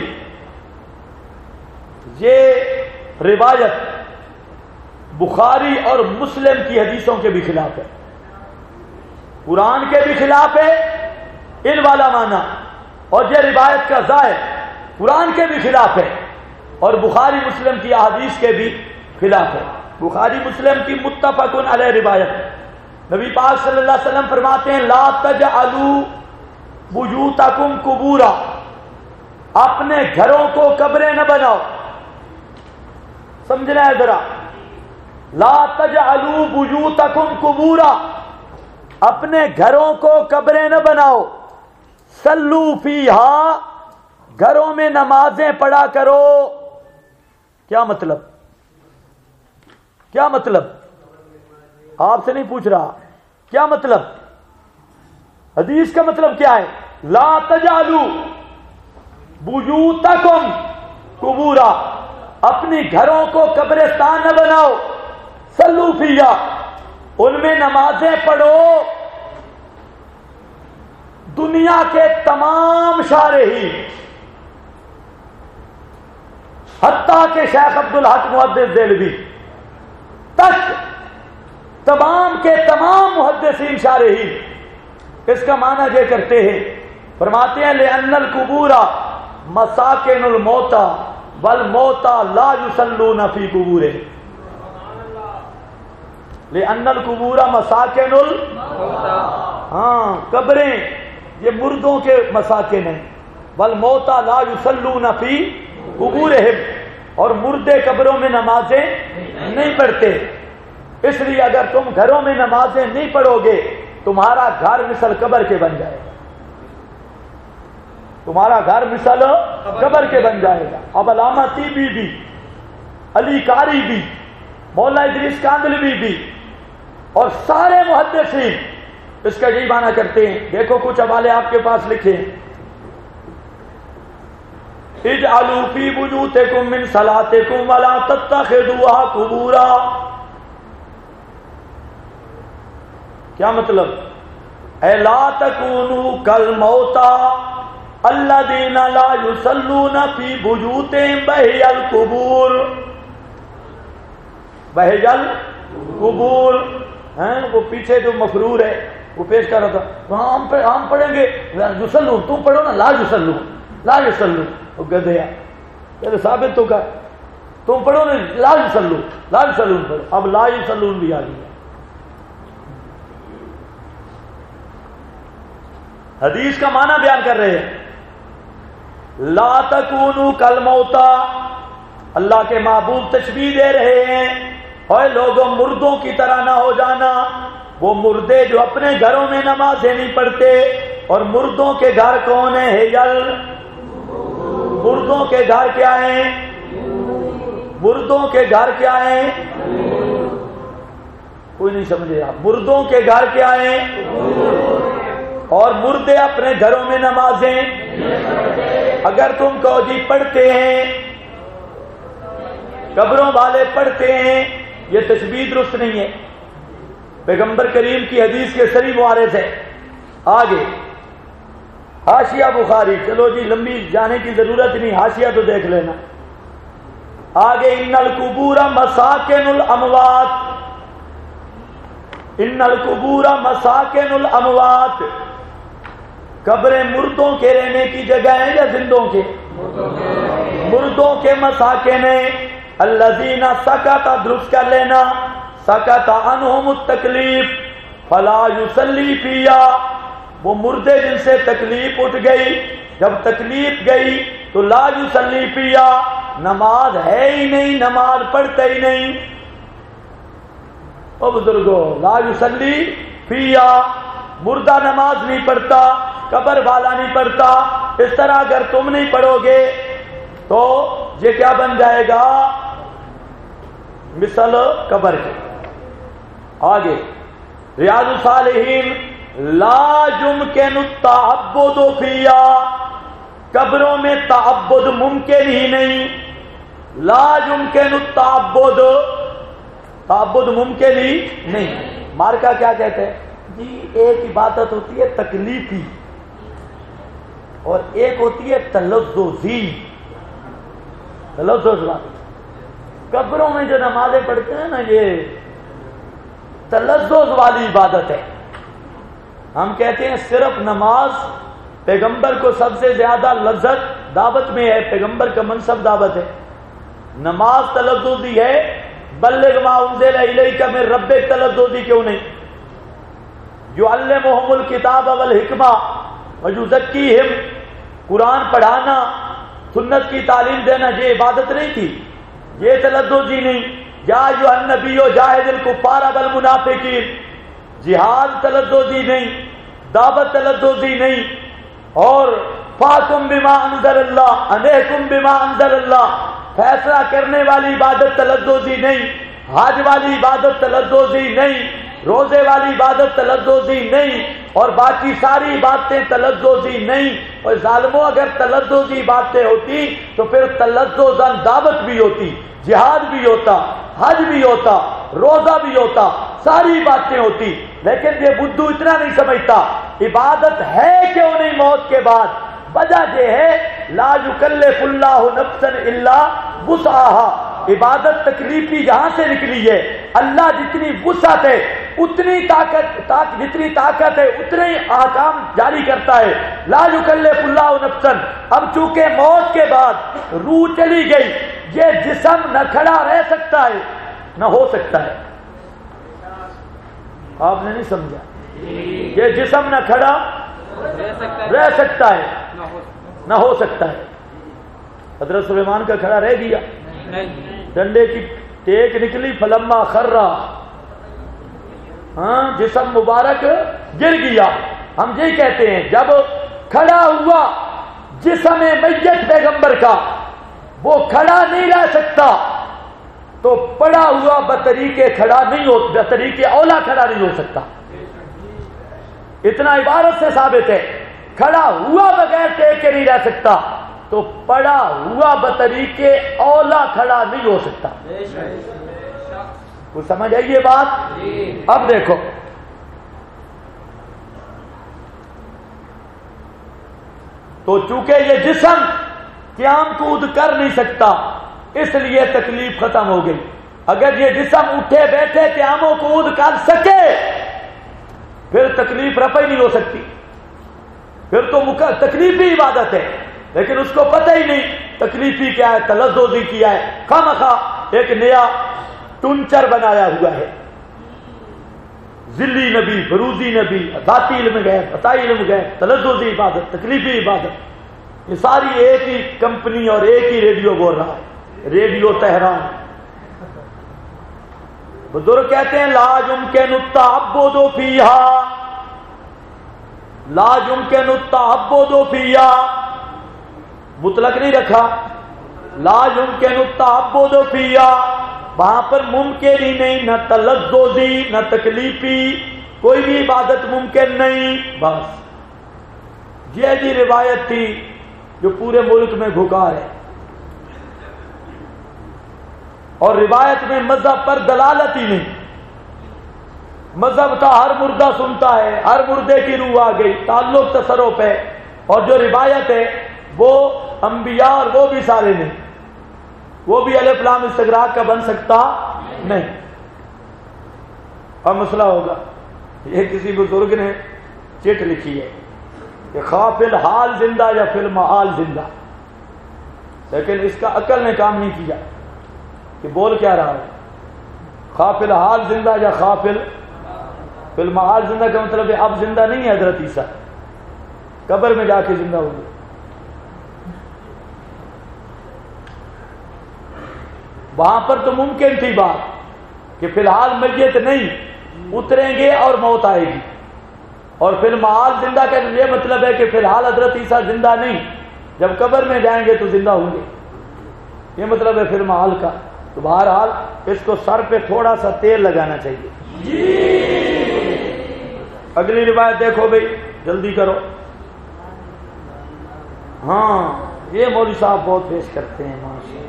یہ روایت بخاری اور مسلم کی حدیثوں کے بھی خلاف ہے، قرآن کے بھی خلاف ہے ان والا معنی، اور یہ روایت کا ظاہر قرآن کے بھی خلاف ہے اور بخاری مسلم کی احادیث کے بھی خلاف ہے۔ بخاری مسلم کی متفق علیہ روایت، نبی پاک صلی اللہ علیہ وسلم فرماتے ہیں لا تجعلوا بیوتکم قبورا، اپنے گھروں کو قبریں نہ بناؤ۔ سمجھنا ہے ذرا، لا تجعلوا بیوتکم قبورا، اپنے گھروں کو قبریں نہ بناؤ، صلو فیہا، گھروں میں نمازیں پڑھا کرو۔ کیا مطلب؟ کیا مطلب؟ آپ سے نہیں پوچھ رہا، کیا مطلب؟ حدیث کا مطلب کیا ہے؟ لا تجعلوا بیوتکم قبورا، اپنی گھروں کو قبرستان نہ بناؤ، صلو فیہا، ان میں نمازیں پڑھو۔ دنیا کے تمام شارحین حتیٰ کہ شیخ عبدالحق محدث دہلوی تک، تمام کے تمام محدثین شارحین اس کا معنی یہ کرتے ہیں، فرماتے ہیں لأن القبور مساکن الموتى والموتى لا يصلون في قبورهم، لأن القبور مساکن قبریں یہ مردوں کے مساکن ہیں، والموتى لا يصلون في قبورهم، اور مردے قبروں میں نمازیں نہیں پڑھتے۔ اس لیے اگر تم گھروں میں نمازیں نہیں پڑھو گے تمہارا گھر مثل قبر کے بن جائے گا، تمہارا گھر مثل قبر کے بن جائے گا۔ اب علامہ طیبی بھی، علی قاری بھی، مولانا ادریس کاندھلوی بھی اور سارے محدثین اس کا یہی معنی کرتے ہیں۔ دیکھو کچھ حوالے آپ کے پاس لکھے ہیں، اجعلوا فی بیوتکم من صلاتکم ولا تتخذوها قبورا، کیا مطلب؟ اے لا تکونوا کالموتى الذین لا یصلون فی بیوتہم وہی القبور، وہی القبور، وہ پیچھے جو مفرور ہے وہ پیش کر رہا تھا، وہاں ہم پڑھیں گے یصلون، تم پڑھو نا لا یصلون، لا یصلون، وہ گدھیا پہلے ثابت تو کہا تم پڑھو نا لا یصلون، لا یصلون پڑھو، اب لا یصلون بھی آ گیا۔ حدیث کا معنی بیان کر رہے ہیں، لا تکونوا کالموتى، اللہ کے محبوب تشبیہ دے رہے ہیں، اے لوگوں مردوں کی طرح نہ ہو جانا، وہ مردے جو اپنے گھروں میں نمازیں نہیں پڑھتے، اور مردوں کے گھر کون ہیں؟ مردوں کے گھر کیا ہیں؟ مردوں کے گھر کیا ہیں؟ کوئی نہیں سمجھے آپ؟ مردوں کے گھر کیا ہیں؟ اور مردے اپنے گھروں میں نمازیں، اگر تم کہو جی پڑھتے ہیں، قبروں والے پڑھتے ہیں، یہ تشبیہ درست نہیں ہے۔ پیغمبر کریم کی حدیث کے صریح معارض ہے، آگے حاشیہ بخاری، چلو جی لمبی جانے کی ضرورت نہیں، حاشیہ تو دیکھ لینا. آگے ان القبور مساکن الاموات، ان القبور مساکن الاموات، قبریں مردوں کے رہنے کی جگہ ہیں یا زندوں کے؟ مردوں کے مساکن ہیں. الذین سکت، درست کر لینا، سکت عنہم التکلیف فلا یصلی فیہا، وہ مردے جن سے تکلیف اٹھ گئی، جب تکلیف گئی تو لا یصلی فیہا، نماز ہے ہی نہیں، نماز پڑھتے ہی نہیں. او بزرگو، لا یصلی فیہا، مردہ نماز نہیں پڑھتا، قبر والا نہیں پڑھتا. اس طرح اگر تم نہیں پڑھو گے تو یہ کیا بن جائے گا؟ مثل قبر کے. آگے ریاض الصالحین، لا یمکن التعبد فیہا، قبروں میں تعبد ممکن ہی نہیں. لا یمکن التعبد، تعبد ممکن ہی نہیں. مارکا کیا کہتے ہیں جی؟ ایک عبادت ہوتی ہے تکلیفی اور ایک ہوتی ہے تلذذی. تلذذ والی قبروں میں جو نمازیں پڑھتے ہیں نا، یہ تلذذ والی عبادت ہے. ہم کہتے ہیں صرف نماز پیغمبر کو سب سے زیادہ لذت دعوت میں ہے، پیغمبر کا منصب دعوت ہے. نماز تلذذی ہے، بلغ ما انزل الیک من ربک، تلذذی کیوں نہیں؟ یعلمہم الکتاب والحکمہ ویزکیہم، قرآن پڑھانا، سنت کی تعلیم دینا، یہ عبادت نہیں تھی؟ یہ تلذذی نہیں. یا ایھا النبی جاہد الکفار والمنافقین، جہاد تلذذی نہیں، دعوت تلذذی نہیں. اور فاحکم بما انزل اللہ، احکم بما انزل اللہ، فیصلہ کرنے والی عبادت تلذذی نہیں. حج والی عبادت تلذذی نہیں، روزے والی عبادت تلذذی نہیں، اور باقی ساری عبادتیں تلذذی نہیں. اور ظالموں، اگر تلذذی باتیں ہوتی تو پھر تلذذاً دعوت بھی ہوتی، جہاد بھی ہوتا، حج بھی ہوتا، روزہ بھی ہوتا، ساری باتیں ہوتی. لیکن یہ بدھو اتنا نہیں سمجھتا. عبادت ہے کیوں نہیں موت کے بعد؟ وجہ یہ ہے لا یکلف اللہ نفسا الا وسعها. عبادت تکلیفی یہاں سے نکلی ہے. اللہ جتنی وسعت ہے، اتنی جتنی طاقت ہے اتنے ہی احکام جاری کرتا ہے. لا یکلف اللہ نفسا. اب چونکہ موت کے بعد روح چلی گئی، یہ جسم نہ کھڑا رہ سکتا ہے نہ ہو سکتا ہے. آپ نے نہیں سمجھا؟ یہ جسم نہ کھڑا رہ سکتا ہے نہ ہو سکتا ہے. حضرت سلیمان کا کھڑا رہ گیا، ڈنڈے کی ٹیک نکلی، فلما خرّا، ہاں جسم مبارک گر گیا. ہم یہی کہتے ہیں جب کھڑا ہوا جسم میت پیغمبر کا، وہ کھڑا نہیں رہ سکتا تو پڑا ہوا بطریقے کھڑا نہیں ہو، بطریقے اولا کھڑا نہیں ہو سکتا. اتنا عبارت سے ثابت ہے. کھڑا ہوا بغیر ٹیک کے نہیں رہ سکتا تو پڑا ہوا بطریقے اولا کھڑا نہیں ہو سکتا. کچھ سمجھ آئی یہ بات؟ اب دیکھو، تو چونکہ یہ جسم قیام کود کر نہیں سکتا، اس لیے تکلیف ختم ہو گئی. اگر یہ جسم اٹھے بیٹھے قیام و کود کر سکے پھر تکلیف رفع ہی نہیں ہو سکتی. پھر تو تکلیفی عبادت ہے، لیکن اس کو پتہ ہی نہیں تکلیفی کیا ہے، تلذذی کیا ہے. خواہ ایک نیا ٹنچر بنایا ہوا ہے، ذلی نبی، بروزی نبی، ذاتی علم غیب، عطائی علم غیب، تلذذی عبادت، تکلیفی عبادت. یہ ساری ایک ہی کمپنی اور ایک ہی ریڈیو بول رہا ہے، ریڈیو تہران. بزرگ کہتے ہیں لا یمکن التعبد فیہا، لا یمکن التعبد فیہا، مطلق نہیں رکھا. لا یمکن التعبد فیہا، وہاں پر ممکن ہی نہیں، نہ تلذذی نہ تکلیفی، کوئی بھی عبادت ممکن نہیں. بس یہ جی روایت تھی جو پورے ملک میں گھکار ہے، اور روایت میں مذہب پر دلالت ہی نہیں. مذہب تھا ہر مردہ سنتا ہے، ہر مردے کی روح آ گئی، تعلق تصرف ہے، اور جو روایت ہے وہ انبیاء اور وہ بھی سارے نہیں، وہ بھی الف لام استغراق کا بن سکتا نہیں۔ اب مسئلہ ہوگا، یہ کسی بزرگ نے چٹ لکھی ہے کہ خواہ فی الحال زندہ یا فی المعال زندہ، لیکن اس کا عقل نے کام نہیں کیا کہ بول کیا رہا ہے، خواہ فی الحال زندہ یا خواہ فی المعال زندہ کا مطلب ہے اب زندہ نہیں ہے حضرت عیسیٰ، قبر میں جا کے زندہ ہوگے۔ وہاں پر تو ممکن تھی بات کہ فی الحال میت نہیں، اتریں گے اور موت آئے گی، اور فی المعال زندہ کا یہ مطلب ہے کہ فی الحال حضرت عیسیٰ زندہ نہیں، جب قبر میں جائیں گے تو زندہ ہوں گے، یہ مطلب ہے فی المعال کا۔ تو بہرحال اس کو سر پہ تھوڑا سا تیل لگانا چاہیے۔ اگلی روایت دیکھو بھائی، جلدی کرو۔ ہاں یہ مولوی صاحب بہت پیش کرتے ہیں ماشاءاللہ۔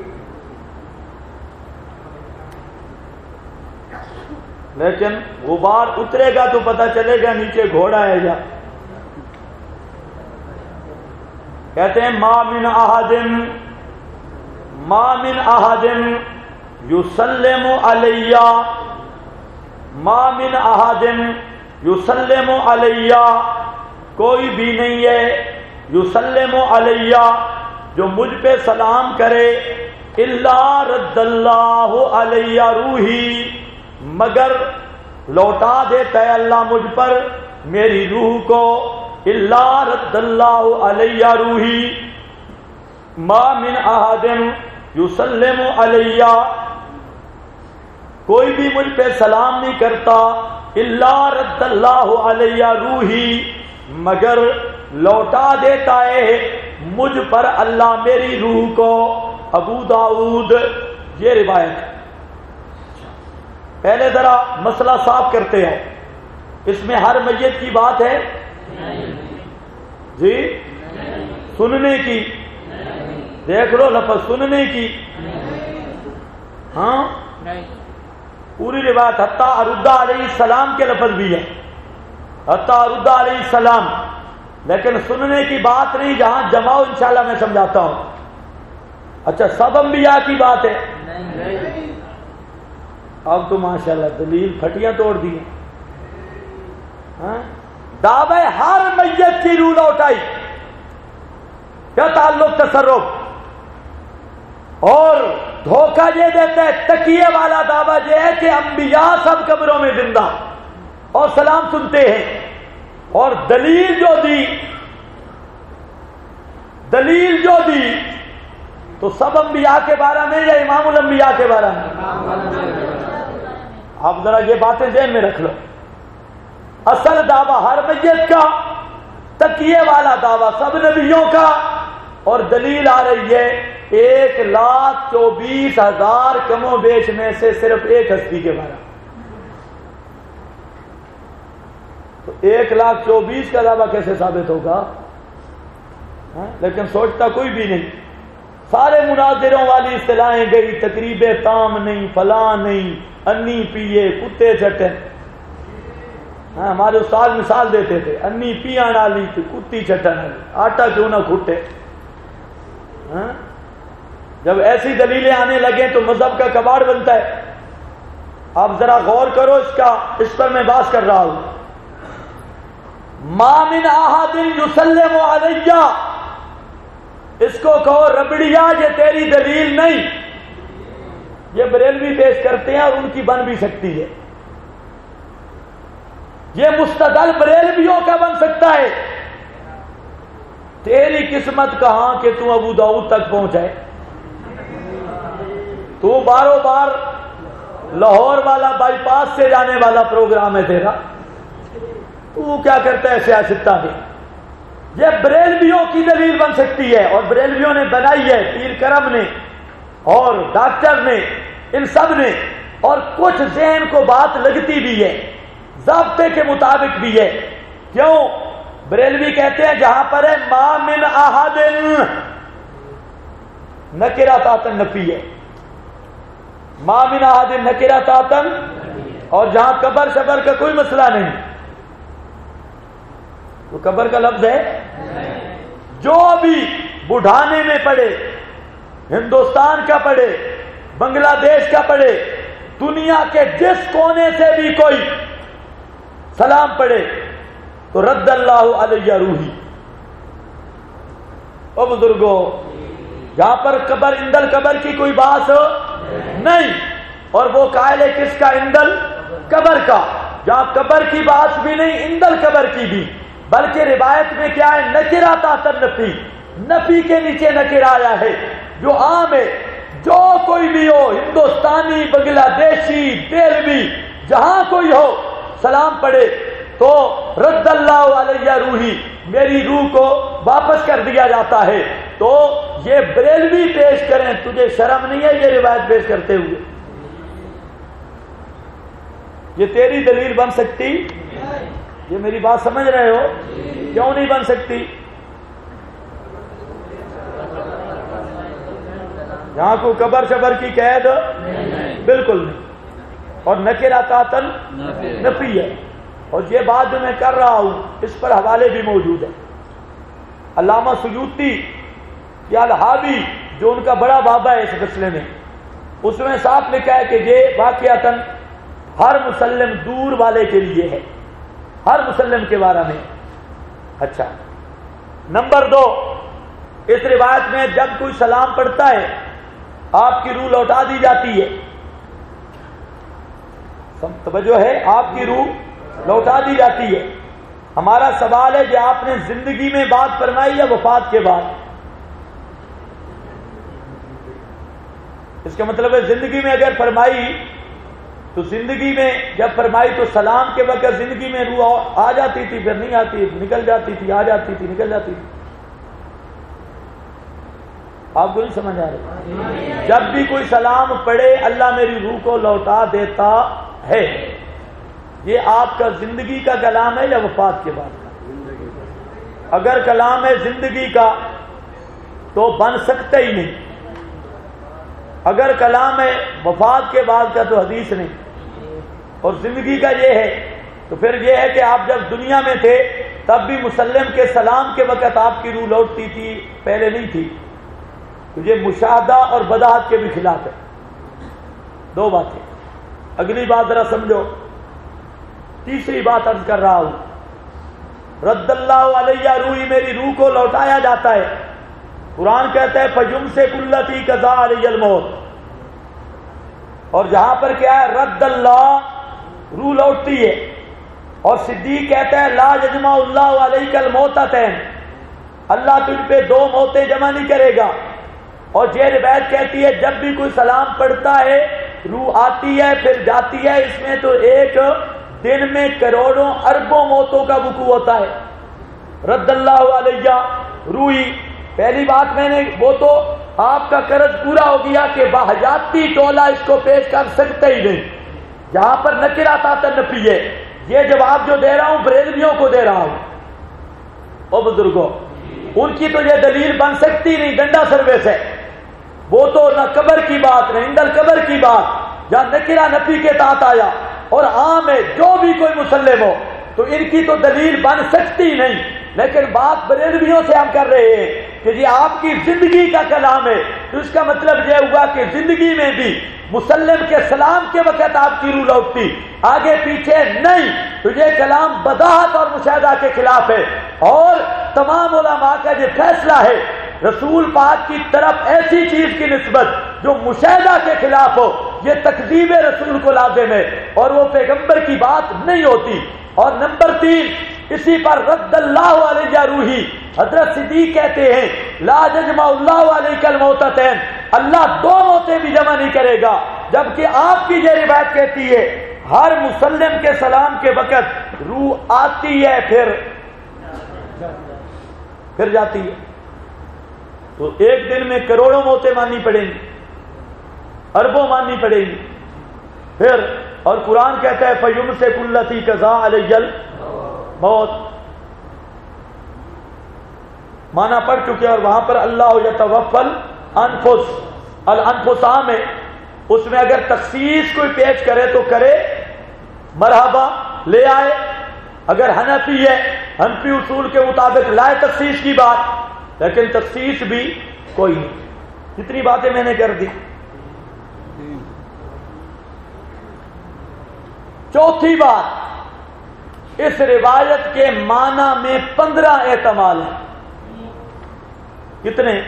لیکن غبار اترے گا تو پتہ چلے گا نیچے گھوڑا ہے یا، کہتے ہیں ما من احد یسلم علی، ما من احد یسلم علی، کوئی بھی نہیں ہے یسلم علی جو مجھ پہ سلام کرے، الا رد اللہ علی روحی، مگر لوٹا دیتا ہے اللہ مجھ پر میری روح کو، الا رد اللہ علی روحی، ما من احد یسلم علی، کوئی بھی مجھ پہ سلام نہیں کرتا، الا رد اللہ علی روحی، مگر لوٹا دیتا ہے مجھ پر اللہ میری روح کو۔ ابو داؤد یہ روایت ہے۔ پہلے ذرا مسئلہ صاف کرتے ہیں، اس میں ہر میت کی بات ہے جی، سننے کی، دیکھ لو لفظ سننے کی، ہاں پوری روایت حتیٰ اردہ علیہ السلام کے لفظ بھی ہے، حتیٰ اردہ علیہ السلام، لیکن سننے کی بات نہیں، جہاں جماؤ انشاءاللہ میں سمجھاتا ہوں۔ اچھا سب انبیاء کی بات ہے؟ اب تو ماشاءاللہ دلیل پھٹیاں توڑ دی ہیں۔ دعوے ہر میت کی روح لوٹائی، کیا تعلق تصرف، اور دھوکہ یہ دیتا ہے تکیے والا دعویٰ یہ ہے کہ انبیاء سب قبروں میں زندہ اور سلام سنتے ہیں، اور دلیل جو دی تو سب انبیاء کے بارے میں یا امام الانبیاء کے بارے میں؟ آپ ذرا یہ باتیں ذہن میں رکھ لو، اصل دعویٰ ہر میت کا، تکیے والا دعویٰ سب نبیوں کا، اور دلیل آ رہی ہے 1,24,000 کم و بیش میں سے صرف ایک ہستی کے بارے میں۔ تو 1,24,000 کا دعویٰ کیسے ثابت ہوگا؟ لیکن سوچتا کوئی بھی نہیں، سارے مناظروں والی اصطلاحیں گئی، تقریب تام نہیں، فلاں نہیں، انی پیے کتے چٹے۔ ہمارے استاد مثال دیتے تھے، انی پیاں ڈالی تو کتی چٹن والی، آٹا کیوں نہ کھٹے۔ جب ایسی دلیلیں آنے لگیں تو مذہب کا کباڑ بنتا ہے۔ آپ ذرا غور کرو اس پر میں بات کر رہا ہوں۔ ما من احد یسلم علی، اس کو کہو ربڑیا، یہ تیری دلیل نہیں، یہ بریلوی پیش کرتے ہیں اور ان کی بن بھی سکتی ہے، یہ مستدل بریلویوں کا بن سکتا ہے۔ تیری قسمت کہاں کہ تو ابو داؤد تک پہنچائے، تو باروں بار لاہور والا بائی پاس سے جانے والا پروگرام ہے تیرا، تو کیا کرتا ہے سیاستہ میں؟ یہ بریلویوں کی دلیل بن سکتی ہے، اور بریلویوں نے بنائی ہے، پیر کرم نے اور ڈاکٹر نے، ان سب نے، اور کچھ ذہن کو بات لگتی بھی ہے، ضابطے کے مطابق بھی ہے۔ کیوں؟ بریلوی کہتے ہیں جہاں پر ہے ما من احد، نکرہ تاتن نفی ہے، ما من احد نکرہ تاتن، اور جہاں قبر شبر کا کوئی مسئلہ نہیں، تو قبر کا لفظ ہے جو بھی بڑھانے میں پڑے، ہندوستان کا پڑے، بنگلہ دیش کا پڑے، دنیا کے جس کونے سے بھی کوئی سلام پڑے تو رد اللہ علیہ روحی۔ او بزرگوں، جہاں پر قبر اندل قبر کی کوئی بات نہیں، اور وہ قائل ہے کس کا؟ اندل قبر کا۔ جہاں قبر کی بات بھی نہیں، اندل قبر کی بھی، بلکہ روایت میں کیا ہے؟ نکرہ تحت النفی، نفی کے نیچے نکرہ آیا ہے جو عام ہے۔ جو کوئی بھی ہو، ہندوستانی، بنگلہ دیشی، دہلوی، جہاں کوئی ہو، سلام پڑھے تو رد اللہ علیہ روحی، میری روح کو واپس کر دیا جاتا ہے۔ تو یہ بریلوی پیش کریں، تجھے شرم نہیں ہے یہ روایت پیش کرتے ہوئے؟ یہ تیری دلیل بن سکتی؟ یہ میری بات سمجھ رہے ہو؟ کیوں نہیں بن سکتی؟ یہاں کو قبر شبر کی قید بالکل نہیں، اور نکرہ تحت النفی ہے۔ اور یہ بات جو میں کر رہا ہوں اس پر حوالے بھی موجود ہے۔ علامہ سیوطی یا الحاوی جو ان کا بڑا بابا ہے اس مسئلے میں، اس میں صاف لکھا ہے کہ یہ واقعتاً ہر مسلم دور والے کے لیے ہے، ہر مسلم کے بارے میں۔ اچھا، نمبر 2، اس روایت میں جب کوئی سلام پڑھتا ہے آپ کی روح لوٹا دی جاتی ہے۔ توجہ ہے، آپ کی روح لوٹا دی جاتی ہے۔ ہمارا سوال ہے کہ آپ نے زندگی میں بات فرمائی یا وفات کے بعد؟ اس کا مطلب ہے زندگی میں اگر فرمائی تو زندگی میں جب فرمائی تو سلام کے وقت زندگی میں روح آ جاتی تھی، پھر نہیں آتی، نکل جاتی تھی، آ جاتی تھی، نکل جاتی تھی۔ آپ کو نہیں سمجھ آ رہی؟ جب بھی کوئی سلام پڑھے اللہ میری روح کو لوٹا دیتا ہے۔ یہ آپ کا زندگی کا کلام ہے یا وفات کے بعد کا؟ اگر کلام ہے زندگی کا تو بن سکتا ہی نہیں، اگر کلام ہے وفات کے بعد کا تو حدیث نہیں، اور زندگی کا یہ ہے تو پھر یہ ہے کہ آپ جب دنیا میں تھے تب بھی مسلم کے سلام کے وقت آپ کی روح لوٹتی تھی، پہلے نہیں تھی۔ تو یہ مشاہدہ اور بداحت کے بھی خلاف ہے۔ دو باتیں۔ اگلی بات ذرا سمجھو، تیسری بات عرض کر رہا ہوں، رد اللہ علیہ روحی، میری روح کو لوٹایا جاتا ہے۔ قرآن کہتا ہے فَيُمْسِكُ الَّتِي قَضَىٰ عَلَيْهَا الْمَوْتَ، اور جہاں پر کیا ہے؟ رد اللہ، روح لوٹتی ہے۔ اور صدیق کہتا ہے لا یجمع اللہ علیک الموتتین، اللہ تجھ پہ دو موتیں جمع نہیں کرے گا۔ اور یہ روایت کہتی ہے جب بھی کوئی سلام پڑھتا ہے روح آتی ہے پھر جاتی ہے، اس میں تو ایک دن میں کروڑوں اربوں موتوں کا وقوع ہوتا ہے۔ رد اللہ علیہ روحی، پہلی بات میں نے وہ تو آپ کا قرض پورا ہو گیا کہ باحیاتی ٹولہ اس کو پیش کر سکتے ہی نہیں، جہاں پر نکرہ تحت النفی ہے۔ یہ جواب جو دے رہا ہوں بریلویوں کو دے رہا ہوں۔ او بزرگوں، ان کی تو یہ دلیل بن سکتی نہیں، ڈنڈا سروس ہے۔ وہ تو نہ قبر کی بات، نہ اندل قبر کی بات، جہاں نکرہ نفی کے تحت آیا، اور عام ہے جو بھی کوئی مسلم ہو تو ان کی تو دلیل بن سکتی نہیں۔ لیکن بات بریلویوں سے ہم کر رہے ہیں کہ یہ آپ کی زندگی کا کلام ہے، تو اس کا مطلب یہ ہوا کہ زندگی میں بھی مسلم کے سلام کے وقت آپ کی روح لوٹتی، آگے پیچھے نہیں۔ تو یہ کلام بداحت اور مشاہدہ کے خلاف ہے، اور تمام علماء کا یہ فیصلہ ہے رسول پاک کی طرف ایسی چیز کی نسبت جو مشاہدہ کے خلاف ہو یہ تکذیب رسول کو لازم ہے، اور وہ پیغمبر کی بات نہیں ہوتی۔ اور نمبر 3، اسی پر رد اللہ علیہ روحی، حضرت صدیق کہتے ہیں لا یجمع اللہ علیک الموتتین، اللہ دو موتیں بھی جمع نہیں کرے گا، جبکہ آپ کی یہ روایت کہتی ہے ہر مسلم کے سلام کے وقت روح آتی ہے پھر جاتی ہے۔ تو ایک دن میں کروڑوں موتیں ماننی پڑیں گی، اربوں ماننی پڑیں گی پھر۔ اور قرآن کہتا ہے فَيُمْسِكُ الَّتِي قَضَىٰ عَلَيْهَا الْمَوْتَ، مانا پڑھ چکے، اور وہاں پر اللہ یتوفی الانفس، الانفس عام ہے، اس میں اگر تخصیص کوئی پیش کرے تو کرے مرحبا لے آئے. اگر حنفی ہے حنفی اصول کے مطابق لائے تخصیص کی بات، لیکن تخصیص بھی کوئی نہیں. کتنی باتیں میں نے کر دی. چوتھی بات، اس روایت کے معنی میں 15 احتمال ہیں. کتنے؟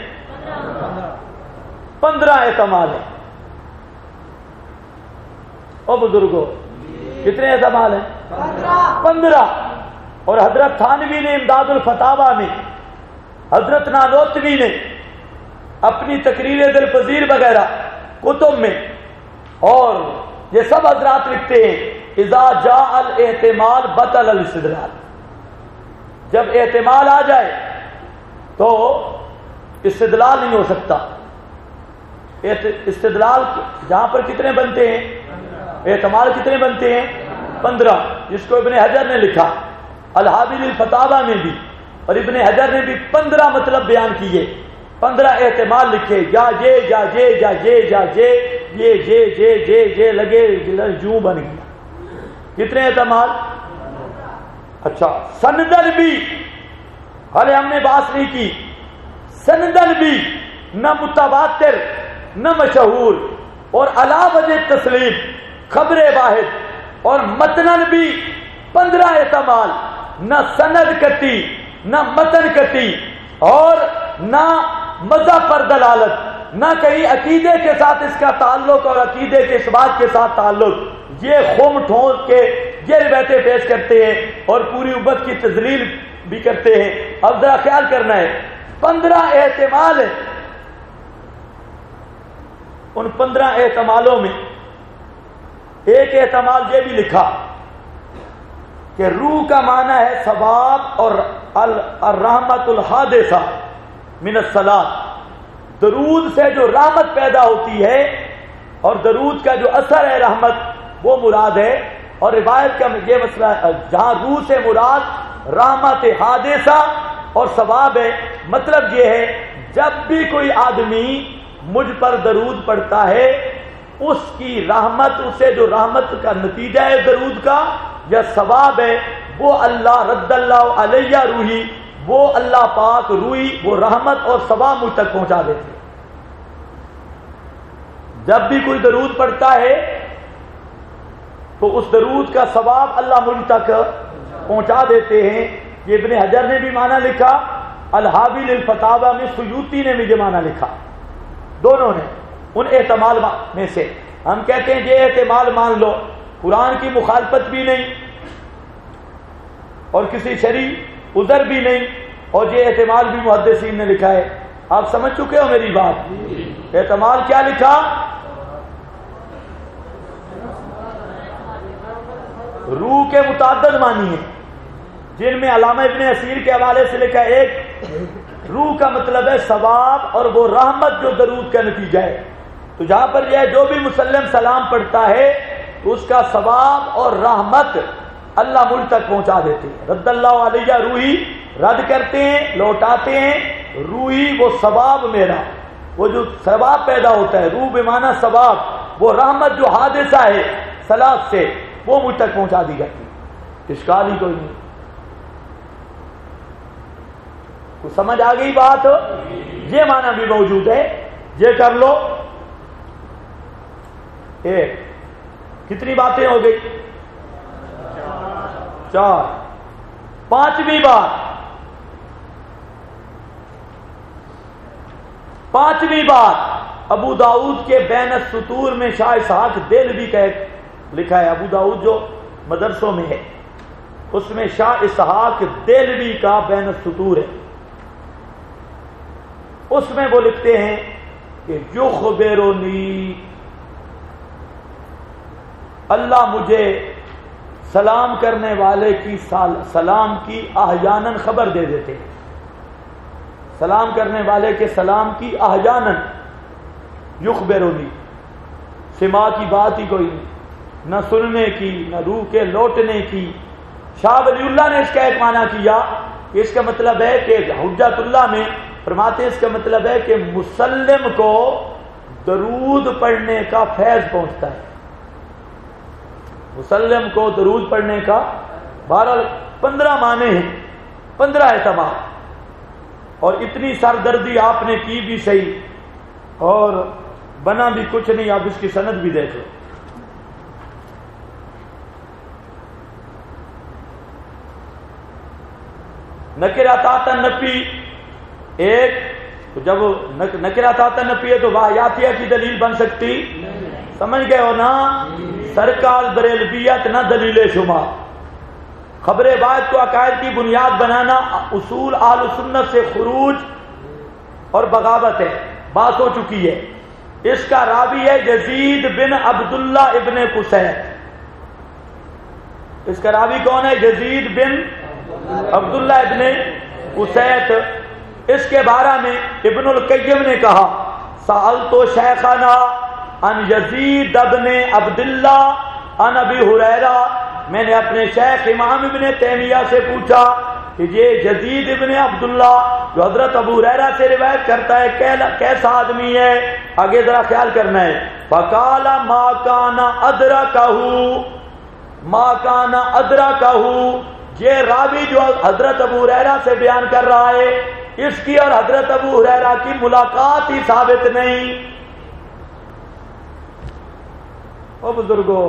15 احتمال ہیں. او بزرگوں کتنے احتمال ہیں؟ 15. اور حضرت تھانوی نے امداد الفتاوی میں، حضرت نانوتوی نے اپنی تقریر دلپذیر وغیرہ کتب میں، اور یہ سب حضرات لکھتے ہیں اذا جاء الاحتمال بطل الاستدلال. جب احتمال آ جائے تو استدلال نہیں ہو سکتا. استدلال جہاں پر کتنے بنتے ہیں؟ احتمال کتنے بنتے ہیں؟ 15. جس کو ابن حجر نے لکھا الحاوی للفتاوی میں بھی، اور ابن حجر نے بھی 15 مطلب بیان کیے. 15 احتمال لکھے، یا یہ یا یہ یا یہ یا یہ لگے جوں بن گیا. کتنے احتمال؟ اچھا سندن بھی، حالے ہم نے بات نہیں کی، سندن بھی نہ متواتر نہ مشہور، اور علا وجہ تسلیم خبر واحد، اور متنن بھی 15 احتمال، نہ سند کتی نہ متن کتی، اور نہ مذہب پر دلالت، نہ کہیں عقیدے کے ساتھ اس کا تعلق اور عقیدے کے اس بات کے ساتھ تعلق. یہ خم ٹھونس کے یہ روایتیں پیش کرتے ہیں اور پوری امت کی تذلیل بھی کرتے ہیں. اب ذرا خیال کرنا ہے، 15 احتمال ہیں. ان 15 احتمالوں میں ایک احتمال یہ بھی لکھا کہ روح کا معنی ہے ثواب اور الرحمت الحادثہ من الصلاۃ. درود سے جو رحمت پیدا ہوتی ہے اور درود کا جو اثر ہے رحمت، وہ مراد ہے. اور روایت کا یہ مسئلہ جہاں روح سے مراد رحمت حادثہ اور ثواب ہے، مطلب یہ ہے جب بھی کوئی آدمی مجھ پر درود پڑھتا ہے، اس کی رحمت، اسے جو رحمت کا نتیجہ ہے درود کا یا ثواب ہے، وہ اللہ رد اللہ علیہ روحی، وہ اللہ پاک روحی وہ رحمت اور ثواب مجھ تک پہنچا دیتے. جب بھی کوئی درود پڑھتا ہے تو اس درود کا ثواب اللہ مجھ تک پہنچا دیتے ہیں. یہ ابن حجر نے بھی معنی لکھا، الحاوی للفتاوی میں سیوطی نے بھی یہ معنی لکھا. دونوں نے ان احتمال میں سے ہم کہتے ہیں یہ احتمال مان لو، قرآن کی مخالفت بھی نہیں اور کسی شرعی عذر بھی نہیں، اور یہ احتمال بھی محدثین نے لکھا ہے. آپ سمجھ چکے ہو میری بات؟ احتمال کیا لکھا؟ روح کے متعدد معنی ہیں، جن میں علامہ ابن اسیر کے حوالے سے لکھا ہے ایک روح کا مطلب ہے ثواب اور وہ رحمت جو درود کا نتیجہ ہے. تو جہاں پر یہ جو بھی مسلم سلام پڑھتا ہے تو اس کا ثواب اور رحمت اللہ ملک تک پہنچا دیتے ہیں. رد اللہ علیہ روحی، رد کرتے ہیں لوٹاتے ہیں، روحی وہ ثواب میرا، وہ جو ثواب پیدا ہوتا ہے، روح بمعنی ثواب، وہ رحمت جو حادثہ ہے صلاۃ سے وہ مجھ تک پہنچا دی جاتی. اشکال ہی کوئی نہیں. کچھ سمجھ آ گئی بات؟ یہ معنی بھی موجود ہے. یہ کر لو. ایک کتنی باتیں ہو گئی؟ 4. 5ویں بات، 5ویں بات ابو داؤد کے بین السطور میں شاہ اسحاق دہلوی کا لکھا ہے. ابو داؤد جو مدرسوں میں ہے اس میں شاہ اسحاق دہلوی کا بین السطور ہے. اس میں وہ لکھتے ہیں کہ یخبرنی، اللہ مجھے سلام کرنے والے کی سلام کی احیاناً خبر دے دیتے ہیں. سلام کرنے والے کے سلام کی احیاناً، یخبرنی، سما کی بات ہی کوئی نہیں، نہ سننے کی نہ روح کے لوٹنے کی. شاہ ولی اللہ نے اس کا ایک معنی کیا کہ اس کا مطلب ہے کہ حجت اللہ میں فرماتے ہیں اس کا مطلب ہے کہ مسلم کو درود پڑھنے کا فیض پہنچتا ہے. مسلم کو درود پڑھنے کا 15 معنی ہیں، 15 اعتبار، اور اتنی سردردی آپ نے کی بھی صحیح اور بنا بھی کچھ نہیں. آپ اس کی سند بھی دیکھ لو. نکرات نفی ایک، جب نکرات نفی ہے تو واحیاتیہ کی دلیل بن سکتی، سمجھ گئے ہو نا؟ سرکار بریلویت نہ دلیل شمار. خبر واحد کو عقائد کی بنیاد بنانا اصول اہل سنت سے خروج اور بغاوت ہے، بات ہو چکی ہے. اس کا راوی ہے یزید بن عبداللہ ابن قسیط. اس کا راوی کون ہے؟ یزید بن عبداللہ ابن قسیط. اس کے بارے میں ابن القیم نے کہا سألت شیخنا عن یزید ابن عبداللہ عن ابی ہریرہ، میں نے اپنے شیخ امام ابن تیمیہ سے پوچھا کہ یہ یزید ابن عبداللہ جو حضرت ابو ہریرہ سے روایت کرتا ہے کیسا آدمی ہے؟ آگے ذرا خیال کرنا ہے. فقال ما کان ادرکہ، یہ راوی جو حضرت ابو ہریرہ سے بیان کر رہا ہے اس کی اور حضرت ابو ہریرہ کی ملاقات ہی ثابت نہیں. او بزرگو،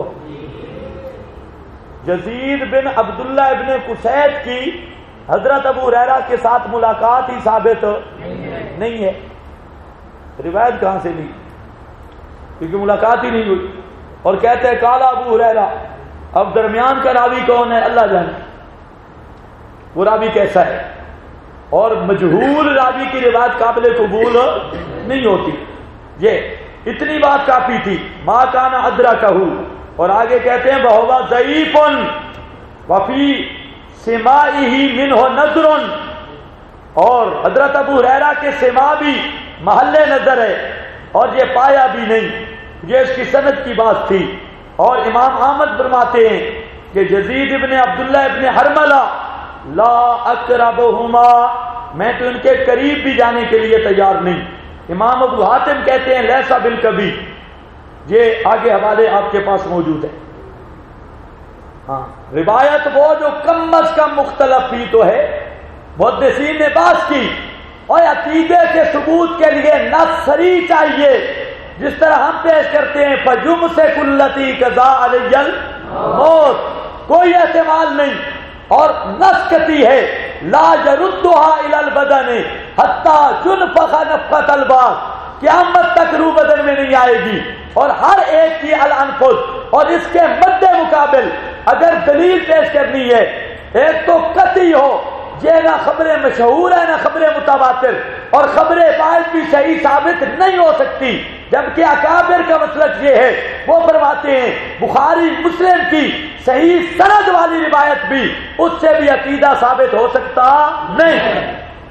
یزید بن عبداللہ ابن قسیط کی حضرت ابو ہریرہ کے ساتھ ملاقات ہی ثابت نہیں ہے. روایت کہاں سے لی؟ کیونکہ ملاقات ہی نہیں ہوئی. اور کہتے ہیں قال ابو ہریرہ. اب درمیان کا راوی کون ہے؟ اللہ جانے وہ راوی کیسا ہے. اور مجہول راوی کی روایت قابل قبول نہیں ہوتی. یہ اتنی بات کافی تھی. ما کان ادرکہ، اور آگے کہتے ہیں بہوا ضعیف وفی سماعہ منہ نظر، اور حضرت ابو ہریرہ کے سماع بھی محل نظر ہے اور یہ پایا بھی نہیں. یہ اس کی سند کی بات تھی. اور امام احمد فرماتے ہیں کہ یزید ابن عبداللہ ابن حرملہ لا اقربہما، میں تو ان کے قریب بھی جانے کے لیے تیار نہیں. امام ابو حاتم کہتے ہیں لیسا بالکبھی. یہ آگے حوالے آپ کے پاس موجود ہے. ہاں، روایت وہ جو کم از کم مختلف ہی تو ہے. محدثین نے بات کی اور عقیدے کے ثبوت کے لیے نص صریح چاہیے، جس طرح ہم پیش کرتے ہیں فجم سے کلتی قضا علی الموت، کوئی احتمال نہیں. اور نص کہتی ہے لا یردها الی البدن حتی ينفخ نفخۃ البعث، قیامت تک روح بدن میں نہیں آئے گی. اور ہر ایک کی الانفس. اور اس کے مد مقابل اگر دلیل پیش کرنی ہے، ایک تو قطعی ہو، یہ نہ خبریں مشہور ہے نہ خبریں متواتر، اور خبریں واحد بھی صحیح ثابت نہیں ہو سکتی. جبکہ اکابر کا مسلک یہ ہے، وہ فرماتے ہیں بخاری مسلم کی صحیح سند والی روایت بھی اس سے بھی عقیدہ ثابت ہو سکتا نہیں.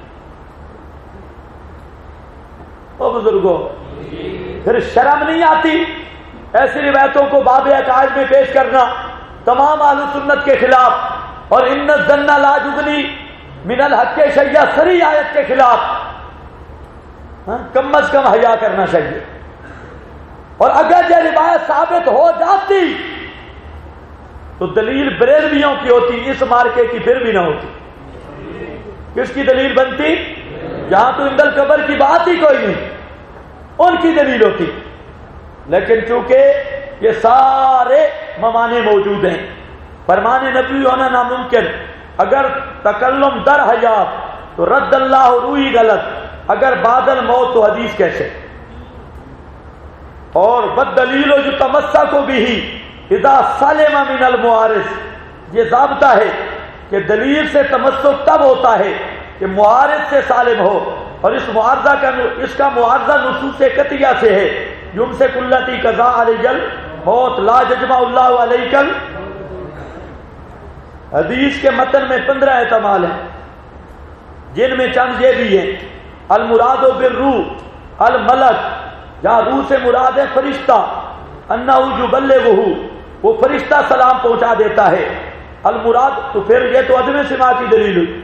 او بزرگوں، پھر شرم نہیں آتی ایسی روایتوں کو باب عقائد میں پیش کرنا تمام اہل سنت کے خلاف، اور ان الظن لا یغنی من الحق شیئا صریح آیت کے خلاف. کم از کم حیا کرنا چاہیے. اور اگر یہ روایت ثابت ہو جاتی تو دلیل بریلویوں کی ہوتی، اس مارکے کی پھر بھی نہ ہوتی. کس کی دلیل بنتی؟ جہاں تو اندل قبر کی بات ہی کوئی نہیں، ان کی دلیل ہوتی. لیکن چونکہ یہ سارے موانع موجود ہیں، فرمان نبی ہونا ناممکن. اگر تکلم در حیات تو رد اللہ روئی غلط، اگر بعد الموت تو حدیث کیسے؟ اور بدلیل جو تمسا کو بھی اذا سلم من المعارض، یہ ضابطہ ہے کہ دلیل سے تمسک تب ہوتا ہے کہ معارض سے سالم ہو. اور اس کا معارضہ نصوص قطعیہ سے ہے. یمسک التی قضا علی الموت لا یجمع اللہ علیک. حدیث کے متن میں 15 احتمال ہیں، جن میں چند یہ بھی ہیں. المراد بالروح الملک، جہاں روح سے مراد ہے فرشتہ. انہ یبلغہ، وہ فرشتہ سلام پہنچا دیتا ہے. المراد، تو پھر یہ تو عدم سماع کی دلیل ہوئی.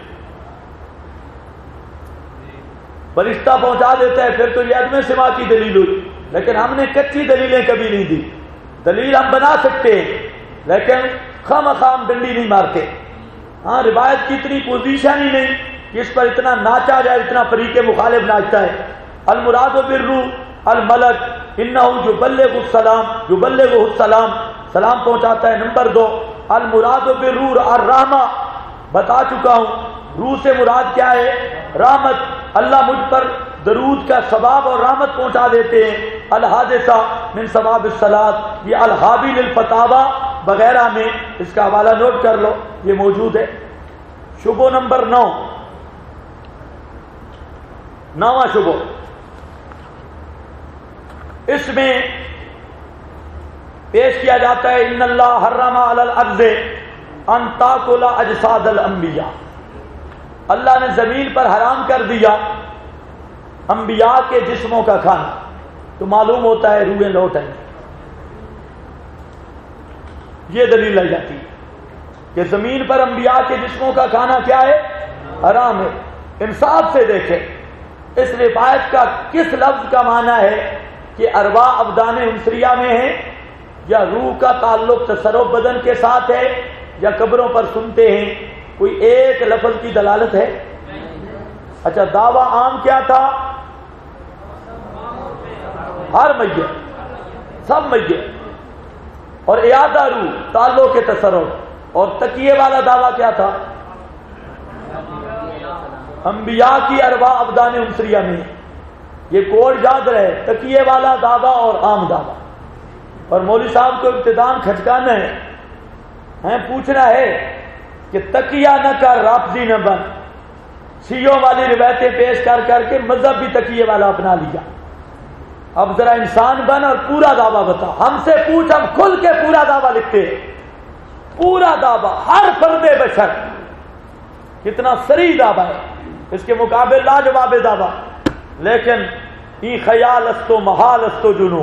فرشتہ پہنچا دیتا ہے پھر تو یہ عدم سماع کی دلیل ہوئی. لیکن ہم نے کچی دلیلیں کبھی نہیں دی. دلیل ہم بنا سکتے ہیں لیکن خام ڈنڈی نہیں مارتے. ہاں روایت کی اتنی پوزیشن ہی نہیں کہ اس پر اتنا ناچا جائے، اتنا فریق مخالف ناچتا ہے. المراد بالروح الملک انہ یبلغ السلام، سلام پہنچاتا ہے. نمبر 2 المراد بالروح الرحمہ، بتا چکا ہوں روح سے مراد کیا ہے؟ رحمت. اللہ مجھ پر درود کا ثواب اور رحمت پہنچا دیتے ہیں. الحادثہ من ثواب الصلاۃ، یہ الحابی للفتاوی وغیرہ میں اس کا حوالہ نوٹ کر لو، یہ موجود ہے. شبہ نمبر 9، 9واں شبہ، اس میں پیش کیا جاتا ہے ان اللہ حرم علی الارض ان تاکل اجساد الانبیاء، اللہ نے زمین پر حرام کر دیا انبیاء کے جسموں کا کھانا. تو معلوم ہوتا ہے روحیں لوٹ آئیں. یہ دلیل لائی جاتی ہے کہ زمین پر انبیاء کے جسموں کا کھانا کیا ہے؟ حرام ہے. انصاف سے دیکھیں اس روایت کا کس لفظ کا معنی ہے کہ ارواح ابدان انسریہ میں ہے، یا روح کا تعلق تصرف بدن کے ساتھ ہے، یا قبروں پر سنتے ہیں؟ کوئی ایک لفظ کی دلالت ہے؟ اچھا، دعویٰ عام کیا تھا؟ ہر میت، سب میت. اور اعادہ روح تعلق کے تصرف. اور تکیے والا دعویٰ کیا تھا؟ انبیاء کی ارواح ابدان انسریہ میں. یہ کوڈ یاد رہے، تکیے والا دعویٰ اور عام دعویٰ. اور مولوی صاحب کو ابتدان کھچکانا ہے، پوچھنا ہے کہ تکیہ نہ کر رافضی نہ بن. شیعوں والی روایتیں پیش کر کے مذہب بھی تکیے والا اپنا لیا. اب ذرا انسان بن اور پورا دعویٰ بتا. ہم سے پوچھ، ہم کھل کے پورا دعویٰ لکھتے ہیں. پورا دعویٰ، ہر فرد بشر. کتنا صریح دعویٰ ہے، اس کے مقابل لاجواب دعویٰ. لیکن ای خیال استو محال استو جنو،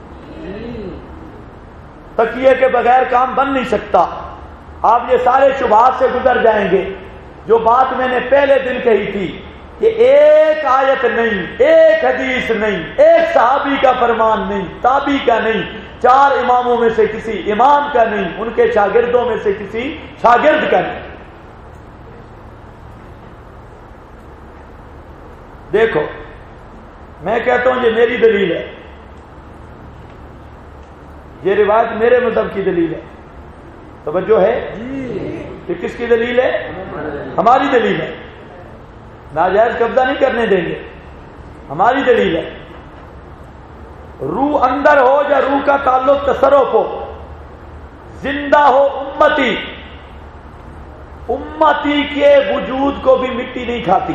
تکیے کے بغیر کام بن نہیں سکتا. آپ یہ سارے شبہات سے گزر جائیں گے. جو بات میں نے پہلے دن کہی تھی کہ ایک آیت نہیں، ایک حدیث نہیں، ایک صحابی کا فرمان نہیں، تابعی کا نہیں، 4 اماموں میں سے کسی امام کا نہیں، ان کے شاگردوں میں سے کسی شاگرد کا نہیں. دیکھو میں کہتا ہوں یہ میری دلیل ہے، یہ روایت میرے مذہب کی دلیل ہے. توجہ ہے؟ یہ کس کی دلیل ہے؟ ہماری دلیل ہے. ناجائز قبضہ نہیں کرنے دیں گے، ہماری دلیل ہے. روح اندر ہو یا روح کا تعلق تصرف ہو، زندہ ہو امتی، امتی کے وجود کو بھی مٹی نہیں کھاتی.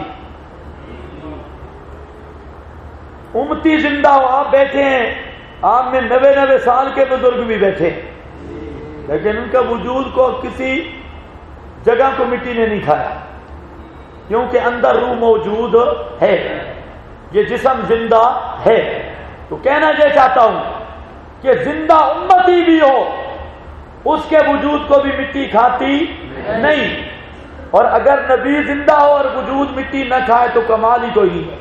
امتی زندہ ہو، آپ بیٹھے ہیں، آپ میں 90 سال کے بزرگ بھی بیٹھے ہیں، لیکن ان کا وجود کو کسی جگہ کو مٹی نے نہیں کھایا، کیونکہ اندر روح موجود ہے، یہ جسم زندہ ہے. تو کہنا یہ چاہتا ہوں کہ زندہ امتی بھی ہو، اس کے وجود کو بھی مٹی کھاتی نہیں. اور اگر نبی زندہ ہو اور وجود مٹی نہ کھائے تو کمال ہی کوئی نہیں ہے.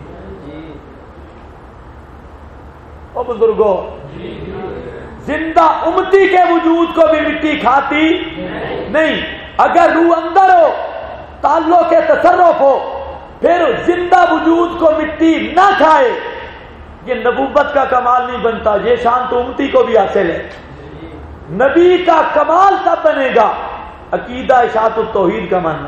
او بزرگوں، زندہ امتی کے وجود کو بھی مٹی کھاتی نہیں. اگر روح اندر ہو، تعلق کے تصرف ہو، پھر زندہ وجود کو مٹی نہ کھائے، یہ نبوت کا کمال نہیں بنتا. یہ شان تو امتی کو بھی حاصل ہے. نبی کا کمال تب بنے گا عقیدہ اشاعت التوحید کا ماننا.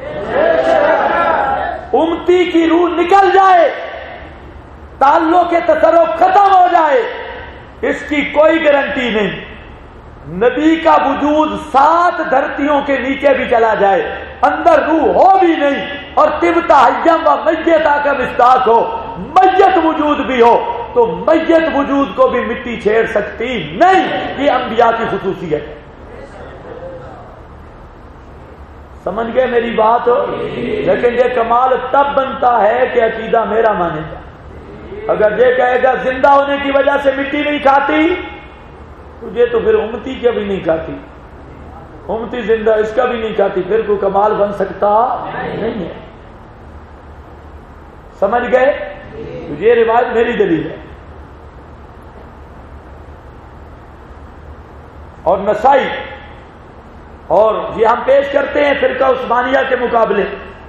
امتی کی روح نکل جائے، تعلق کے تصرف ختم ہو جائے، اس کی کوئی گارنٹی نہیں. نبی کا وجود 7 دھرتیوں کے نیچے بھی چلا جائے، اندر روح ہو بھی نہیں، اور طبتا حیم و میتا کا مصداق ہو، میت وجود بھی ہو، تو میت وجود کو بھی مٹی چھیڑ سکتی نہیں. یہ انبیاء کی خصوصیت ہے. سمجھ گئے میری بات؟ لیکن یہ کمال تب بنتا ہے کہ عقیدہ میرا مانے گا. اگر یہ کہے گا زندہ ہونے کی وجہ سے مٹی نہیں کھاتی، تجھے تو پھر امتی کا بھی نہیں کھاتی، امتی زندہ اس کا بھی نہیں کھاتی، پھر کوئی کمال بن سکتا نہیں ہے. سمجھ گئے؟ تو یہ روایت میری دلیل ہے. اور نسائی، اور یہ ہم پیش کرتے ہیں فرقہ عثمانیہ کے مقابلے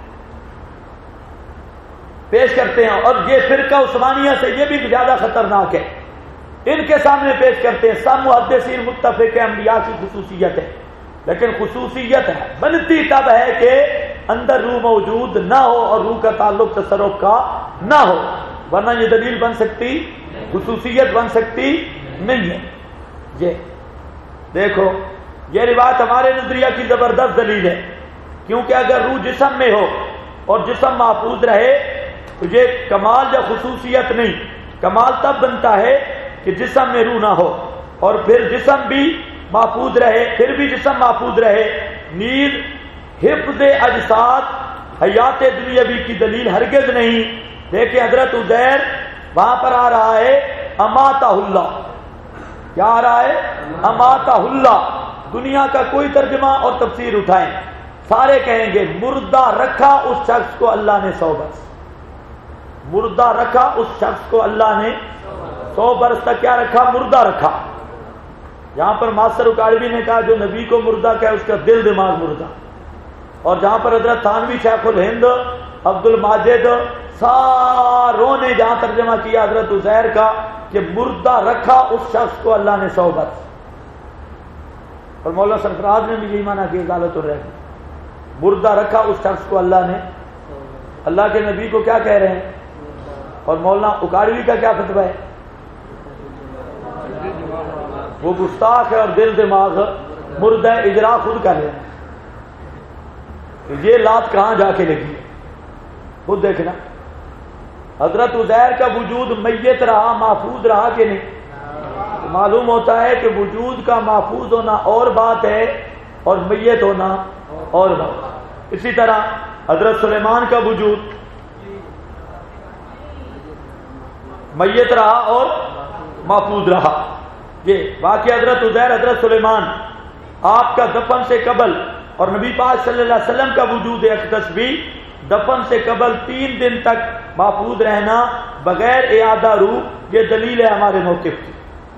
پیش کرتے ہیں، اور یہ فرقہ عثمانیہ سے یہ بھی زیادہ خطرناک ہے، ان کے سامنے پیش کرتے ہیں۔ سب محدثین متفق ہیں انبیاء کی خصوصیت ہے، لیکن خصوصیت ہے بنتی تب ہے کہ اندر روح موجود نہ ہو اور روح کا تعلق تصرف کا نہ ہو، ورنہ یہ دلیل بن سکتی، خصوصیت بن سکتی نہیں ہے۔ یہ دیکھو، یہ روایت ہمارے نظریہ کی زبردست دلیل ہے، کیونکہ اگر روح جسم میں ہو اور جسم محفوظ رہے تو یہ کمال یا خصوصیت نہیں، کمال تب بنتا ہے کہ جسم میں روح نہ ہو، اور پھر جسم بھی محفوظ رہے، پھر بھی جسم محفوظ رہے۔ نیز حفظ اجساد حیات دنیاوی کی دلیل ہرگز نہیں۔ دیکھیں حضرت عزیر وہاں پر آ رہا ہے اماتہ اللہ، کیا آ رہا ہے؟ اماتہ اللہ۔ دنیا کا کوئی ترجمہ اور تفسیر اٹھائیں، سارے کہیں گے مردہ رکھا اس شخص کو اللہ نے 100 برس، مردہ رکھا اس شخص کو اللہ نے 100 برس تک کیا رکھا؟ مردہ رکھا۔ جہاں پر ماسٹر اکاڑوی نے کہا جو نبی کو مردہ کہا اس کا دل دماغ مردہ، اور جہاں پر حضرت تھانوی شیخ الہند عبد الماجد ساروں نے جہاں ترجمہ کیا حضرت عزیر کا کہ مردہ رکھا اس شخص کو اللہ نے 100 برس، اور مولا سرفراز نے بھی یہی مانا کہ غالت الرحم، مردہ رکھا اس شخص کو اللہ نے، اللہ کے نبی کو کیا کہہ رہے ہیں؟ اور مولانا اکاڑوی کا کیا فتویٰ ہے؟ وہ گستاخ ہے اور دل دماغ مردہ، اجرا خود کر رہے ہیں۔ یہ لات کہاں جا کے لگی ہے خود دیکھنا۔ حضرت عزیر کا وجود میت رہا، محفوظ رہا کہ نہیں؟ معلوم ہوتا ہے کہ وجود کا محفوظ ہونا اور بات ہے اور میت ہونا اور بات۔ اسی طرح حضرت سلیمان کا وجود میت رہا اور محفوظ رہا۔ یہ واقعہ حضرت عزیر، حضرت سلیمان، آپ کا دفن سے قبل، اور نبی پاک صلی اللہ علیہ وسلم کا وجود اقدس بھی دفن سے قبل 3 دن تک محفوظ رہنا بغیر اعادہ روح، یہ دلیل ہے ہمارے موقف کی۔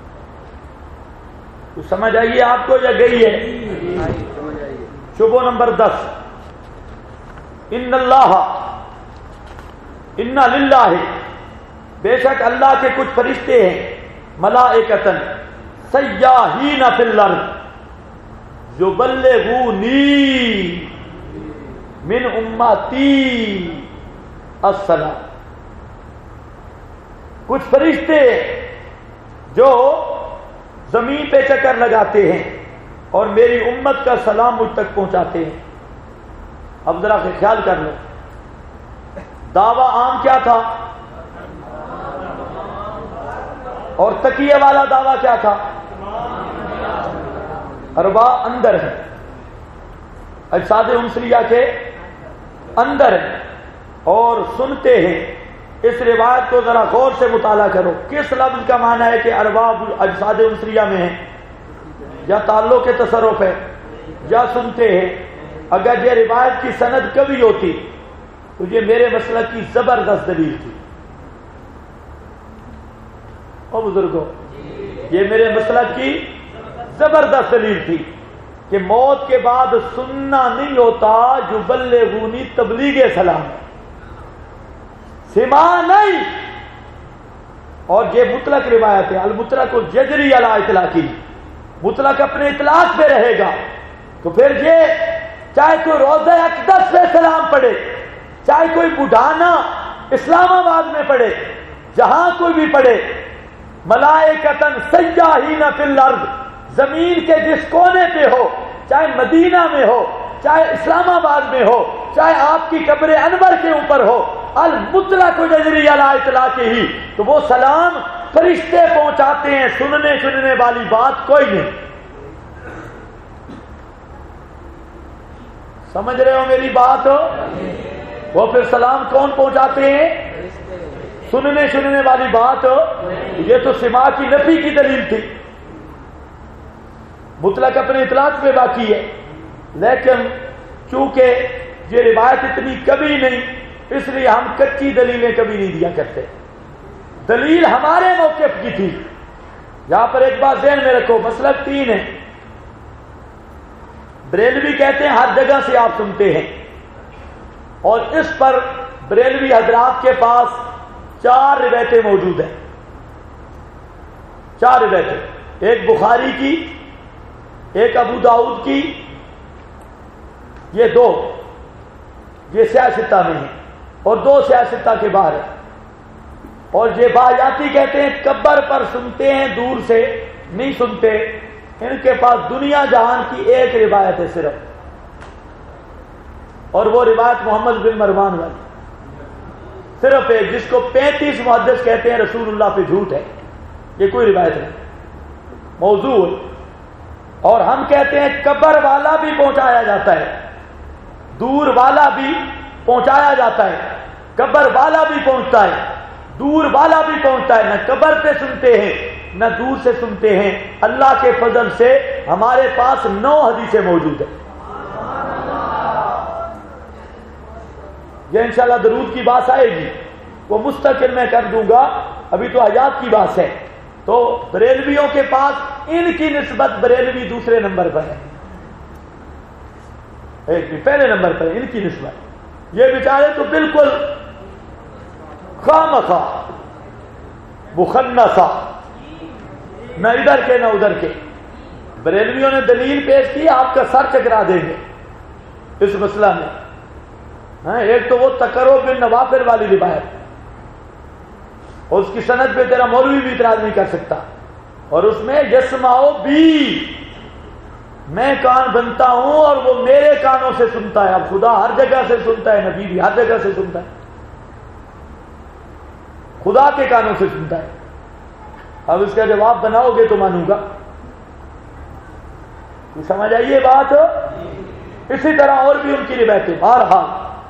تو سمجھ آئیے آپ کو یا گئی ہے؟ شبہ نمبر 10، ان اللہ، ان للہ، بے شک اللہ کے کچھ فرشتے ہیں، ملائکتن سیاحین فی الارض یبلغونی من امتی السلام، کچھ فرشتے جو زمین پہ چکر لگاتے ہیں اور میری امت کا سلام مجھ تک پہنچاتے ہیں۔ اب ذرا خیال کر لو، دعویٰ عام کیا تھا اور تقیہ والا دعویٰ کیا تھا؟ ارواح اندر ہے، اجساد انسریہ کے اندر ہے، اور سنتے ہیں۔ اس روایت کو ذرا غور سے مطالعہ کرو، کس لفظ کا معنی ہے کہ ارواح اجساد انسریہ میں ہیں، یا تعلق کے تصرف ہے، یا سنتے ہیں؟ اگر یہ روایت کی سند کبھی ہوتی تو یہ میرے مسلک کی زبردست دلیل تھی۔ او بزرگوں، یہ میرے مسلک کی زبردست دلیل تھی کہ موت کے بعد سننا نہیں ہوتا، یبلغونی تبلیغ سلام، سما نہیں۔ اور یہ مطلق روایت ہے، المطلق الجزری علی اطلاقی، مطلق اپنے اطلاق پہ رہے گا۔ تو پھر یہ چاہے کوئی روضہ اقدس پہ سلام پڑھے، چاہے کوئی بڑھانا اسلام آباد میں پڑھے، جہاں کوئی بھی پڑھے، ملائکتن سیاحین فی الارض، زمین کے جس کونے پہ ہو، چاہے مدینہ میں ہو، چاہے اسلام آباد میں ہو، چاہے آپ کی قبر انور کے اوپر ہو، المطلق جزری علی اطلاق ہی، تو وہ سلام فرشتے پہنچاتے ہیں، سننے والی بات کوئی نہیں۔ سمجھ رہے ہو میری بات؟ وہ پھر سلام کون پہنچاتے ہیں؟ سننے والی بات۔ یہ تو سماع کی نفی کی دلیل تھی، مطلق اپنے اطلاق پہ باقی ہے، لیکن چونکہ یہ روایت اتنی کبھی نہیں، اس لیے ہم کچی دلیلیں کبھی نہیں دیا کرتے۔ دلیل ہمارے موقف کی تھی۔ یہاں پر ایک بات ذہن میں رکھو، مسلک 3 ہے، بریلوی کہتے ہیں ہر جگہ سے آپ سنتے ہیں، اور اس پر بریلوی حضرات کے پاس 4 روایتیں موجود ہیں، 4 روایتیں، ایک بخاری کی، ایک ابو داؤد کی، یہ 2 یہ سیاستہ میں ہیں، اور 2 سیاستہ کے باہر ہیں، اور یہ باحیاتی کہتے ہیں قبر پر سنتے ہیں، دور سے نہیں سنتے، ان کے پاس دنیا جہان کی ایک روایت ہے صرف، اور وہ روایت محمد بن مروان والی صرف ایک، جس کو 35 محدث کہتے ہیں رسول اللہ پہ جھوٹ ہے، یہ کوئی روایت نہیں، موضوع، اور ہم کہتے ہیں قبر والا بھی پہنچایا جاتا ہے، دور والا بھی پہنچایا جاتا ہے، قبر والا بھی پہنچتا ہے، دور والا بھی پہنچتا ہے، نہ قبر پہ سنتے ہیں نہ دور سے سنتے ہیں، اللہ کے فضل سے ہمارے پاس 9 حدیثیں موجود ہیں۔ یہ انشاءاللہ درود کی بات آئے گی، وہ مستقل میں کر دوں گا، ابھی تو حیات کی بات ہے۔ تو بریلویوں کے پاس ان کی نسبت بریلوی دوسرے نمبر پر ہے، پہلے نمبر پر ان کی نسبت، یہ بیچارے تو بالکل خامخواہ مخنثہ، نہ ادھر کے نہ ادھر کے۔ بریلویوں نے دلیل پیش کی، آپ کا سر چکرا دیں گے اس مسئلہ میں۔ ایک تو وہ تقرب بن نوافل والی روایت، اور اس کی سند پہ تیرا مولوی بھی اعتراض نہیں کر سکتا، اور اس میں یسمعو بی، میں کان بنتا ہوں اور وہ میرے کانوں سے سنتا ہے۔ اب خدا ہر جگہ سے سنتا ہے، نبی بھی ہر جگہ سے سنتا ہے، خدا کے کانوں سے سنتا ہے۔ اب اس کا جواب بناؤ گے تو مانوں گا، سمجھ آئیے بات۔ اسی طرح اور بھی ان کی روایتیں، بہرحال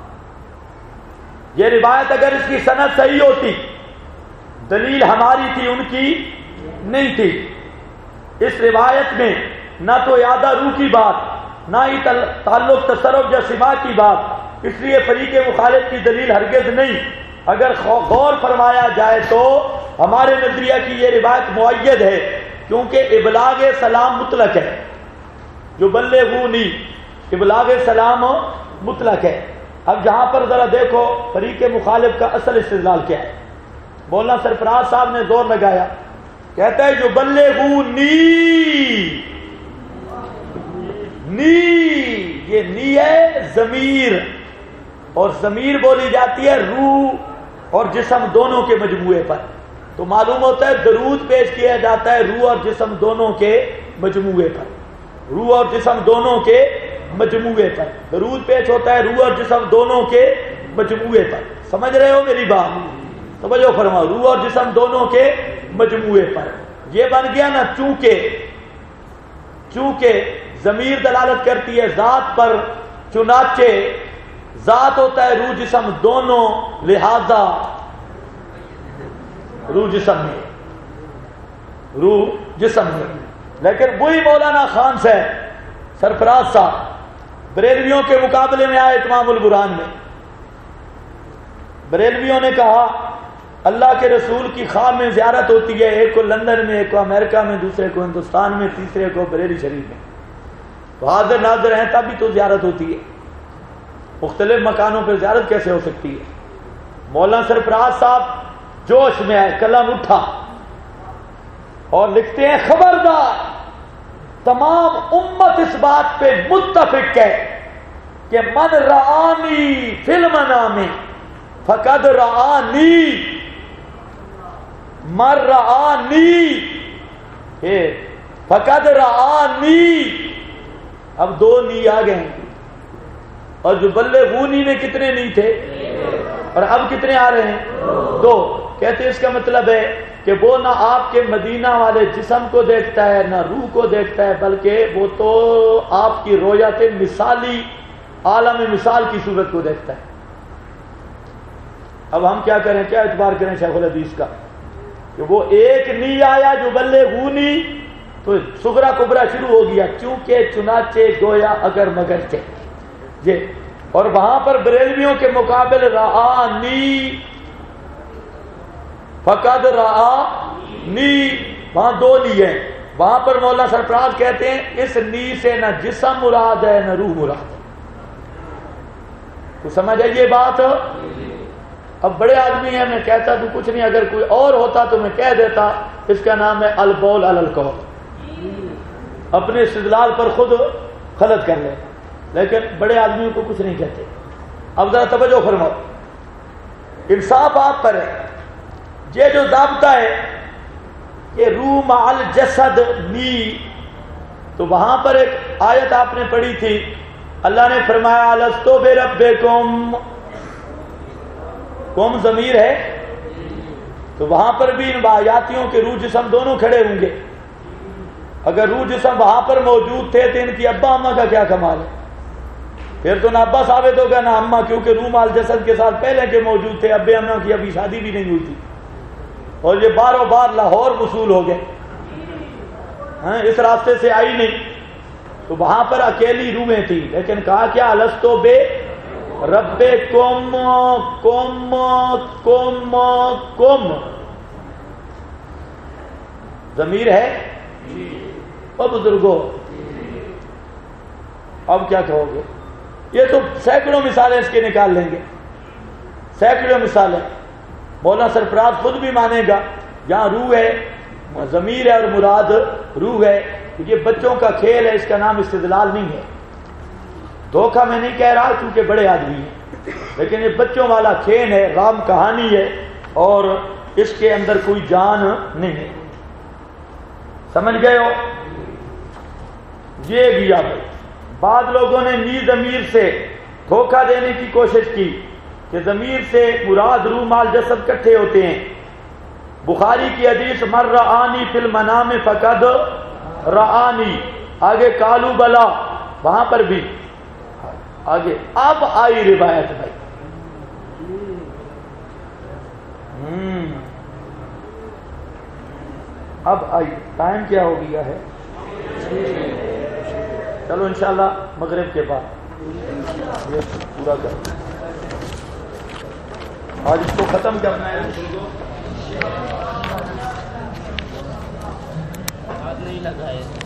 یہ روایت اگر اس کی سند صحیح ہوتی، دلیل ہماری تھی، ان کی نہیں تھی۔ اس روایت میں نہ تو اعادہ روح کی بات، نہ ہی تعلق تصرف یا سماع کی بات، اس لیے فریق مخالف کی دلیل ہرگز نہیں۔ اگر غور فرمایا جائے تو ہمارے نظریہ کی یہ روایت مؤید ہے، کیونکہ ابلاغ سلام مطلق ہے، جو بلغونی ابلاغ سلام مطلق ہے۔ اب جہاں پر ذرا دیکھو فریق مخالف کا اصل استدلال کیا ہے۔ مولانا سرفراز صاحب نے زور لگایا، کہتا ہے جو بلغونی، نی، یہ نی ہے ضمیر، اور ضمیر بولی جاتی ہے روح اور جسم دونوں کے مجموعے پر، تو معلوم ہوتا ہے درود پیش کیا جاتا ہے روح اور جسم دونوں کے مجموعے پر، روح اور جسم دونوں کے مجموعے پر درود پیش ہوتا ہے، روح اور جسم دونوں کے مجموعے پر۔ سمجھ رہے ہو میری بات؟ توجہ فرماؤ، روح اور جسم دونوں کے مجموعے پر۔ یہ بن گیا نا، چونکہ ضمیر دلالت کرتی ہے ذات پر، چنانچہ ذات ہوتا ہے روح جسم دونوں، لہذا روح جسم میں، روح جسم میں۔ لیکن وہی مولانا خان صاحب سرفراز صاحب بریلویوں کے مقابلے میں آئے اتمام البرہان میں۔ بریلویوں نے کہا اللہ کے رسول کی خواہ میں زیارت ہوتی ہے، ایک کو لندن میں، ایک کو امریکہ میں، دوسرے کو ہندوستان میں، تیسرے کو بریلی شریف میں، تو حاضر ناظر ہیں تب بھی تو زیارت ہوتی ہے، مختلف مکانوں پہ زیارت کیسے ہو سکتی ہے؟ مولانا سرفراز صاحب جوش میں آئے، قلم اٹھا اور لکھتے ہیں خبردار، تمام امت اس بات پہ متفق ہے کہ من رآنی فی المنام فقد رآنی، من رآنی فقد رآنی۔ اب 2 نی آ گئے ہیں، اور جو بلغونی میں کتنے نی تھے، اور اب کتنے آ رہے ہیں؟ 2۔ کہتے اس کا مطلب ہے کہ وہ نہ آپ کے مدینہ والے جسم کو دیکھتا ہے، نہ روح کو دیکھتا ہے، بلکہ وہ تو آپ کی رویت مثالی عالم مثال کی صورت کو دیکھتا ہے۔ اب ہم کیا کریں، کیا اعتبار کریں شیخ الحدیث کا کہ وہ ایک نی آیا جو بلغونی، تو صغرا کبرا شروع ہو گیا، چونکہ چنانچہ گویا اگر مگر تھے یہ۔ اور وہاں پر بریلویوں کے مقابل رآنی فقد رآنی، وہاں 2 نی ہیں، وہاں پر مولانا سرفراز کہتے ہیں اس نی سے نہ جسم مراد ہے نہ روح مراد ہے. تو سمجھ آئیے بات. اب بڑے آدمی ہیں, میں کہتا تو کچھ نہیں, اگر کوئی اور ہوتا تو میں کہہ دیتا. اس کا نام ہے البول علی القول, اپنے استدلال پر خود غلط کر لے, لیکن بڑے آدمیوں کو کچھ نہیں کہتے. اب ذرا توجہ فرماؤ, انصاف آپ پر ہے. یہ جو ضابطہ ہے کہ روح مع الجسد نی, تو وہاں پر ایک آیت آپ نے پڑھی تھی, اللہ نے فرمایا الستو بربکم, قوم ضمیر ہے, تو وہاں پر بھی ان آیاتیوں کے روح جسم دونوں کھڑے ہوں گے. اگر روح جسم وہاں پر موجود تھے تو ان کی ابا اماں کا کیا کمال ہے؟ پھر تو نہ ابا ثابت ہوگا نہ اماں, کیونکہ روح مال جسد کے ساتھ پہلے کے موجود تھے, ابے اماں کی ابھی شادی بھی نہیں ہوئی تھی, اور یہ باروں بار لاہور وصول ہو گئے, اس راستے سے آئی نہیں. تو وہاں پر اکیلی روحیں تھیں, لیکن کہا کیا الستو بے ربکم, کم کم کم ضمیر ہے. اور بزرگوں اب کیا کہو گے؟ یہ تو سینکڑوں مثالیں اس کے نکال لیں گے, سینکڑوں مثالیں. مولانا سرفراز خود بھی مانے گا جہاں روح ہے, ضمیر ہے اور مراد روح ہے. یہ بچوں کا کھیل ہے, اس کا نام استدلال نہیں ہے. دھوکہ میں نہیں کہہ رہا کیونکہ بڑے آدمی ہیں, لیکن یہ بچوں والا کھیل ہے, رام کہانی ہے, اور اس کے اندر کوئی جان نہیں ہے. سمجھ گئے ہو؟ یہ گیا بھائی. بعض لوگوں نے نی ضمیر سے دھوکہ دینے کی کوشش کی کہ ضمیر سے مراد روح مال جسد کٹھے ہوتے ہیں. بخاری کی حدیث مر رآنی فی المنام فقد رآنی, آگے کالو بلا, وہاں پر بھی آگے. اب آئی روایت بھائی, اب آئی. ٹائم کیا ہو گیا ہے؟ چلو انشاءاللہ مغرب کے بعد یہ پورا کر, آج اس کو ختم کرنا ہے. نہیں لگا ہے.